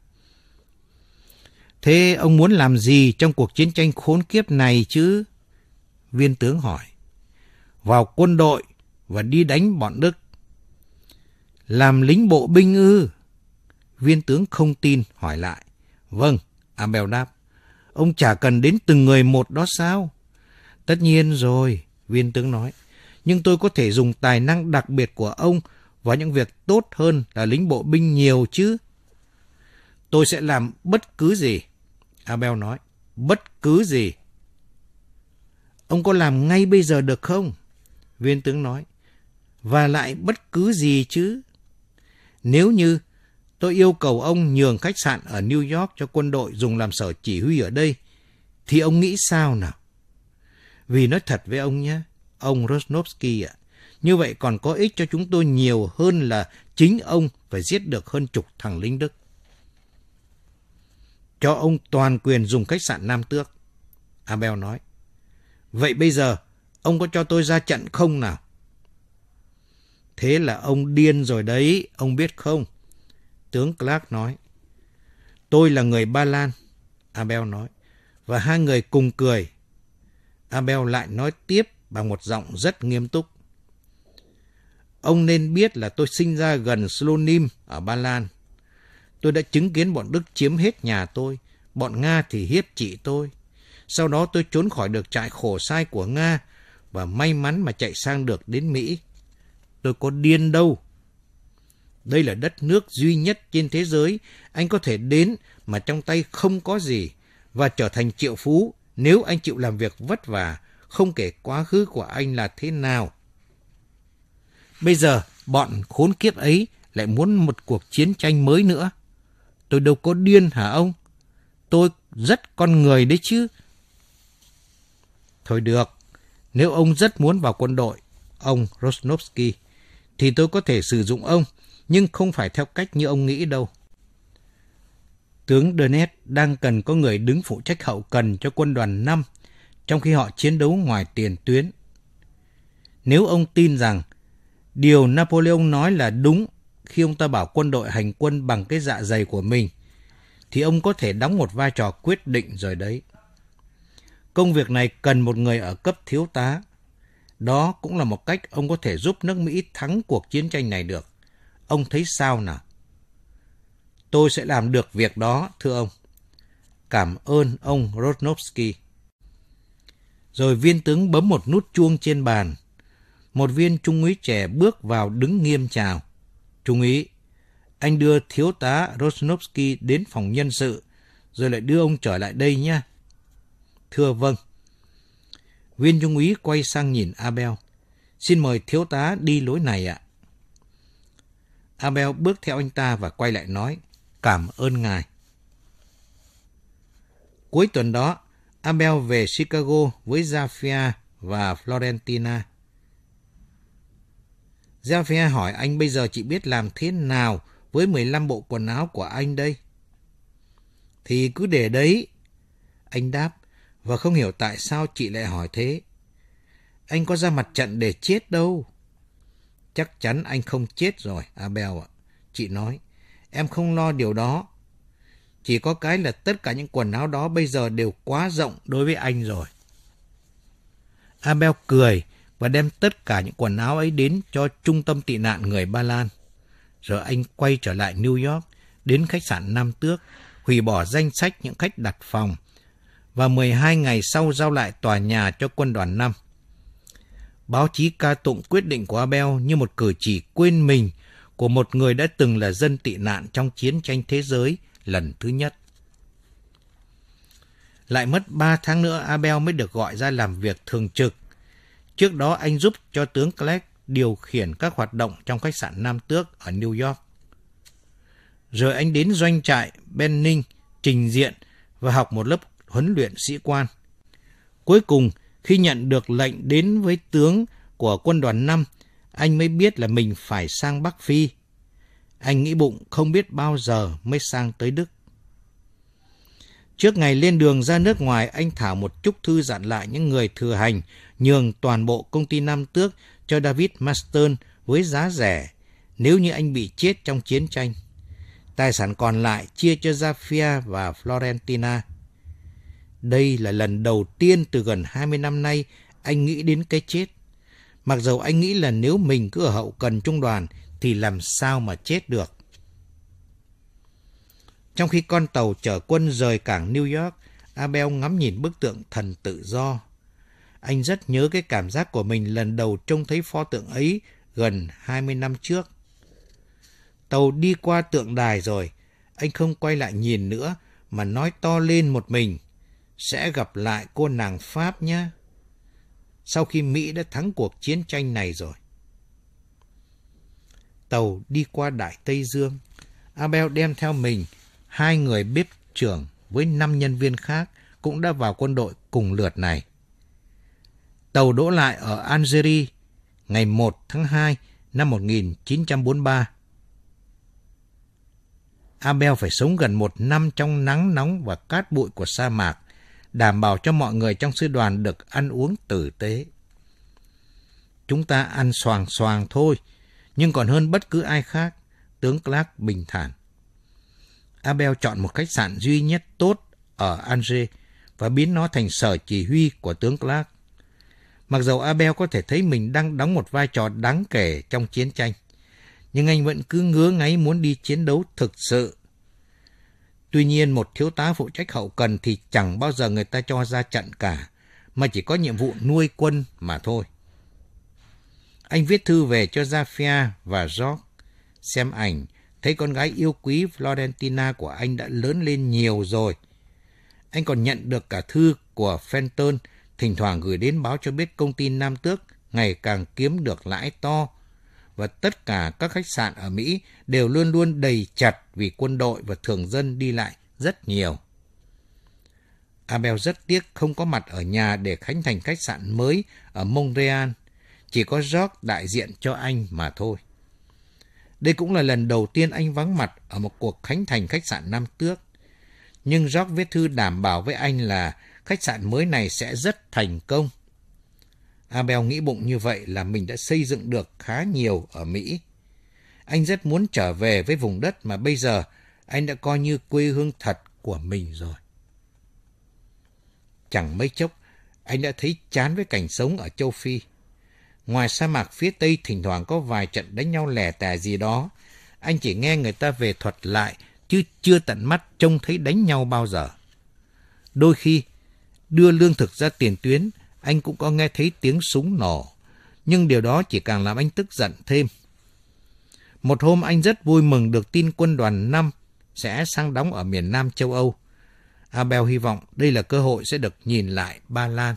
Thế ông muốn làm gì trong cuộc chiến tranh khốn kiếp này chứ? Viên tướng hỏi. Vào quân đội và đi đánh bọn Đức. Làm lính bộ binh ư? Viên tướng không tin, hỏi lại. Vâng, Abel đáp. Ông chả cần đến từng người một đó sao? Tất nhiên rồi, viên tướng nói. Nhưng tôi có thể dùng tài năng đặc biệt của ông vào những việc tốt hơn là lính bộ binh nhiều chứ. Tôi sẽ làm bất cứ gì. Abel nói. Bất cứ gì. Ông có làm ngay bây giờ được không? Viên tướng nói. Và lại bất cứ gì chứ. Nếu như tôi yêu cầu ông nhường khách sạn ở New York cho quân đội dùng làm sở chỉ huy ở đây, thì ông nghĩ sao nào? Vì nói thật với ông nhé, ông Rosnovsky ạ, như vậy còn có ích cho chúng tôi nhiều hơn là chính ông phải giết được hơn chục thằng lính Đức. Cho ông toàn quyền dùng khách sạn Nam Tước. Abel nói. Vậy bây giờ, ông có cho tôi ra trận không nào? Thế là ông điên rồi đấy, ông biết không? Tướng Clark nói. Tôi là người Ba Lan, Abel nói, và hai người cùng cười. Abel lại nói tiếp bằng một giọng rất nghiêm túc. Ông nên biết là tôi sinh ra gần Slonim ở Ba Lan. Tôi đã chứng kiến bọn Đức chiếm hết nhà tôi, bọn Nga thì hiếp trị tôi. Sau đó tôi trốn khỏi được trại khổ sai của Nga và may mắn mà chạy sang được đến Mỹ. Tôi có điên đâu. Đây là đất nước duy nhất trên thế giới anh có thể đến mà trong tay không có gì và trở thành triệu phú nếu anh chịu làm việc vất vả, không kể quá khứ của anh là thế nào. Bây giờ, bọn khốn kiếp ấy lại muốn một cuộc chiến tranh mới nữa. Tôi đâu có điên hả ông? Tôi rất con người đấy chứ. Thôi được, nếu ông rất muốn vào quân đội, ông Rosnovsky, thì tôi có thể sử dụng ông, nhưng không phải theo cách như ông nghĩ đâu. Tướng Dönitz đang cần có người đứng phụ trách hậu cần cho quân đoàn năm, trong khi họ chiến đấu ngoài tiền tuyến. Nếu ông tin rằng điều Napoleon nói là đúng khi ông ta bảo quân đội hành quân bằng cái dạ dày của mình, thì ông có thể đóng một vai trò quyết định rồi đấy. Công việc này cần một người ở cấp thiếu tá. Đó cũng là một cách ông có thể giúp nước Mỹ thắng cuộc chiến tranh này được. Ông thấy sao nào? Tôi sẽ làm được việc đó, thưa ông. Cảm ơn ông Rosnovsky. Rồi viên tướng bấm một nút chuông trên bàn. Một viên trung úy trẻ bước vào đứng nghiêm chào. Trung úy, anh đưa thiếu tá Rosnovsky đến phòng nhân sự, rồi lại đưa ông trở lại đây nhé. Thưa vâng. Viên trung úy quay sang nhìn Abel. Xin mời thiếu tá đi lối này ạ. Abel bước theo anh ta và quay lại nói, cảm ơn ngài. Cuối tuần đó, Abel về Chicago với Zafia và Florentina. Zafia hỏi anh bây giờ chị biết làm thế nào với mười lăm bộ quần áo của anh đây? Thì cứ để đấy. Anh đáp, và không hiểu tại sao chị lại hỏi thế. Anh có ra mặt trận để chết đâu. Chắc chắn anh không chết rồi, Abel ạ. Chị nói, em không lo điều đó. Chỉ có cái là tất cả những quần áo đó bây giờ đều quá rộng đối với anh rồi. Abel cười và đem tất cả những quần áo ấy đến cho trung tâm tị nạn người Ba Lan. Rồi anh quay trở lại New York, đến khách sạn Nam Tước, hủy bỏ danh sách những khách đặt phòng, và mười hai ngày sau giao lại tòa nhà cho quân đoàn năm. Báo chí ca tụng quyết định của Abel như một cử chỉ quên mình của một người đã từng là dân tị nạn trong chiến tranh thế giới lần thứ nhất. Lại mất ba tháng nữa Abel mới được gọi ra làm việc thường trực. Trước đó anh giúp cho tướng Clark điều khiển các hoạt động trong khách sạn Nam Tước ở New York. Rồi anh đến doanh trại Benning trình diện và học một lớp huấn luyện sĩ quan. Cuối cùng, khi nhận được lệnh đến với tướng của quân đoàn năm, anh mới biết là mình phải sang Bắc Phi. Anh nghĩ bụng không biết bao giờ mới sang tới Đức. Trước ngày lên đường ra nước ngoài, anh thảo một chúc thư dặn lại những người thừa hành nhường toàn bộ công ty Nam Tước cho David Marston với giá rẻ nếu như anh bị chết trong chiến tranh. Tài sản còn lại chia cho Zafia và Florentina. Đây là lần đầu tiên từ gần hai mươi năm nay anh nghĩ đến cái chết. Mặc dầu anh nghĩ là nếu mình cứ ở hậu cần trung đoàn thì làm sao mà chết được. Trong khi con tàu chở quân rời cảng New York, Abel ngắm nhìn bức tượng thần tự do. Anh rất nhớ cái cảm giác của mình lần đầu trông thấy pho tượng ấy gần hai mươi năm trước. Tàu đi qua tượng đài rồi, anh không quay lại nhìn nữa mà nói to lên một mình, sẽ gặp lại cô nàng Pháp nhé, sau khi Mỹ đã thắng cuộc chiến tranh này rồi. Tàu đi qua Đại Tây Dương. Abel đem theo mình hai người bếp trưởng với năm nhân viên khác cũng đã vào quân đội cùng lượt này. Tàu đỗ lại ở Algeria ngày một tháng hai năm một nghìn chín trăm bốn mươi ba. Abel phải sống gần một năm trong nắng nóng và cát bụi của sa mạc, đảm bảo cho mọi người trong sư đoàn được ăn uống tử tế. Chúng ta ăn xoàng xoàng thôi, nhưng còn hơn bất cứ ai khác, tướng Clark bình thản. Abel chọn một khách sạn duy nhất tốt ở Alger và biến nó thành sở chỉ huy của tướng Clark. Mặc dầu Abel có thể thấy mình đang đóng một vai trò đáng kể trong chiến tranh, nhưng anh vẫn cứ ngứa ngáy muốn đi chiến đấu thực sự. Tuy nhiên, một thiếu tá phụ trách hậu cần thì chẳng bao giờ người ta cho ra trận cả, mà chỉ có nhiệm vụ nuôi quân mà thôi. Anh viết thư về cho Zafia và George, xem ảnh, thấy con gái yêu quý Florentina của anh đã lớn lên nhiều rồi. Anh còn nhận được cả thư của Fenton, thỉnh thoảng gửi đến báo cho biết công ty Nam Tước ngày càng kiếm được lãi to, và tất cả các khách sạn ở Mỹ đều luôn luôn đầy chặt vì quân đội và thường dân đi lại rất nhiều. Abel rất tiếc không có mặt ở nhà để khánh thành khách sạn mới ở Montreal, chỉ có George đại diện cho anh mà thôi. Đây cũng là lần đầu tiên anh vắng mặt ở một cuộc khánh thành khách sạn Nam Tước, nhưng George viết thư đảm bảo với anh là khách sạn mới này sẽ rất thành công. Abel nghĩ bụng như vậy là mình đã xây dựng được khá nhiều ở Mỹ. Anh rất muốn trở về với vùng đất mà bây giờ anh đã coi như quê hương thật của mình rồi. Chẳng mấy chốc, anh đã thấy chán với cảnh sống ở châu Phi. Ngoài sa mạc phía Tây thỉnh thoảng có vài trận đánh nhau lẻ tẻ gì đó, anh chỉ nghe người ta về thuật lại, chứ chưa tận mắt trông thấy đánh nhau bao giờ. Đôi khi, đưa lương thực ra tiền tuyến, anh cũng có nghe thấy tiếng súng nổ, nhưng điều đó chỉ càng làm anh tức giận thêm. Một hôm anh rất vui mừng được tin quân đoàn năm sẽ sang đóng ở miền Nam châu Âu. Abel hy vọng đây là cơ hội sẽ được nhìn lại Ba Lan.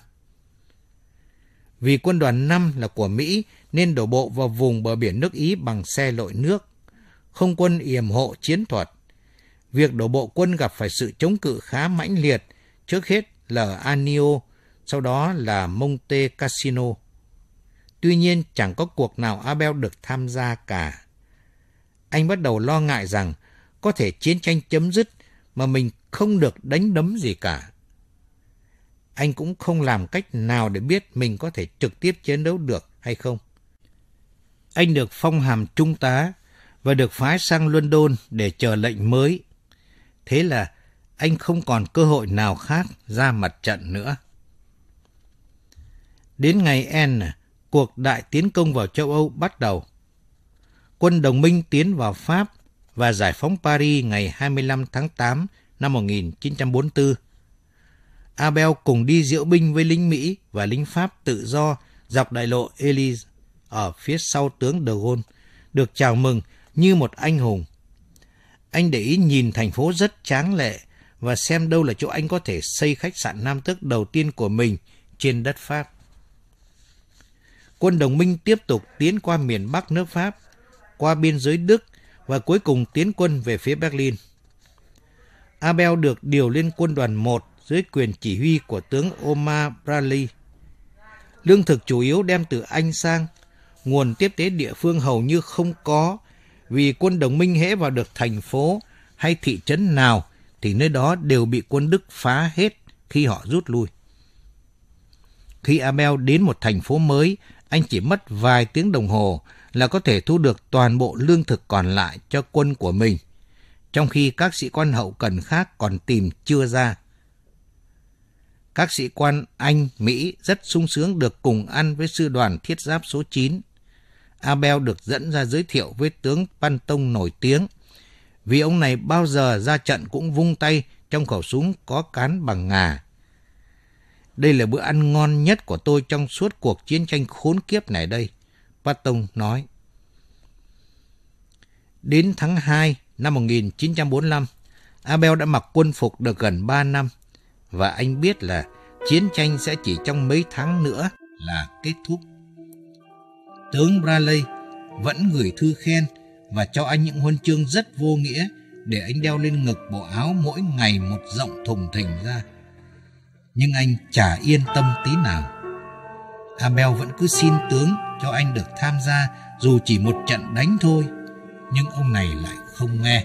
Vì quân đoàn năm là của Mỹ nên đổ bộ vào vùng bờ biển nước Ý bằng xe lội nước, không quân yểm hộ chiến thuật. Việc đổ bộ quân gặp phải sự chống cự khá mãnh liệt, trước hết là ở Anio, sau đó là Monte Cassino. Tuy nhiên chẳng có cuộc nào Abel được tham gia cả. Anh bắt đầu lo ngại rằng có thể chiến tranh chấm dứt mà mình không được đánh đấm gì cả. Anh cũng không làm cách nào để biết mình có thể trực tiếp chiến đấu được hay không. anh được phong hàm trung tá và được phái sang London để chờ lệnh mới. Thế là anh không còn cơ hội nào khác ra mặt trận nữa. Đến ngày N, cuộc đại tiến công vào châu Âu bắt đầu. Quân đồng minh tiến vào Pháp và giải phóng Paris ngày hai mươi lăm tháng tám năm một nghìn chín trăm bốn mươi tư. Abel cùng đi diễu binh với lính Mỹ và lính Pháp tự do dọc đại lộ Élysée ở phía sau tướng de Gaulle, được chào mừng như một anh hùng. Anh để ý nhìn thành phố rất tráng lệ và xem đâu là chỗ anh có thể xây khách sạn Nam Tước đầu tiên của mình trên đất Pháp. Quân đồng minh tiếp tục tiến qua miền Bắc nước Pháp, qua biên giới Đức và cuối cùng tiến quân về phía Berlin. Abel được điều lên quân đoàn một dưới quyền chỉ huy của tướng Omar Bradley. Lương thực chủ yếu đem từ Anh sang, nguồn tiếp tế địa phương hầu như không có, vì quân đồng minh hễ vào được thành phố hay thị trấn nào thì nơi đó đều bị quân Đức phá hết khi họ rút lui. Khi Abel đến một thành phố mới, anh chỉ mất vài tiếng đồng hồ là có thể thu được toàn bộ lương thực còn lại cho quân của mình, trong khi các sĩ quan hậu cần khác còn tìm chưa ra. Các sĩ quan Anh, Mỹ rất sung sướng được cùng ăn với sư đoàn thiết giáp số chín. Abel được dẫn ra giới thiệu với tướng Panton nổi tiếng, vì ông này bao giờ ra trận cũng vung tay trong khẩu súng có cán bằng ngà. Đây là bữa ăn ngon nhất của tôi trong suốt cuộc chiến tranh khốn kiếp này đây, Panton nói. Đến tháng hai năm một nghìn chín trăm bốn mươi lăm, Abel đã mặc quân phục được gần ba năm, và anh biết là chiến tranh sẽ chỉ trong mấy tháng nữa là kết thúc. Tướng Bradley vẫn gửi thư khen và cho anh những huân chương rất vô nghĩa để anh đeo lên ngực bộ áo mỗi ngày một rộng thùng thình ra. Nhưng anh chả yên tâm tí nào. Abel vẫn cứ xin tướng cho anh được tham gia dù chỉ một trận đánh thôi, nhưng ông này lại không nghe.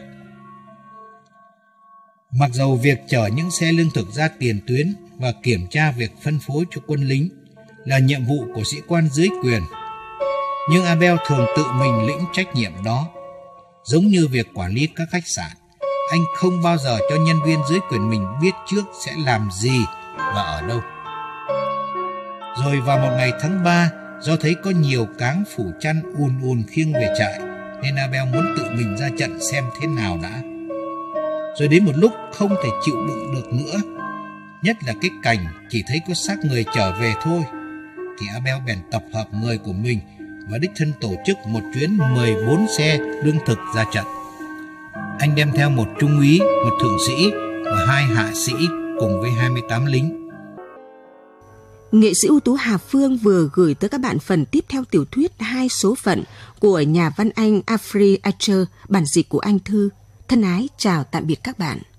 Mặc dầu việc chở những xe lương thực ra tiền tuyến và kiểm tra việc phân phối cho quân lính là nhiệm vụ của sĩ quan dưới quyền, nhưng Abel thường tự mình lĩnh trách nhiệm đó. Giống như việc quản lý các khách sạn, anh không bao giờ cho nhân viên dưới quyền mình biết trước sẽ làm gì và ở đâu. Rồi vào một ngày tháng ba, do thấy có nhiều cáng phủ chăn ùn ùn khiêng về trại, nên Abel muốn tự mình ra trận xem thế nào đã. Rồi đến một lúc không thể chịu đựng được nữa, nhất là cái cảnh chỉ thấy có xác người trở về thôi, thì Abel bèn tập hợp người của mình và đích thân tổ chức một chuyến mười bốn xe lương thực ra trận. Anh đem theo một trung úy, một thượng sĩ và hai hạ sĩ cùng với hai mươi tám lính. Nghệ sĩ ưu tú Hà Phương vừa gửi tới các bạn phần tiếp theo tiểu thuyết Hai số phận của nhà văn Anh Alfred Escher, bản dịch của Anh Thư. Thân ái chào tạm biệt các bạn.